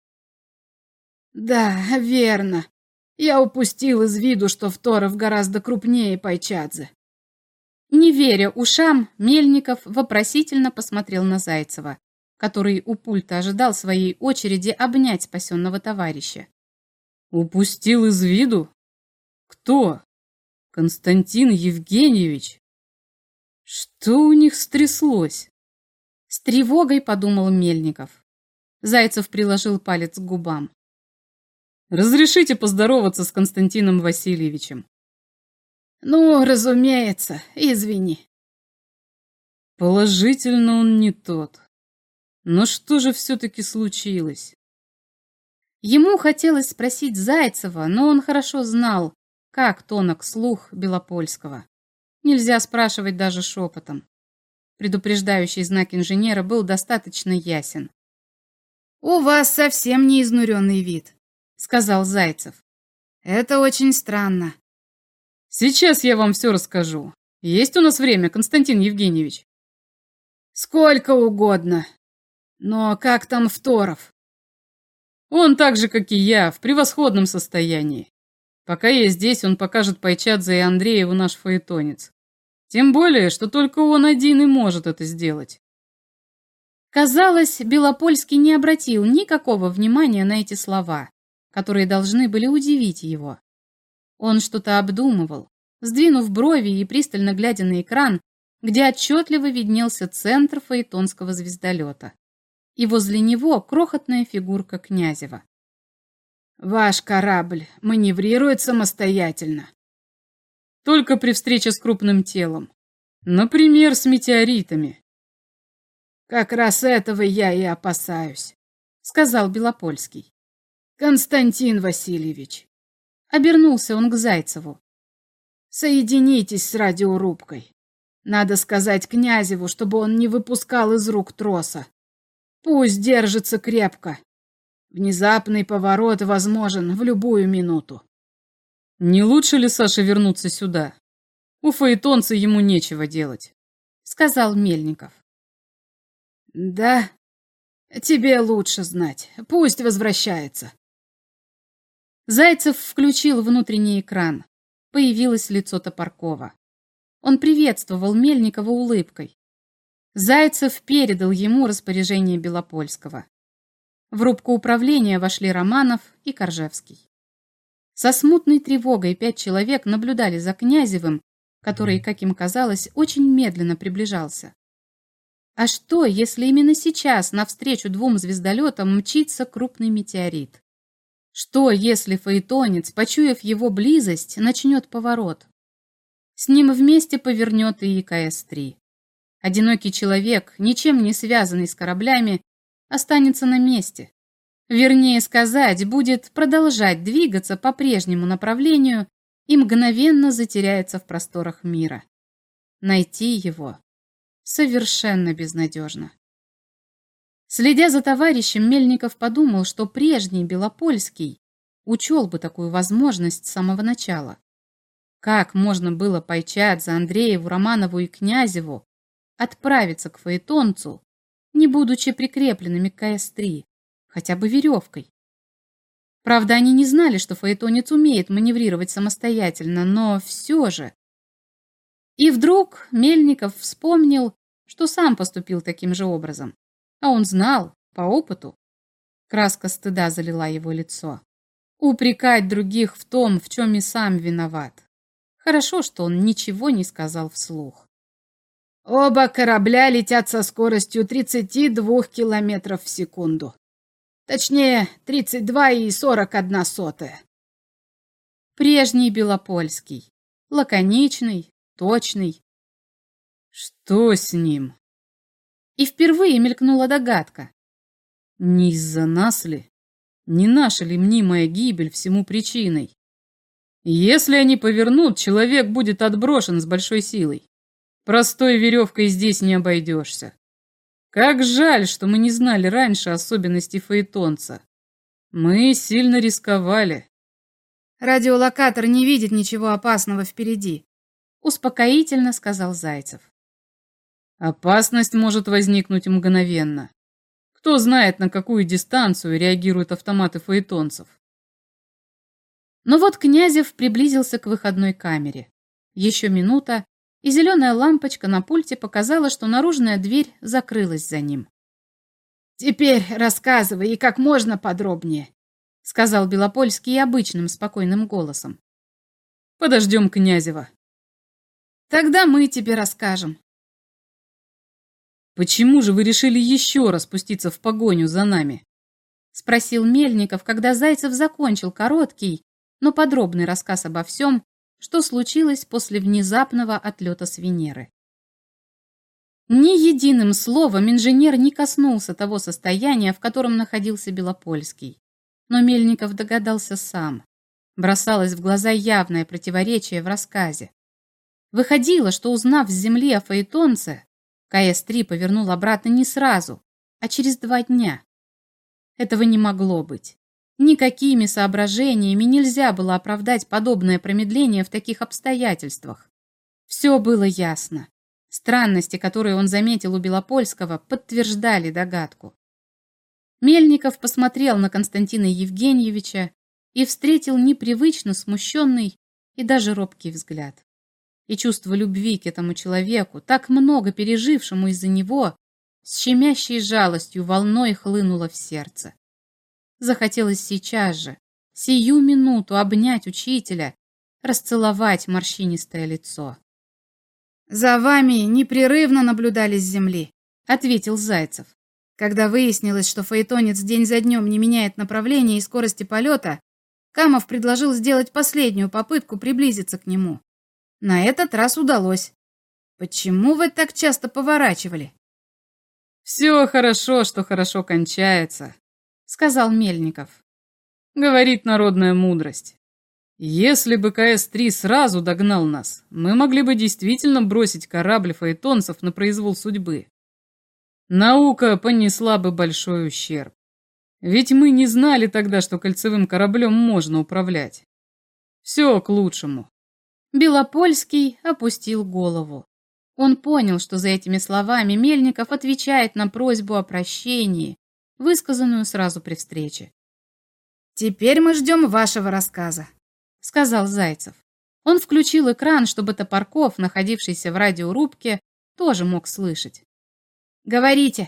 «Да, верно. Я упустил из виду, что Второв гораздо крупнее Пайчадзе». Не веря ушам, Мельников вопросительно посмотрел на Зайцева, который у пульта ожидал своей очереди обнять спасенного товарища. «Упустил из виду? Кто? Константин Евгеньевич? Что у них стряслось?» С тревогой подумал Мельников. Зайцев приложил палец к губам. «Разрешите поздороваться с Константином Васильевичем?» «Ну, разумеется, извини». Положительно он не тот. Но что же все-таки случилось? Ему хотелось спросить Зайцева, но он хорошо знал, как тонок слух Белопольского. Нельзя спрашивать даже шепотом. Предупреждающий знак инженера был достаточно ясен. «У вас совсем не изнуренный вид», — сказал Зайцев. «Это очень странно». «Сейчас я вам все расскажу. Есть у нас время, Константин Евгеньевич?» «Сколько угодно. Но как там Второв?» «Он так же, как и я, в превосходном состоянии. Пока я здесь, он покажет Пайчадзе и Андрееву наш фаэтонец. Тем более, что только он один и может это сделать». Казалось, Белопольский не обратил никакого внимания на эти слова, которые должны были удивить его. Он что-то обдумывал, сдвинув брови и пристально глядя на экран, где отчетливо виднелся центр фаэтонского звездолета. И возле него крохотная фигурка Князева. «Ваш корабль маневрирует самостоятельно». «Только при встрече с крупным телом. Например, с метеоритами». «Как раз этого я и опасаюсь», — сказал Белопольский. «Константин Васильевич». Обернулся он к Зайцеву. «Соединитесь с радиорубкой. Надо сказать Князеву, чтобы он не выпускал из рук троса. Пусть держится крепко. Внезапный поворот возможен в любую минуту». «Не лучше ли Саше вернуться сюда? У фаэтонца ему нечего делать», — сказал Мельников. «Да, тебе лучше знать. Пусть возвращается». Зайцев включил внутренний экран. Появилось лицо Топоркова. Он приветствовал Мельникова улыбкой. Зайцев передал ему распоряжение Белопольского. В рубку управления вошли Романов и Коржевский. Со смутной тревогой пять человек наблюдали за Князевым, который, как им казалось, очень медленно приближался. А что, если именно сейчас навстречу двум звездолетам мчится крупный метеорит? Что, если фаэтонец, почуяв его близость, начнет поворот? С ним вместе повернет и И К С три. Одинокий человек, ничем не связанный с кораблями, останется на месте. Вернее сказать, будет продолжать двигаться по прежнему направлению и мгновенно затеряется в просторах мира. Найти его совершенно безнадежно. Следя за товарищем, Мельников подумал, что прежний Белопольский учел бы такую возможность с самого начала. Как можно было пайчать за Андрееву, Романову и Князеву отправиться к фаэтонцу, не будучи прикрепленными к ка эс три, хотя бы веревкой? Правда, они не знали, что фаэтонец умеет маневрировать самостоятельно, но все же. И вдруг Мельников вспомнил, что сам поступил таким же образом. А он знал, по опыту. Краска стыда залила его лицо. Упрекать других в том, в чем и сам виноват. Хорошо, что он ничего не сказал вслух. Оба корабля летят со скоростью тридцати двух километров в секунду. Точнее, тридцать два и сорок одна сотая. Прежний Белопольский. Лаконичный, точный. Что с ним? И впервые мелькнула догадка. Не из-за нас ли? Не наша ли мнимая гибель всему причиной? Если они повернут, человек будет отброшен с большой силой. Простой веревкой здесь не обойдешься. Как жаль, что мы не знали раньше особенностей фаэтонца. Мы сильно рисковали. Радиолокатор не видит ничего опасного впереди, успокоительно сказал Зайцев. Опасность может возникнуть мгновенно. Кто знает, на какую дистанцию реагируют автоматы фаэтонцев. Но вот Князев приблизился к выходной камере. Еще минута, и зеленая лампочка на пульте показала, что наружная дверь закрылась за ним. «Теперь рассказывай, и как можно подробнее», — сказал Белопольский обычным спокойным голосом. «Подождем Князева». «Тогда мы тебе расскажем». «Почему же вы решили еще раз пуститься в погоню за нами?» — спросил Мельников, когда Зайцев закончил короткий, но подробный рассказ обо всем, что случилось после внезапного отлета с Венеры. Ни единым словом инженер не коснулся того состояния, в котором находился Белопольский. Но Мельников догадался сам. Бросалось в глаза явное противоречие в рассказе. Выходило, что, узнав с земли о фаэтонце, ка эс три повернул обратно не сразу, а через два дня. Этого не могло быть. Никакими соображениями нельзя было оправдать подобное промедление в таких обстоятельствах. Все было ясно. Странности, которые он заметил у Белопольского, подтверждали догадку. Мельников посмотрел на Константина Евгеньевича и встретил непривычно смущенный и даже робкий взгляд. И чувство любви к этому человеку, так много пережившему из-за него, с щемящей жалостью волной хлынуло в сердце. Захотелось сейчас же, сию минуту обнять учителя, расцеловать морщинистое лицо. «За вами непрерывно наблюдали с земли», — ответил Зайцев. «Когда выяснилось, что фаэтонец день за днем не меняет направления и скорости полета, Камов предложил сделать последнюю попытку приблизиться к нему. На этот раз удалось. Почему вы так часто поворачивали?» «Все хорошо, что хорошо кончается», — сказал Мельников. «Говорит народная мудрость. Если бы ка эс три сразу догнал нас, мы могли бы действительно бросить корабль фаэтонцев на произвол судьбы. Наука понесла бы большой ущерб. Ведь мы не знали тогда, что кольцевым кораблем можно управлять. Все к лучшему». Белопольский опустил голову. Он понял, что за этими словами Мельников отвечает на просьбу о прощении, высказанную сразу при встрече. «Теперь мы ждем вашего рассказа», — сказал Зайцев. Он включил экран, чтобы Топорков, находившийся в радиорубке, тоже мог слышать. «Говорите».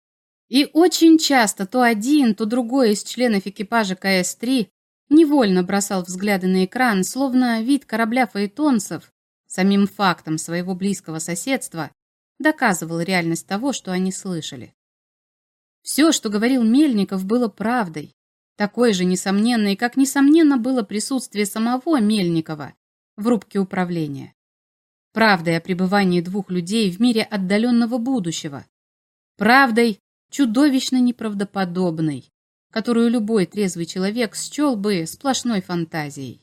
И очень часто то один, то другой из членов экипажа ка эс три невольно бросал взгляды на экран, словно вид корабля фаэтонцев самим фактом своего близкого соседства доказывал реальность того, что они слышали. Все, что говорил Мельников, было правдой, такой же несомненной, как несомненно было присутствие самого Мельникова в рубке управления. Правдой о пребывании двух людей в мире отдаленного будущего. Правдой, чудовищно неправдоподобной, которую любой трезвый человек счел бы сплошной фантазией.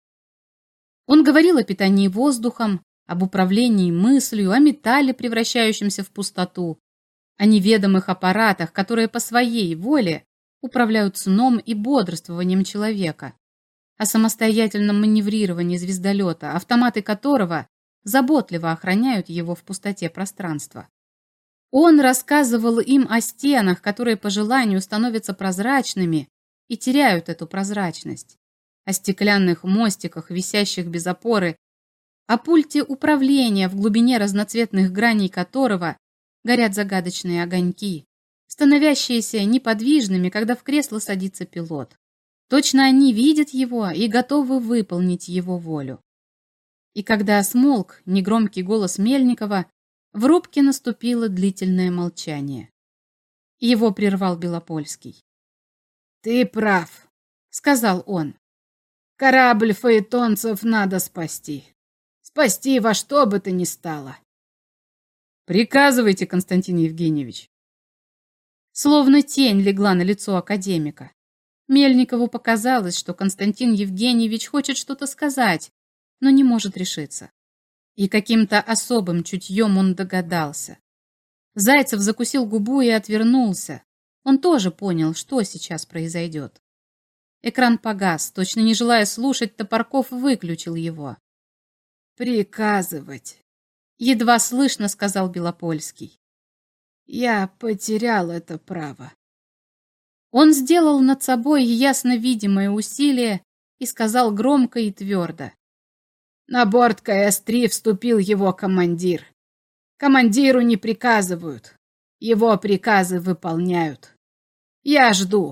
Он говорил о питании воздухом, об управлении мыслью, о металле, превращающемся в пустоту, о неведомых аппаратах, которые по своей воле управляют сном и бодрствованием человека, о самостоятельном маневрировании звездолета, автоматы которого заботливо охраняют его в пустоте пространства. Он рассказывал им о стенах, которые по желанию становятся прозрачными и теряют эту прозрачность, о стеклянных мостиках, висящих без опоры, о пульте управления, в глубине разноцветных граней которого горят загадочные огоньки, становящиеся неподвижными, когда в кресло садится пилот. Точно они видят его и готовы выполнить его волю. И когда смолк негромкий голос Мельникова, в рубке наступило длительное молчание. Его прервал Белопольский. «Ты прав», — сказал он. «Корабль фаэтонцев надо спасти. Спасти во что бы то ни стало». «Приказывайте, Константин Евгеньевич». Словно тень легла на лицо академика. Мельникову показалось, что Константин Евгеньевич хочет что-то сказать, но не может решиться. И каким-то особым чутьем он догадался. Зайцев закусил губу и отвернулся. Он тоже понял, что сейчас произойдет. Экран погас, точно не желая слушать, Топорков выключил его. «Приказывать», — едва слышно сказал Белопольский. «Я потерял это право». Он сделал над собой ясно видимое усилие и сказал громко и твердо. На борт ка эс три вступил его командир. Командиру не приказывают, его приказы выполняют. Я жду.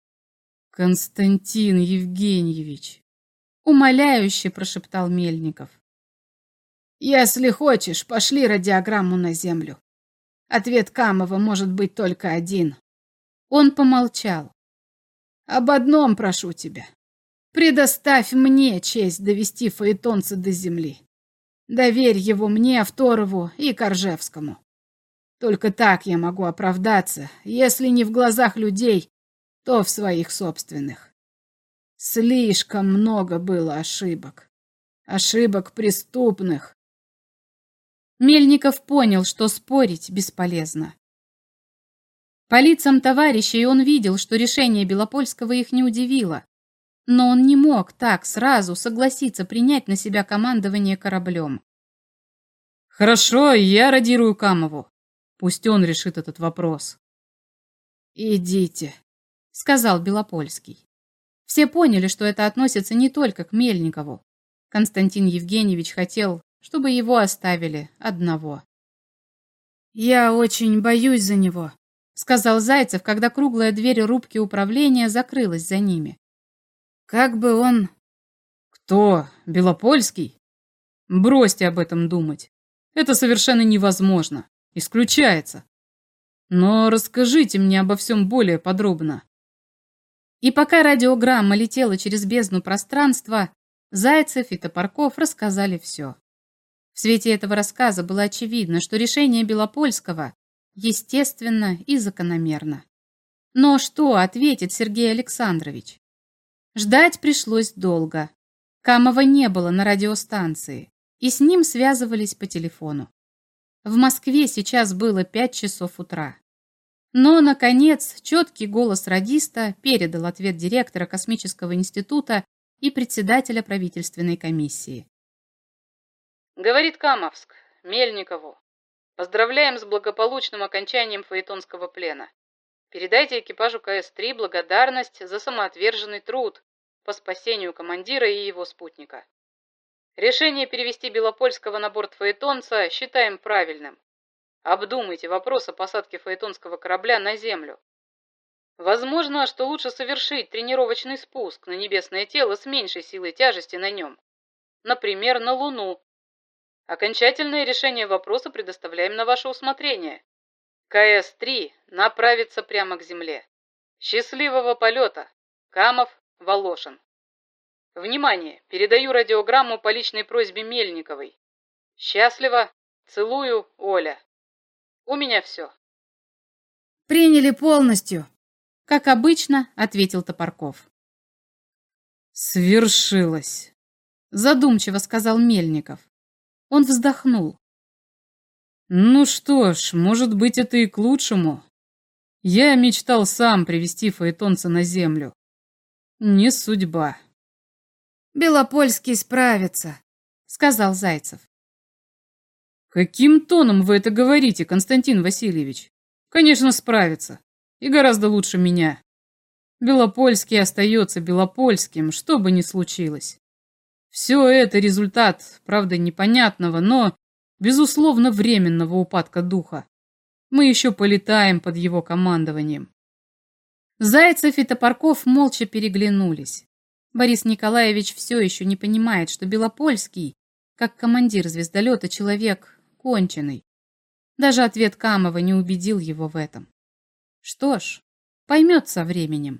Константин Евгеньевич, умоляюще прошептал Мельников. Если хочешь, пошли радиограмму на землю. Ответ Камова может быть только один. Он помолчал. Об одном прошу тебя. Предоставь мне честь довести фаэтонца до земли. Доверь его мне, Второву и Коржевскому. Только так я могу оправдаться, если не в глазах людей, то в своих собственных. Слишком много было ошибок. Ошибок преступных. Мельников понял, что спорить бесполезно. По лицам товарищей он видел, что решение Белопольского их не удивило. Но он не мог так сразу согласиться принять на себя командование кораблем. «Хорошо, я радирую Камову. Пусть он решит этот вопрос». «Идите», — сказал Белопольский. Все поняли, что это относится не только к Мельникову. Константин Евгеньевич хотел, чтобы его оставили одного. «Я очень боюсь за него», — сказал Зайцев, когда круглая дверь рубки управления закрылась за ними. «Как бы он...» «Кто? Белопольский? Бросьте об этом думать. Это совершенно невозможно. Исключается. Но расскажите мне обо всем более подробно». И пока радиограмма летела через бездну пространства, Зайцев и Топорков рассказали все. В свете этого рассказа было очевидно, что решение Белопольского естественно и закономерно. Но что ответит Сергей Александрович? Ждать пришлось долго. Камова не было на радиостанции, и с ним связывались по телефону. В Москве сейчас было пять часов утра. Но, наконец, четкий голос радиста передал ответ директора Космического института и председателя правительственной комиссии. Говорит Камовск, Мельникову. Поздравляем с благополучным окончанием фаэтонского плена. Передайте экипажу ка эс три благодарность за самоотверженный труд по спасению командира и его спутника. Решение перевести Белопольского на борт фаэтонца считаем правильным. Обдумайте вопрос о посадке фаэтонского корабля на Землю. Возможно, что лучше совершить тренировочный спуск на небесное тело с меньшей силой тяжести на нем. Например, на Луну. Окончательное решение вопроса предоставляем на ваше усмотрение. ка эс три направится прямо к Земле. Счастливого полета! Камов, Волошин. Внимание! Передаю радиограмму по личной просьбе Мельниковой. Счастливо! Целую, Оля. У меня все. «Приняли полностью», — как обычно ответил Топорков. «Свершилось», — задумчиво сказал Мельников. Он вздохнул. «Ну что ж, может быть, это и к лучшему. Я мечтал сам привести фаэтонца на Землю. Не судьба». Белопольский справится, сказал Зайцев. Каким тоном вы это говорите, Константин Васильевич? Конечно, справится. И гораздо лучше меня. Белопольский остается Белопольским, что бы ни случилось. Все это результат, правда, непонятного, но, безусловно, временного упадка духа. Мы еще полетаем под его командованием. Зайцев и Топорков молча переглянулись. Борис Николаевич все еще не понимает, что Белопольский, как командир звездолета, человек конченый. Даже ответ Камова не убедил его в этом. Что ж, поймет со временем.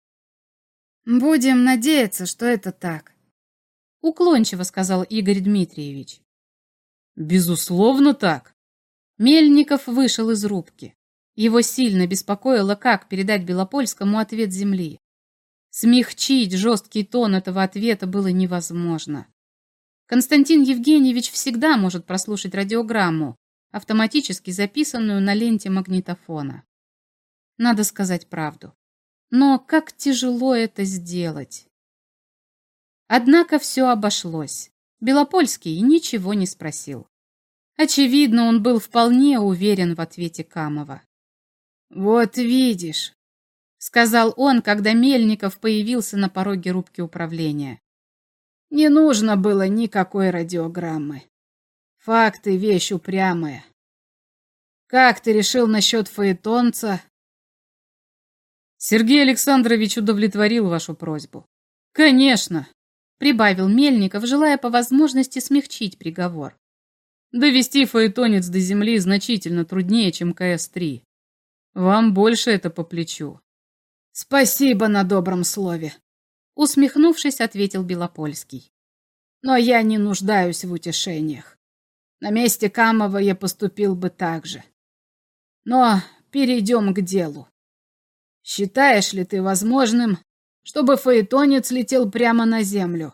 «Будем надеяться, что это так», — уклончиво сказал Игорь Дмитриевич. «Безусловно так». Мельников вышел из рубки. Его сильно беспокоило, как передать Белопольскому ответ Земли. Смягчить жесткий тон этого ответа было невозможно. Константин Евгеньевич всегда может прослушать радиограмму, автоматически записанную на ленте магнитофона. Надо сказать правду. Но как тяжело это сделать. Однако все обошлось. Белопольский ничего не спросил. Очевидно, он был вполне уверен в ответе Камова. «Вот видишь», — сказал он, когда Мельников появился на пороге рубки управления. «Не нужно было никакой радиограммы. Факты — вещь упрямая. Как ты решил насчет фаэтонца?» «Сергей Александрович удовлетворил вашу просьбу». «Конечно», — прибавил Мельников, желая по возможности смягчить приговор. «Довести фаэтонец до земли значительно труднее, чем ка эс три. Вам больше это по плечу». «Спасибо на добром слове», — усмехнувшись, ответил Белопольский. «Но я не нуждаюсь в утешениях. На месте Камова я поступил бы так же. Но перейдем к делу. Считаешь ли ты возможным, чтобы фаэтонец летел прямо на землю?»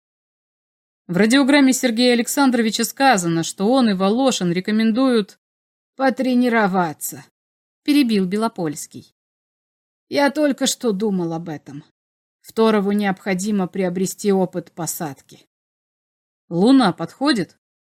В радиограмме Сергея Александровича сказано, что он и Волошин рекомендуют потренироваться, перебил Белопольский. Я только что думал об этом. Второву необходимо приобрести опыт посадки. Луна подходит?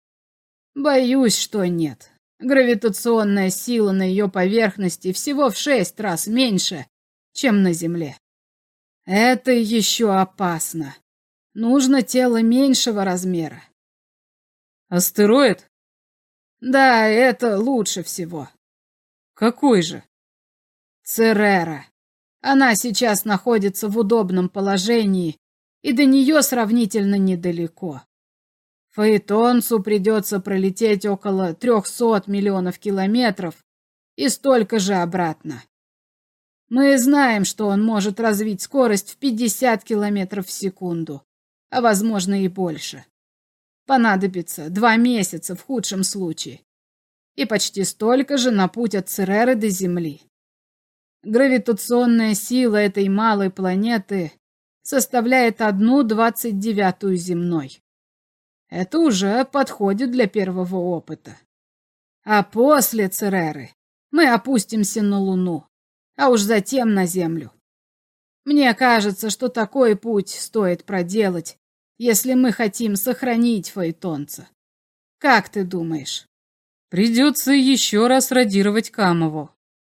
Боюсь, что нет. Гравитационная сила на ее поверхности всего в шесть раз меньше, чем на Земле. Это еще опасно. Нужно тело меньшего размера. Астероид? Да, это лучше всего. Какой же? Церера. Она сейчас находится в удобном положении, и до нее сравнительно недалеко. Фаэтонцу придется пролететь около трехсот миллионов километров и столько же обратно. Мы знаем, что он может развить скорость в пятьдесят километров в секунду, а возможно и больше. Понадобится два месяца в худшем случае, и почти столько же на путь от Цереры до Земли. Гравитационная сила этой малой планеты составляет одну двадцать девятую земной. Это уже подходит для первого опыта. А после Цереры мы опустимся на Луну, а уж затем на Землю. Мне кажется, что такой путь стоит проделать, если мы хотим сохранить фаэтонца. Как ты думаешь? Придется еще раз радировать Камову.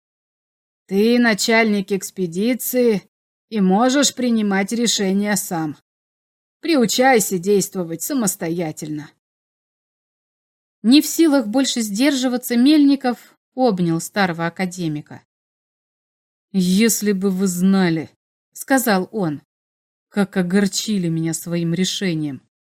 Ты начальник экспедиции и можешь принимать решения сам. Приучайся действовать самостоятельно. Не в силах больше сдерживаться, Мельников обнял старого академика. «Если бы вы знали, — сказал он, — как огорчили меня своим решением».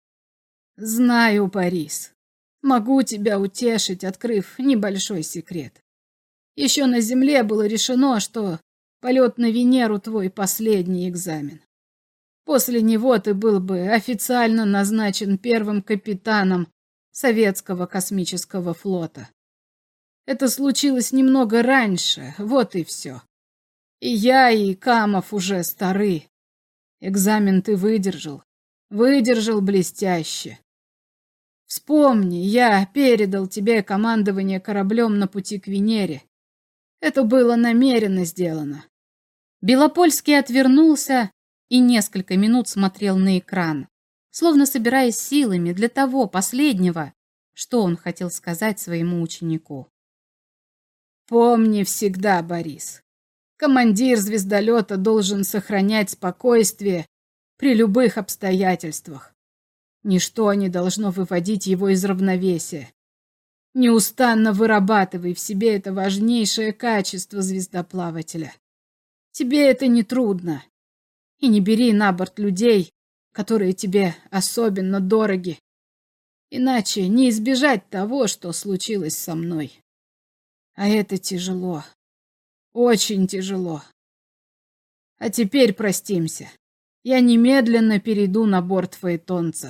«Знаю, Борис. Могу тебя утешить, открыв небольшой секрет. Еще на Земле было решено, что полет на Венеру — твой последний экзамен. После него ты был бы официально назначен первым капитаном Советского космического флота. Это случилось немного раньше, вот и все. И я, и Камов уже стары. Экзамен ты выдержал, выдержал блестяще. Вспомни, я передал тебе командование кораблем на пути к Венере. Это было намеренно сделано». Белопольский отвернулся и несколько минут смотрел на экран, словно собираясь силами для того последнего, что он хотел сказать своему ученику. Помни всегда, Борис, командир звездолета должен сохранять спокойствие при любых обстоятельствах. Ничто не должно выводить его из равновесия. Неустанно вырабатывай в себе это важнейшее качество звездоплавателя. Тебе это не трудно. И не бери на борт людей, которые тебе особенно дороги. Иначе не избежать того, что случилось со мной. А это тяжело. Очень тяжело. А теперь простимся. Я немедленно перейду на борт фаэтонца.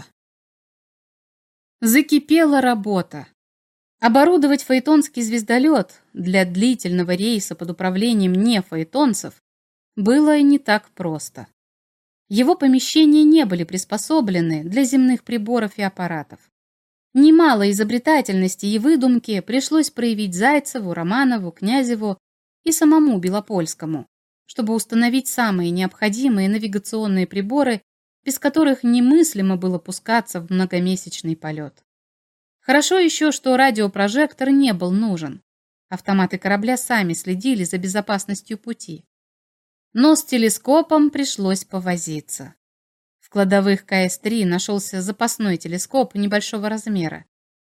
Закипела работа. Оборудовать фаэтонский звездолет для длительного рейса под управлением не фаэтонцев было не так просто. Его помещения не были приспособлены для земных приборов и аппаратов. Немало изобретательности и выдумки пришлось проявить Зайцеву, Романову, Князеву и самому Белопольскому, чтобы установить самые необходимые навигационные приборы, без которых немыслимо было пускаться в многомесячный полет. Хорошо еще, что радиопрожектор не был нужен. Автоматы корабля сами следили за безопасностью пути. Но с телескопом пришлось повозиться. В кладовых ка эс три нашелся запасной телескоп небольшого размера.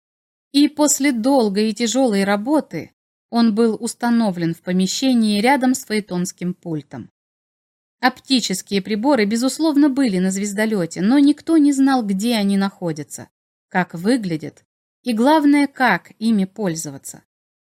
И после долгой и тяжелой работы он был установлен в помещении рядом с фаэтонским пультом. Оптические приборы, безусловно, были на звездолете, но никто не знал, где они находятся, как выглядят и, главное, как ими пользоваться.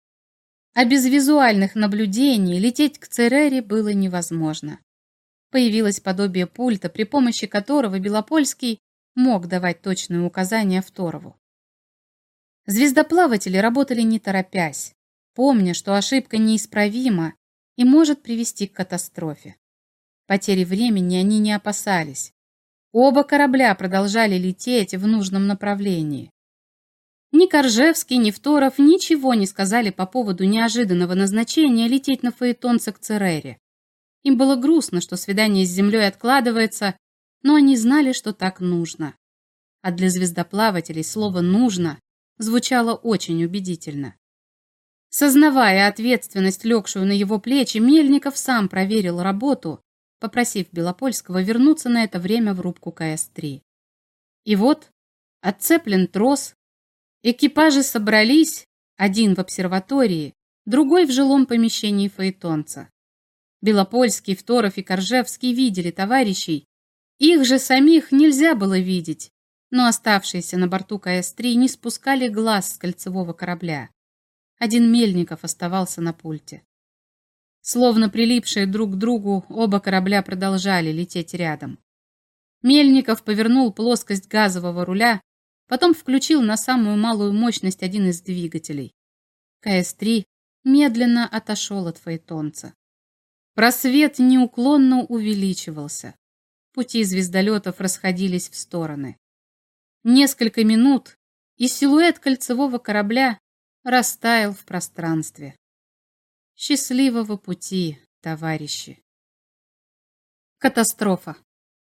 А без визуальных наблюдений лететь к Церере было невозможно. Появилось подобие пульта, при помощи которого Белопольский мог давать точные указания Фторову. Звездоплаватели работали не торопясь, помня, что ошибка неисправима и может привести к катастрофе. Потери времени они не опасались. Оба корабля продолжали лететь в нужном направлении. Ни Коржевский, ни Фторов ничего не сказали по поводу неожиданного назначения лететь на фаэтонце к Церере. Им было грустно, что свидание с Землей откладывается, но они знали, что так нужно. А для звездоплавателей слово «нужно» звучало очень убедительно. Сознавая ответственность, легшую на его плечи, Мельников сам проверил работу, попросив Белопольского вернуться на это время в рубку ка эс три. И вот отцеплен трос, экипажи собрались, один в обсерватории, другой в жилом помещении фаэтонца. Белопольский, Фторов и Коржевский видели товарищей, их же самих нельзя было видеть, но оставшиеся на борту ка эс три не спускали глаз с кольцевого корабля. Один Мельников оставался на пульте. Словно прилипшие друг к другу, оба корабля продолжали лететь рядом. Мельников повернул плоскость газового руля, потом включил на самую малую мощность один из двигателей. ка эс три медленно отошел от фаэтонца. Просвет неуклонно увеличивался. Пути звездолетов расходились в стороны. Несколько минут, и силуэт кольцевого корабля растаял в пространстве. Счастливого пути, товарищи. Катастрофа.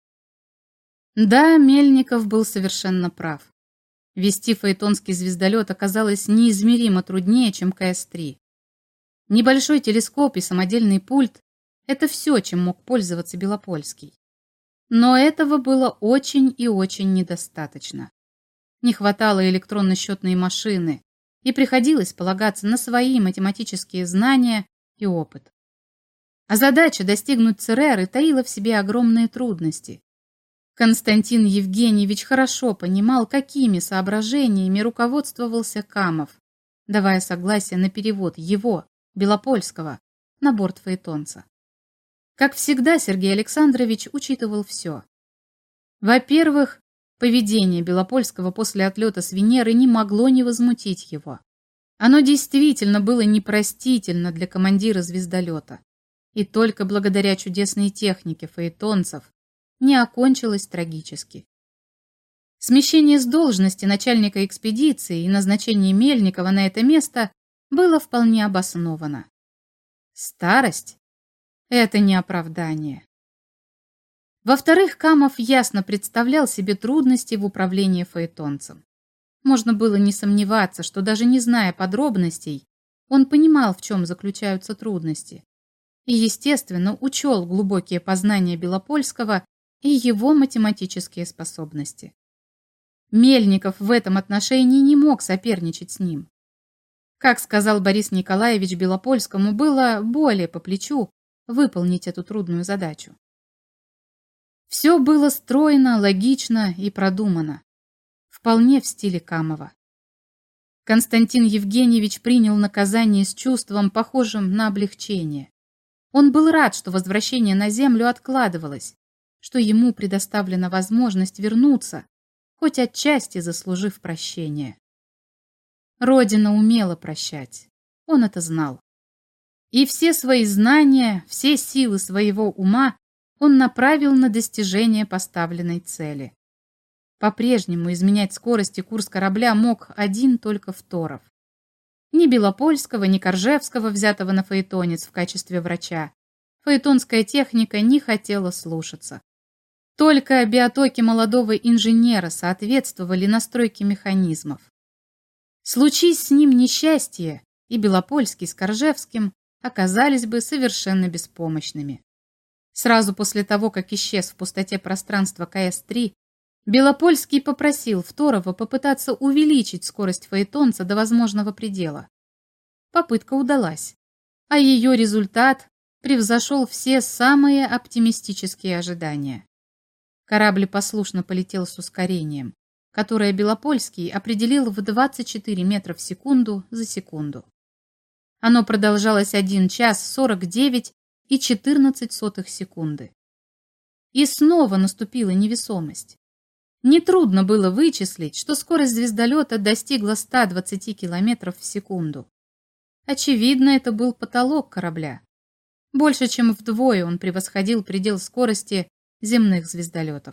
Да, Мельников был совершенно прав. Вести фаэтонский звездолет оказалось неизмеримо труднее, чем ка эс три. Небольшой телескоп и самодельный пульт – это все, чем мог пользоваться Белопольский. Но этого было очень и очень недостаточно. Не хватало электронно-счетной машины, и приходилось полагаться на свои математические знания и опыт. А задача достигнуть Цереры таила в себе огромные трудности. Константин Евгеньевич хорошо понимал, какими соображениями руководствовался Камов, давая согласие на перевод его, Белопольского, на борт фаэтонца. Как всегда, Сергей Александрович учитывал все. Во-первых, поведение Белопольского после отлета с Венеры не могло не возмутить его. Оно действительно было непростительно для командира звездолета. И только благодаря чудесной технике фаэтонцев не окончилось трагически. Смещение с должности начальника экспедиции и назначение Мельникова на это место было вполне обосновано. Старость – это не оправдание. Во-вторых, Камов ясно представлял себе трудности в управлении фаэтонцем. Можно было не сомневаться, что даже не зная подробностей, он понимал, в чем заключаются трудности. И, естественно, учел глубокие познания Белопольского и его математические способности. Мельников в этом отношении не мог соперничать с ним. Как сказал Борис Николаевич Белопольскому, было более по плечу выполнить эту трудную задачу. Все было стройно, логично и продумано. Вполне в стиле Камова. Константин Евгеньевич принял наказание с чувством, похожим на облегчение. Он был рад, что возвращение на землю откладывалось, что ему предоставлена возможность вернуться, хоть отчасти заслужив прощение. Родина умела прощать, он это знал. И все свои знания, все силы своего ума он направил на достижение поставленной цели. По-прежнему изменять скорость и курс корабля мог один только Второв. Ни Белопольского, ни Коржевского, взятого на фаэтонец в качестве врача, фаэтонская техника не хотела слушаться. Только биотоки молодого инженера соответствовали настройке механизмов. Случись с ним несчастье, и Белопольский с Коржевским оказались бы совершенно беспомощными. Сразу после того, как исчез в пустоте пространства Ка Эс три, Белопольский попросил Второва попытаться увеличить скорость фаэтонца до возможного предела. Попытка удалась, а ее результат превзошел все самые оптимистические ожидания. Корабль послушно полетел с ускорением, которое Белопольский определил в двадцать четыре метра в секунду за секунду. Оно продолжалось один час сорок девять и четырнадцать сотых секунды. И снова наступила невесомость. Нетрудно было вычислить, что скорость звездолета достигла ста двадцати километров в секунду. Очевидно, это был потолок корабля. Больше чем вдвое он превосходил предел скорости земных звездолетов.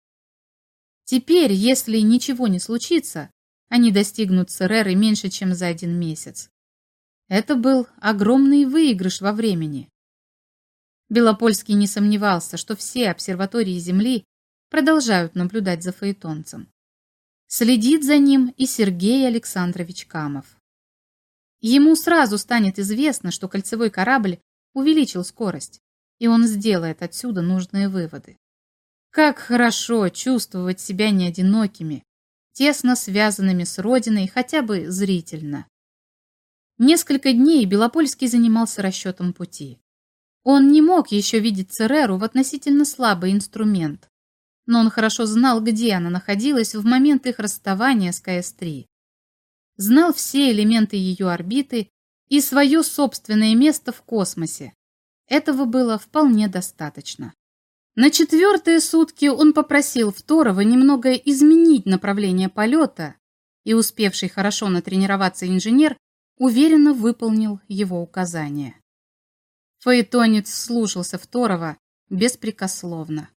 Теперь, если ничего не случится, они достигнут Цереры меньше, чем за один месяц. Это был огромный выигрыш во времени. Белопольский не сомневался, что все обсерватории Земли продолжают наблюдать за фаэтонцем. Следит за ним и Сергей Александрович Камов. Ему сразу станет известно, что кольцевой корабль увеличил скорость, и он сделает отсюда нужные выводы. Как хорошо чувствовать себя неодинокими, тесно связанными с Родиной хотя бы зрительно. Несколько дней Белопольский занимался расчетом пути. Он не мог еще видеть Цереру в относительно слабый инструмент, но он хорошо знал, где она находилась в момент их расставания с Ка Эс три. Знал все элементы ее орбиты и свое собственное место в космосе. Этого было вполне достаточно. На четвертые сутки он попросил Второва немного изменить направление полета, и успевший хорошо натренироваться инженер уверенно выполнил его указания. Фаэтонец слушался Второва беспрекословно.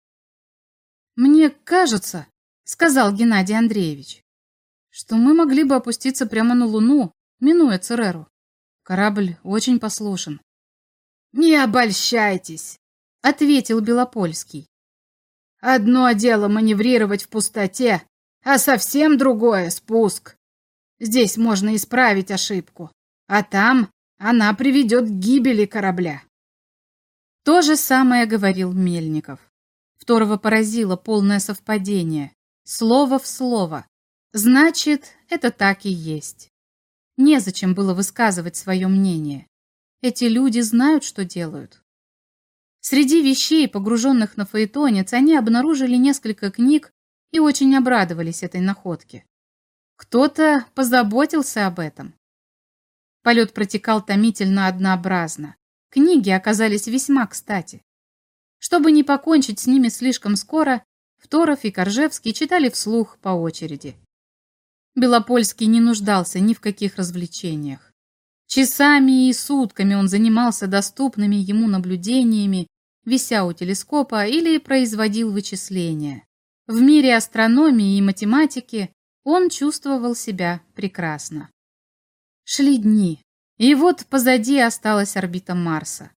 «Мне кажется, — сказал Геннадий Андреевич, — что мы могли бы опуститься прямо на Луну, минуя Цереру. Корабль очень послушен». «Не обольщайтесь», — ответил Белопольский. «Одно дело маневрировать в пустоте, а совсем другое — спуск. Здесь можно исправить ошибку, а там она приведет к гибели корабля». То же самое говорил Мельников. Второго поразило полное совпадение, слово в слово. Значит, это так и есть. Незачем было высказывать свое мнение. Эти люди знают, что делают. Среди вещей, погруженных на фаэтонец, они обнаружили несколько книг и очень обрадовались этой находке. Кто-то позаботился об этом. Полет протекал томительно однообразно. Книги оказались весьма кстати. Чтобы не покончить с ними слишком скоро, Второв и Коржевский читали вслух по очереди. Белопольский не нуждался ни в каких развлечениях. Часами и сутками он занимался доступными ему наблюдениями, вися у телескопа или производил вычисления. В мире астрономии и математики он чувствовал себя прекрасно. Шли дни, и вот позади осталась орбита Марса.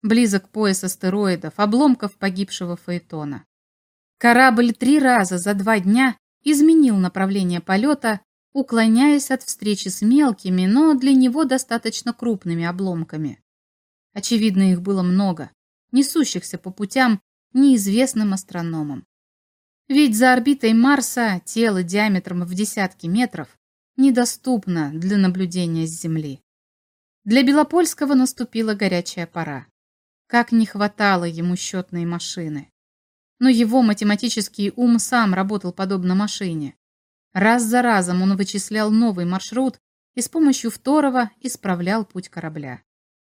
Близок пояс астероидов, обломков погибшего Фаэтона. Корабль три раза за два дня изменил направление полета, уклоняясь от встречи с мелкими, но для него достаточно крупными обломками. Очевидно, их было много, несущихся по путям неизвестным астрономам. Ведь за орбитой Марса тело диаметром в десятки метров недоступно для наблюдения с Земли. Для Белопольского наступила горячая пора. Как не хватало ему счетной машины. Но его математический ум сам работал подобно машине. Раз за разом он вычислял новый маршрут и с помощью второго исправлял путь корабля.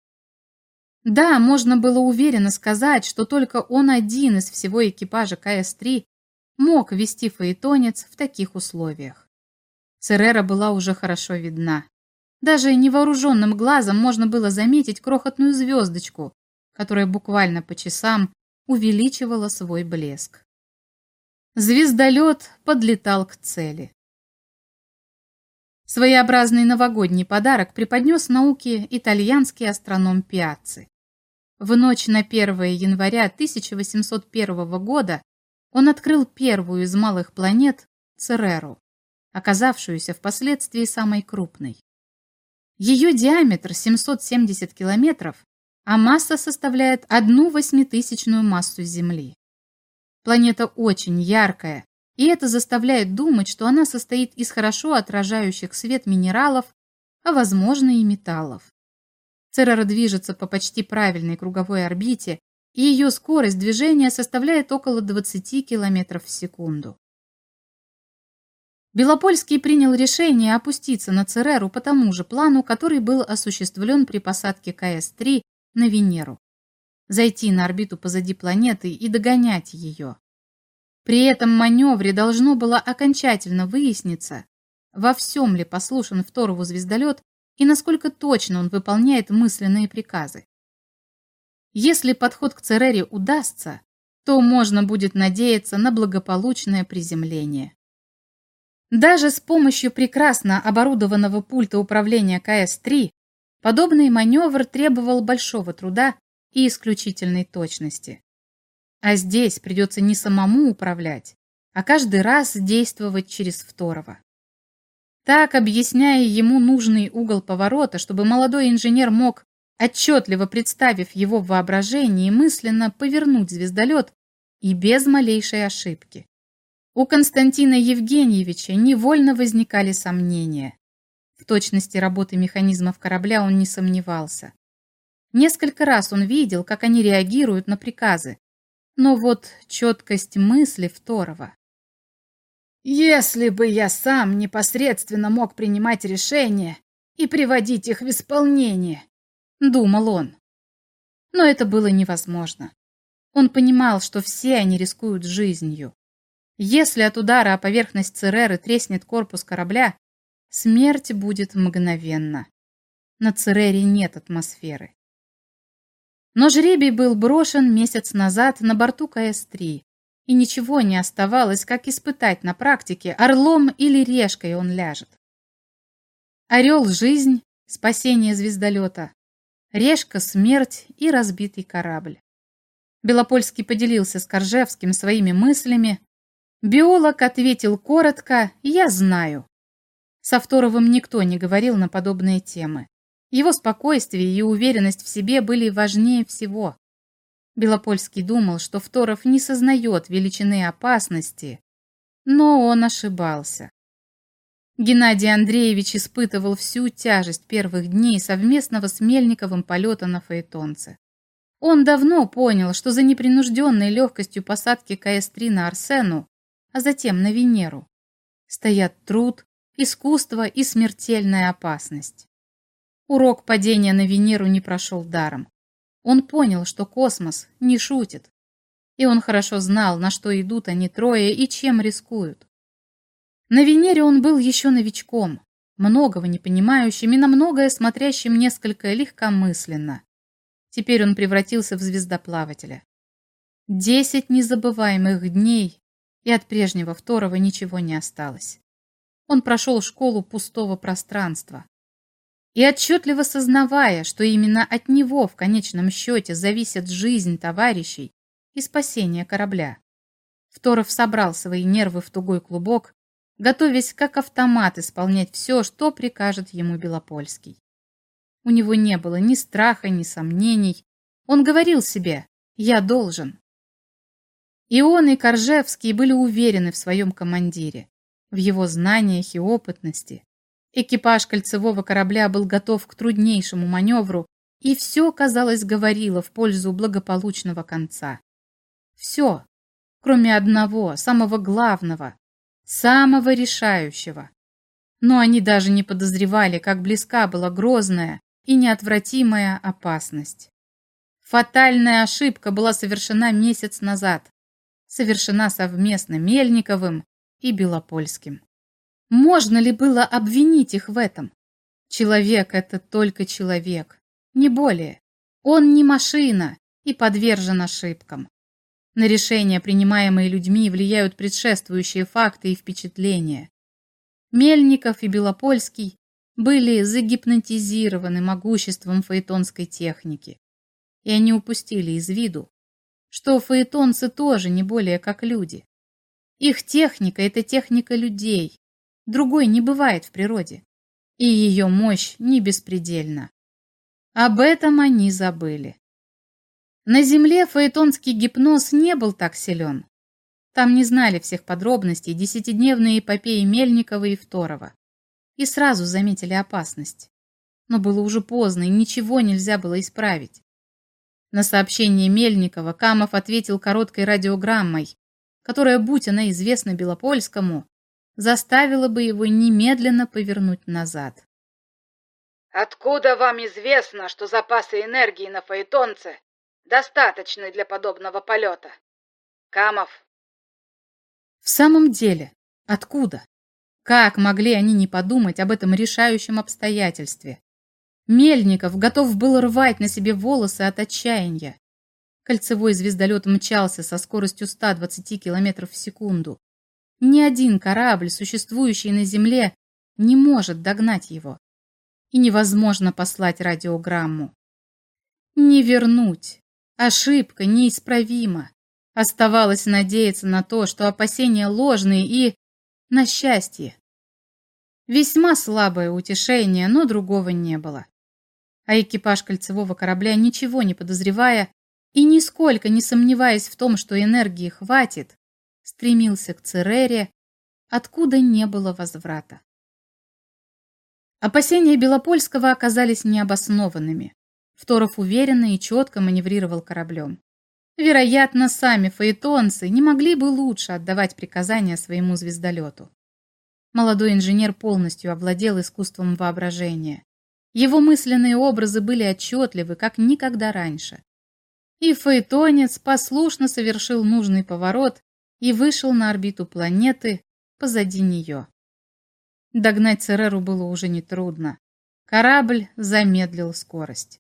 Да, можно было уверенно сказать, что только он один из всего экипажа ка эс три мог вести фаэтонец в таких условиях. Церера была уже хорошо видна. Даже невооруженным глазом можно было заметить крохотную звездочку, которая буквально по часам увеличивала свой блеск. Звездолет подлетал к цели. Своеобразный новогодний подарок преподнес науке итальянский астроном Пиацци. В ночь на первое января тысяча восемьсот первого года он открыл первую из малых планет Цереру, оказавшуюся впоследствии самой крупной. Ее диаметр семьсот семьдесят километров, а масса составляет одну восьмитысячную массу Земли. Планета очень яркая, и это заставляет думать, что она состоит из хорошо отражающих свет минералов, а возможно и металлов. Церера движется по почти правильной круговой орбите, и ее скорость движения составляет около двадцати километров в секунду. Белопольский принял решение опуститься на Цереру по тому же плану, который был осуществлен при посадке ка эс три на Венеру. Зайти на орбиту позади планеты и догонять ее. При этом маневре должно было окончательно выясниться, во всем ли послушен Второву звездолет и насколько точно он выполняет мысленные приказы. Если подход к Церере удастся, то можно будет надеяться на благополучное приземление. Даже с помощью прекрасно оборудованного пульта управления ка эс три подобный маневр требовал большого труда и исключительной точности. А здесь придется не самому управлять, а каждый раз действовать через Второго. Так, объясняя ему нужный угол поворота, чтобы молодой инженер мог, отчетливо представив его в воображении, мысленно повернуть звездолет и без малейшей ошибки. У Константина Евгеньевича невольно возникали сомнения. В точности работы механизмов корабля он не сомневался. Несколько раз он видел, как они реагируют на приказы, но вот четкость мысли Второго. Если бы я сам непосредственно мог принимать решения и приводить их в исполнение, думал он. Но это было невозможно. Он понимал, что все они рискуют жизнью. Если от удара о поверхность Цереры треснет корпус корабля, смерть будет мгновенна. На Церере нет атмосферы. Но жребий был брошен месяц назад на борту ка эс три, и ничего не оставалось, как испытать на практике, орлом или решкой он ляжет. Орел – жизнь, спасение звездолета, решка – смерть и разбитый корабль. Белопольский поделился с Коржевским своими мыслями. Биолог ответил коротко: «Я знаю». Со Второвым никто не говорил на подобные темы. Его спокойствие и уверенность в себе были важнее всего. Белопольский думал, что Второв не сознает величины опасности, но он ошибался. Геннадий Андреевич испытывал всю тяжесть первых дней совместного с Мельниковым полета на фаэтонце. Он давно понял, что за непринужденной легкостью посадки ка эс три на Арсену, а затем на Венеру, стоят труд, искусство и смертельная опасность. Урок падения на Венеру не прошел даром. Он понял, что космос не шутит, и он хорошо знал, на что идут они трое и чем рискуют. На Венере он был еще новичком, многого не понимающим и на многое смотрящим несколько легкомысленно. Теперь он превратился в звездоплавателя. Десять незабываемых дней, и от прежнего Второго ничего не осталось. Он прошел школу пустого пространства. И отчетливо сознавая, что именно от него в конечном счете зависит жизнь товарищей и спасение корабля, Фторов собрал свои нервы в тугой клубок, готовясь как автомат исполнять все, что прикажет ему Белопольский. У него не было ни страха, ни сомнений. Он говорил себе: «Я должен». И он, и Коржевский были уверены в своем командире, в его знаниях и опытности. Экипаж кольцевого корабля был готов к труднейшему маневру, и все, казалось, говорило в пользу благополучного конца. Все, кроме одного, самого главного, самого решающего. Но они даже не подозревали, как близка была грозная и неотвратимая опасность. Фатальная ошибка была совершена месяц назад, совершена совместно Мельниковым и Белопольским. Можно ли было обвинить их в этом? Человек — это только человек, не более. Он не машина и подвержен ошибкам. На решения, принимаемые людьми, влияют предшествующие факты и впечатления. Мельников и Белопольский были загипнотизированы могуществом фаэтонской техники, и они упустили из виду, что фаэтонцы тоже не более как люди. Их техника — это техника людей, другой не бывает в природе, и ее мощь не беспредельна. Об этом они забыли. На Земле фаэтонский гипноз не был так силен. Там не знали всех подробностей десятидневной эпопеи Мельникова и Фторова. И сразу заметили опасность. Но было уже поздно, и ничего нельзя было исправить. На сообщение Мельникова Камов ответил короткой радиограммой, которая, будь она известна Белопольскому, заставила бы его немедленно повернуть назад. Откуда вам известно, что запасы энергии на фаэтонце достаточны для подобного полета? Камов. В самом деле, откуда? Как могли они не подумать об этом решающем обстоятельстве? Мельников готов был рвать на себе волосы от отчаяния. Кольцевой звездолет мчался со скоростью ста двадцати километров в секунду. Ни один корабль, существующий на Земле, не может догнать его. И невозможно послать радиограмму. Не вернуть. Ошибка неисправима. Оставалось надеяться на то, что опасения ложные и на счастье. Весьма слабое утешение, но другого не было. А экипаж кольцевого корабля, ничего не подозревая и нисколько не сомневаясь в том, что энергии хватит, стремился к Церере, откуда не было возврата. Опасения Белопольского оказались необоснованными. Фторов уверенно и четко маневрировал кораблем. Вероятно, сами фаэтонцы не могли бы лучше отдавать приказания своему звездолету. Молодой инженер полностью овладел искусством воображения. Его мысленные образы были отчетливы, как никогда раньше. И фаэтонец послушно совершил нужный поворот и вышел на орбиту планеты позади нее. Догнать Цереру было уже нетрудно. Корабль замедлил скорость.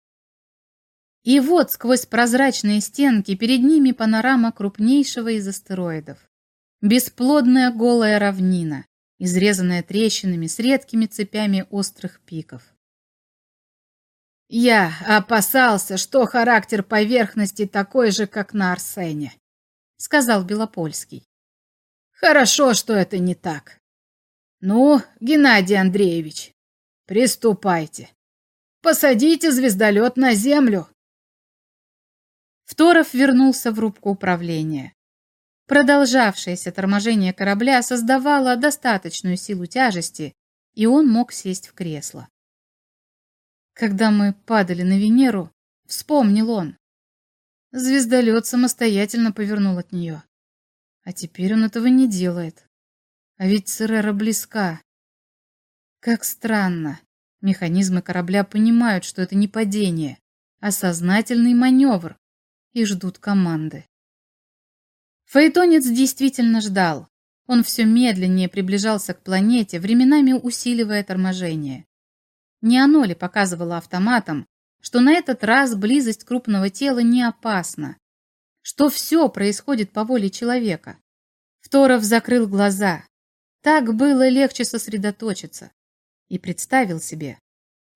И вот сквозь прозрачные стенки перед ними панорама крупнейшего из астероидов. Бесплодная голая равнина, изрезанная трещинами с редкими цепями острых пиков. Я опасался, что характер поверхности такой же, как на Арсене, сказал Белопольский. Хорошо, что это не так. Ну, Геннадий Андреевич, приступайте. Посадите звездолет на землю. Фторов вернулся в рубку управления. Продолжавшееся торможение корабля создавало достаточную силу тяжести, и он мог сесть в кресло. Когда мы падали на Венеру, вспомнил он. Звездолет самостоятельно повернул от нее. А теперь он этого не делает. А ведь Церера близка. Как странно. Механизмы корабля понимают, что это не падение, а сознательный маневр, и ждут команды. Фаэтонец действительно ждал. Он все медленнее приближался к планете, временами усиливая торможение. Не оно ли показывало автоматом, что на этот раз близость крупного тела не опасна, что все происходит по воле человека? Фторов закрыл глаза. Так было легче сосредоточиться. И представил себе,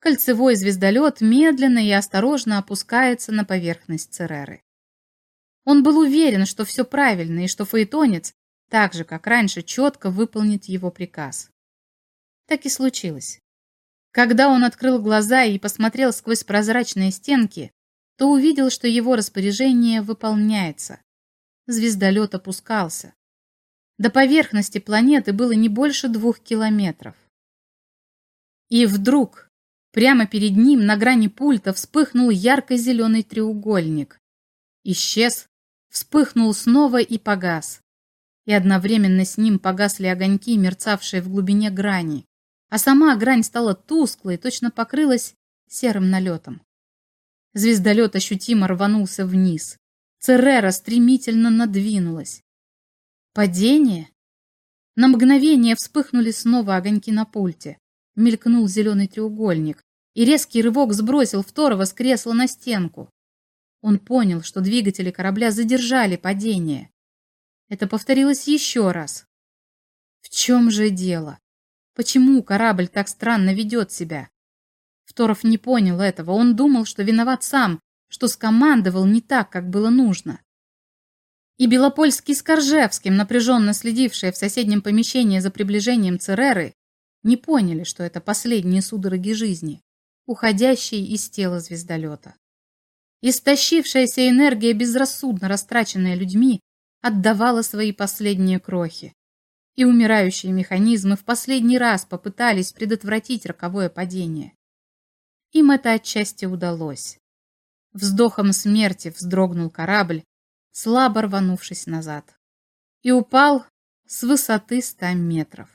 кольцевой звездолет медленно и осторожно опускается на поверхность Цереры. Он был уверен, что все правильно и что фаэтонец, так же, как раньше, четко выполнит его приказ. Так и случилось. Когда он открыл глаза и посмотрел сквозь прозрачные стенки, то увидел, что его распоряжение выполняется. Звездолет опускался. До поверхности планеты было не больше двух километров. И вдруг, прямо перед ним, на грани пульта, вспыхнул ярко-зеленый треугольник. Исчез, вспыхнул снова и погас. И одновременно с ним погасли огоньки, мерцавшие в глубине грани, а сама грань стала тусклой, точно покрылась серым налетом. Звездолет ощутимо рванулся вниз. Церера стремительно надвинулась. Падение? На мгновение вспыхнули снова огоньки на пульте. Мелькнул зеленый треугольник, и резкий рывок сбросил Второго с кресла на стенку. Он понял, что двигатели корабля задержали падение. Это повторилось еще раз. В чем же дело? Почему корабль так странно ведет себя? Второв не понял этого. Он думал, что виноват сам, что скомандовал не так, как было нужно. И Белопольский с Коржевским, напряженно следившие в соседнем помещении за приближением Цереры, не поняли, что это последние судороги жизни, уходящие из тела звездолета. Истощившаяся энергия, безрассудно растраченная людьми, отдавала свои последние крохи. И умирающие механизмы в последний раз попытались предотвратить роковое падение. Им это отчасти удалось. Вздохом смерти вздрогнул корабль, слабо рванувшись назад, и упал с высоты ста метров.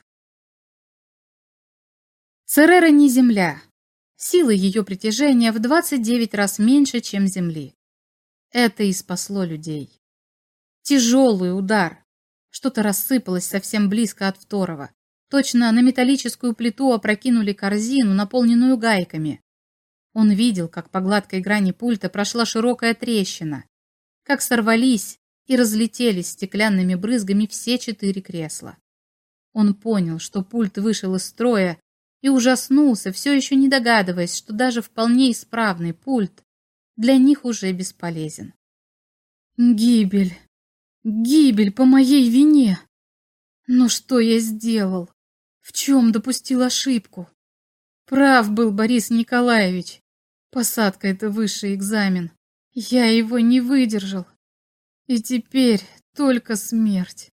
Церера не Земля. Сила ее притяжения в двадцать девять раз меньше, чем Земли. Это и спасло людей. Тяжелый удар. Что-то рассыпалось совсем близко от Второго. Точно на металлическую плиту опрокинули корзину, наполненную гайками. Он видел, как по гладкой грани пульта прошла широкая трещина, как сорвались и разлетелись стеклянными брызгами все четыре кресла. Он понял, что пульт вышел из строя, и ужаснулся, все еще не догадываясь, что даже вполне исправный пульт для них уже бесполезен. Гибель! Гибель по моей вине! Но что я сделал? В чем допустил ошибку? Прав был Борис Николаевич. Посадка — это высший экзамен. Я его не выдержал. И теперь только смерть.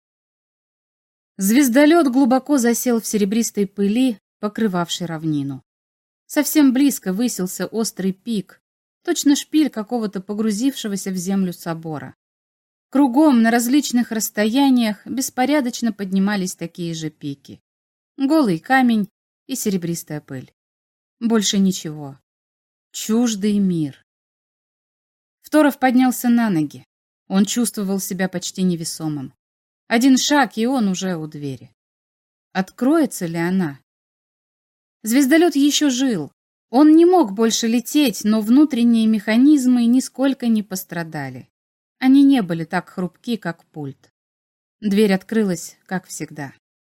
Звездолет глубоко засел в серебристой пыли, покрывавшей равнину. Совсем близко высился острый пик, точно шпиль какого-то погрузившегося в землю собора. Кругом на различных расстояниях беспорядочно поднимались такие же пики. Голый камень и серебристая пыль. Больше ничего. Чуждый мир. Второв поднялся на ноги. Он чувствовал себя почти невесомым. Один шаг, и он уже у двери. Откроется ли она? Звездолет еще жил. Он не мог больше лететь, но внутренние механизмы нисколько не пострадали. Они не были так хрупки, как пульт. Дверь открылась, как всегда.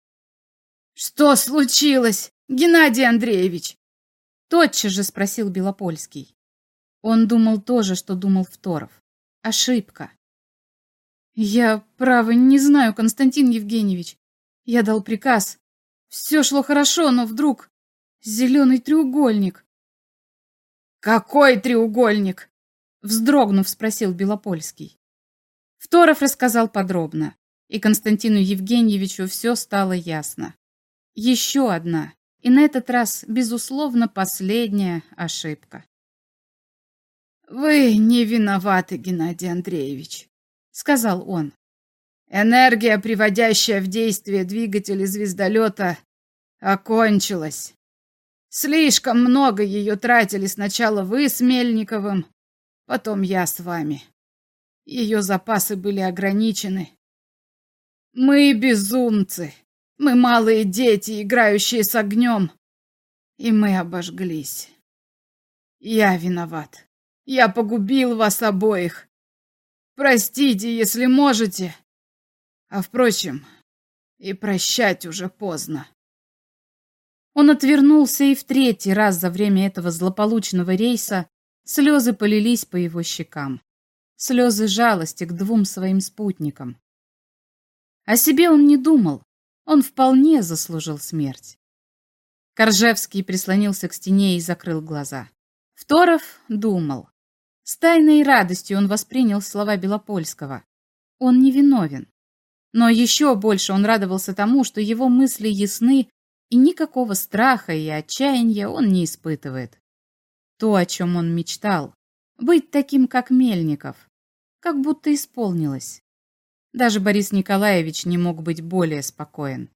«Что случилось, Геннадий Андреевич?» Тотчас же спросил Белопольский. Он думал то же, что думал Второв. Ошибка. «Я, право, не знаю, Константин Евгеньевич. Я дал приказ. Все шло хорошо, но вдруг зеленый треугольник». «Какой треугольник?» Вздрогнув, спросил Белопольский. Второв рассказал подробно, и Константину Евгеньевичу все стало ясно. Еще одна, и на этот раз, безусловно, последняя ошибка. «Вы не виноваты, Геннадий Андреевич», — сказал он. «Энергия, приводящая в действие двигатели звездолета, окончилась. Слишком много ее тратили сначала вы с Мельниковым, потом я с вами. Ее запасы были ограничены. Мы безумцы, мы малые дети, играющие с огнем, и мы обожглись. Я виноват. Я погубил вас обоих. Простите, если можете. А впрочем, и прощать уже поздно». Он отвернулся, и в третий раз за время этого злополучного рейса слезы полились по его щекам. Слезы жалости к двум своим спутникам. О себе он не думал, он вполне заслужил смерть. Коржевский прислонился к стене и закрыл глаза. Второв думал. С тайной радостью он воспринял слова Белопольского. Он невиновен. Но еще больше он радовался тому, что его мысли ясны, и никакого страха и отчаяния он не испытывает. То, о чем он мечтал, быть таким, как Мельников, как будто исполнилось. Даже Борис Николаевич не мог быть более спокоен.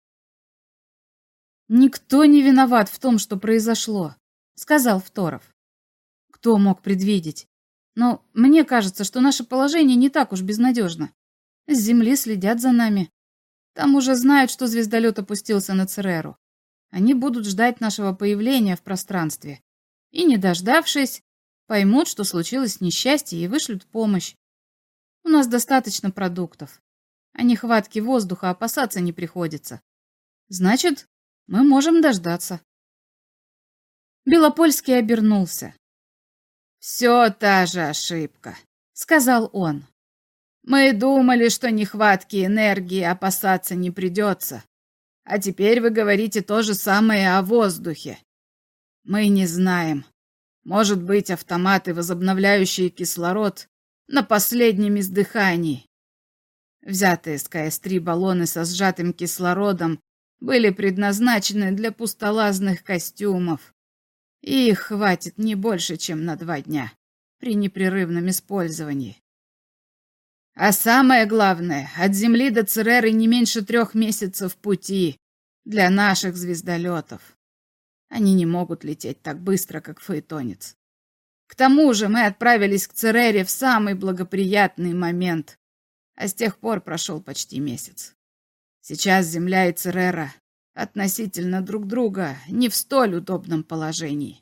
«Никто не виноват в том, что произошло», — сказал Второв. «Кто мог предвидеть? Но мне кажется, что наше положение не так уж безнадежно. С земли следят за нами. Там уже знают, что звездолет опустился на Цереру. Они будут ждать нашего появления в пространстве. И, не дождавшись, поймут, что случилось несчастье, и вышлют помощь. У нас достаточно продуктов. О нехватке воздуха опасаться не приходится. Значит, мы можем дождаться». Белопольский обернулся. «Все та же ошибка», — сказал он. «Мы думали, что нехватки энергии опасаться не придется. А теперь вы говорите то же самое о воздухе. Мы не знаем. Может быть, автоматы, возобновляющие кислород, на последнем издыхании. Взятые с ка эс три баллоны со сжатым кислородом были предназначены для пустолазных костюмов. И их хватит не больше, чем на два дня при непрерывном использовании. А самое главное, от Земли до Цереры не меньше трех месяцев пути для наших звездолетов. Они не могут лететь так быстро, как фаэтонец. К тому же мы отправились к Церере в самый благоприятный момент, а с тех пор прошел почти месяц. Сейчас Земля и Церера относительно друг друга не в столь удобном положении.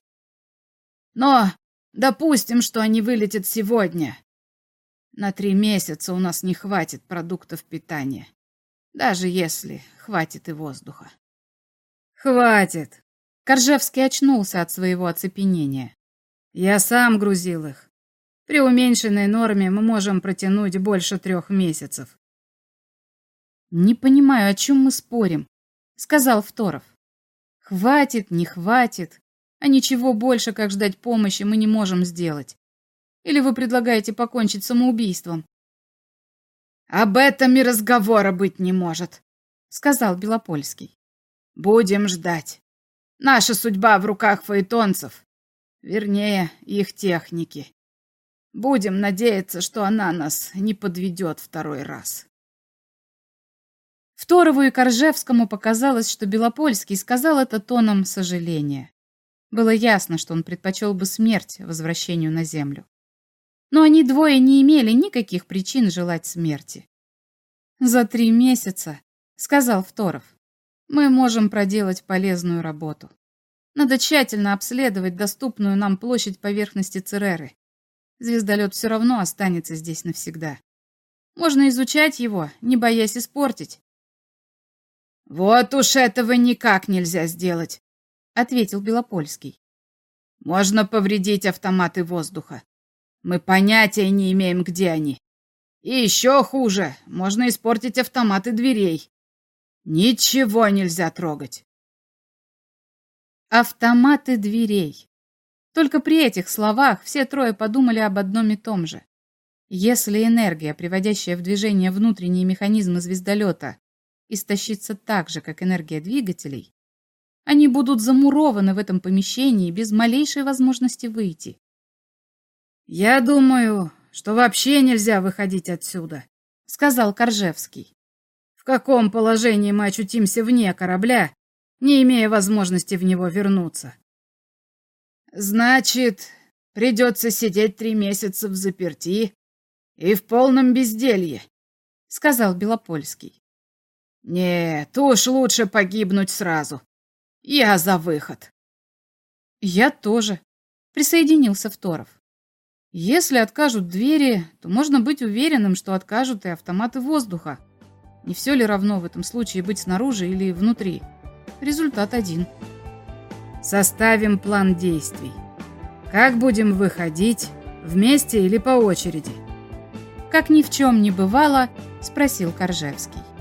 Но допустим, что они вылетят сегодня. На три месяца у нас не хватит продуктов питания, даже если хватит и воздуха. «Хватит!» Коржевский очнулся от своего оцепенения. «Я сам грузил их. При уменьшенной норме мы можем протянуть больше трех месяцев». «Не понимаю, о чем мы спорим», — сказал Второв. «Хватит, не хватит, а ничего больше, как ждать помощи, мы не можем сделать. Или вы предлагаете покончить самоубийством?» «Об этом и разговора быть не может», — сказал Белопольский. «Будем ждать. Наша судьба в руках фаэтонцев, вернее, их техники. Будем надеяться, что она нас не подведет второй раз». Второву и Коржевскому показалось, что Белопольский сказал это тоном сожаления. Было ясно, что он предпочел бы смерть возвращению на землю. Но они двое не имели никаких причин желать смерти. «За три месяца, — сказал Второв, — мы можем проделать полезную работу. Надо тщательно обследовать доступную нам площадь поверхности Цереры. Звездолет все равно останется здесь навсегда. Можно изучать его, не боясь испортить». «Вот уж этого никак нельзя сделать», — ответил Белопольский. «Можно повредить автоматы воздуха. Мы понятия не имеем, где они. И еще хуже, можно испортить автоматы дверей. Ничего нельзя трогать». Автоматы дверей. Только при этих словах все трое подумали об одном и том же. Если энергия, приводящая в движение внутренние механизмы звездолета, истощится так же, как энергия двигателей, они будут замурованы в этом помещении без малейшей возможности выйти. «Я думаю, что вообще нельзя выходить отсюда», — сказал Коржевский. «В каком положении мы очутимся вне корабля, не имея возможности в него вернуться?» «Значит, придется сидеть три месяца в заперти и в полном безделье», — сказал Белопольский. «Нет, уж лучше погибнуть сразу. Я за выход». «Я тоже», — присоединился Второв. «Если откажут двери, то можно быть уверенным, что откажут и автоматы воздуха. Не все ли равно в этом случае быть снаружи или внутри? результат один. Составим план действий. Как будем выходить? Вместе или по очереди? Как ни в чем не бывало, спросил Коржевский.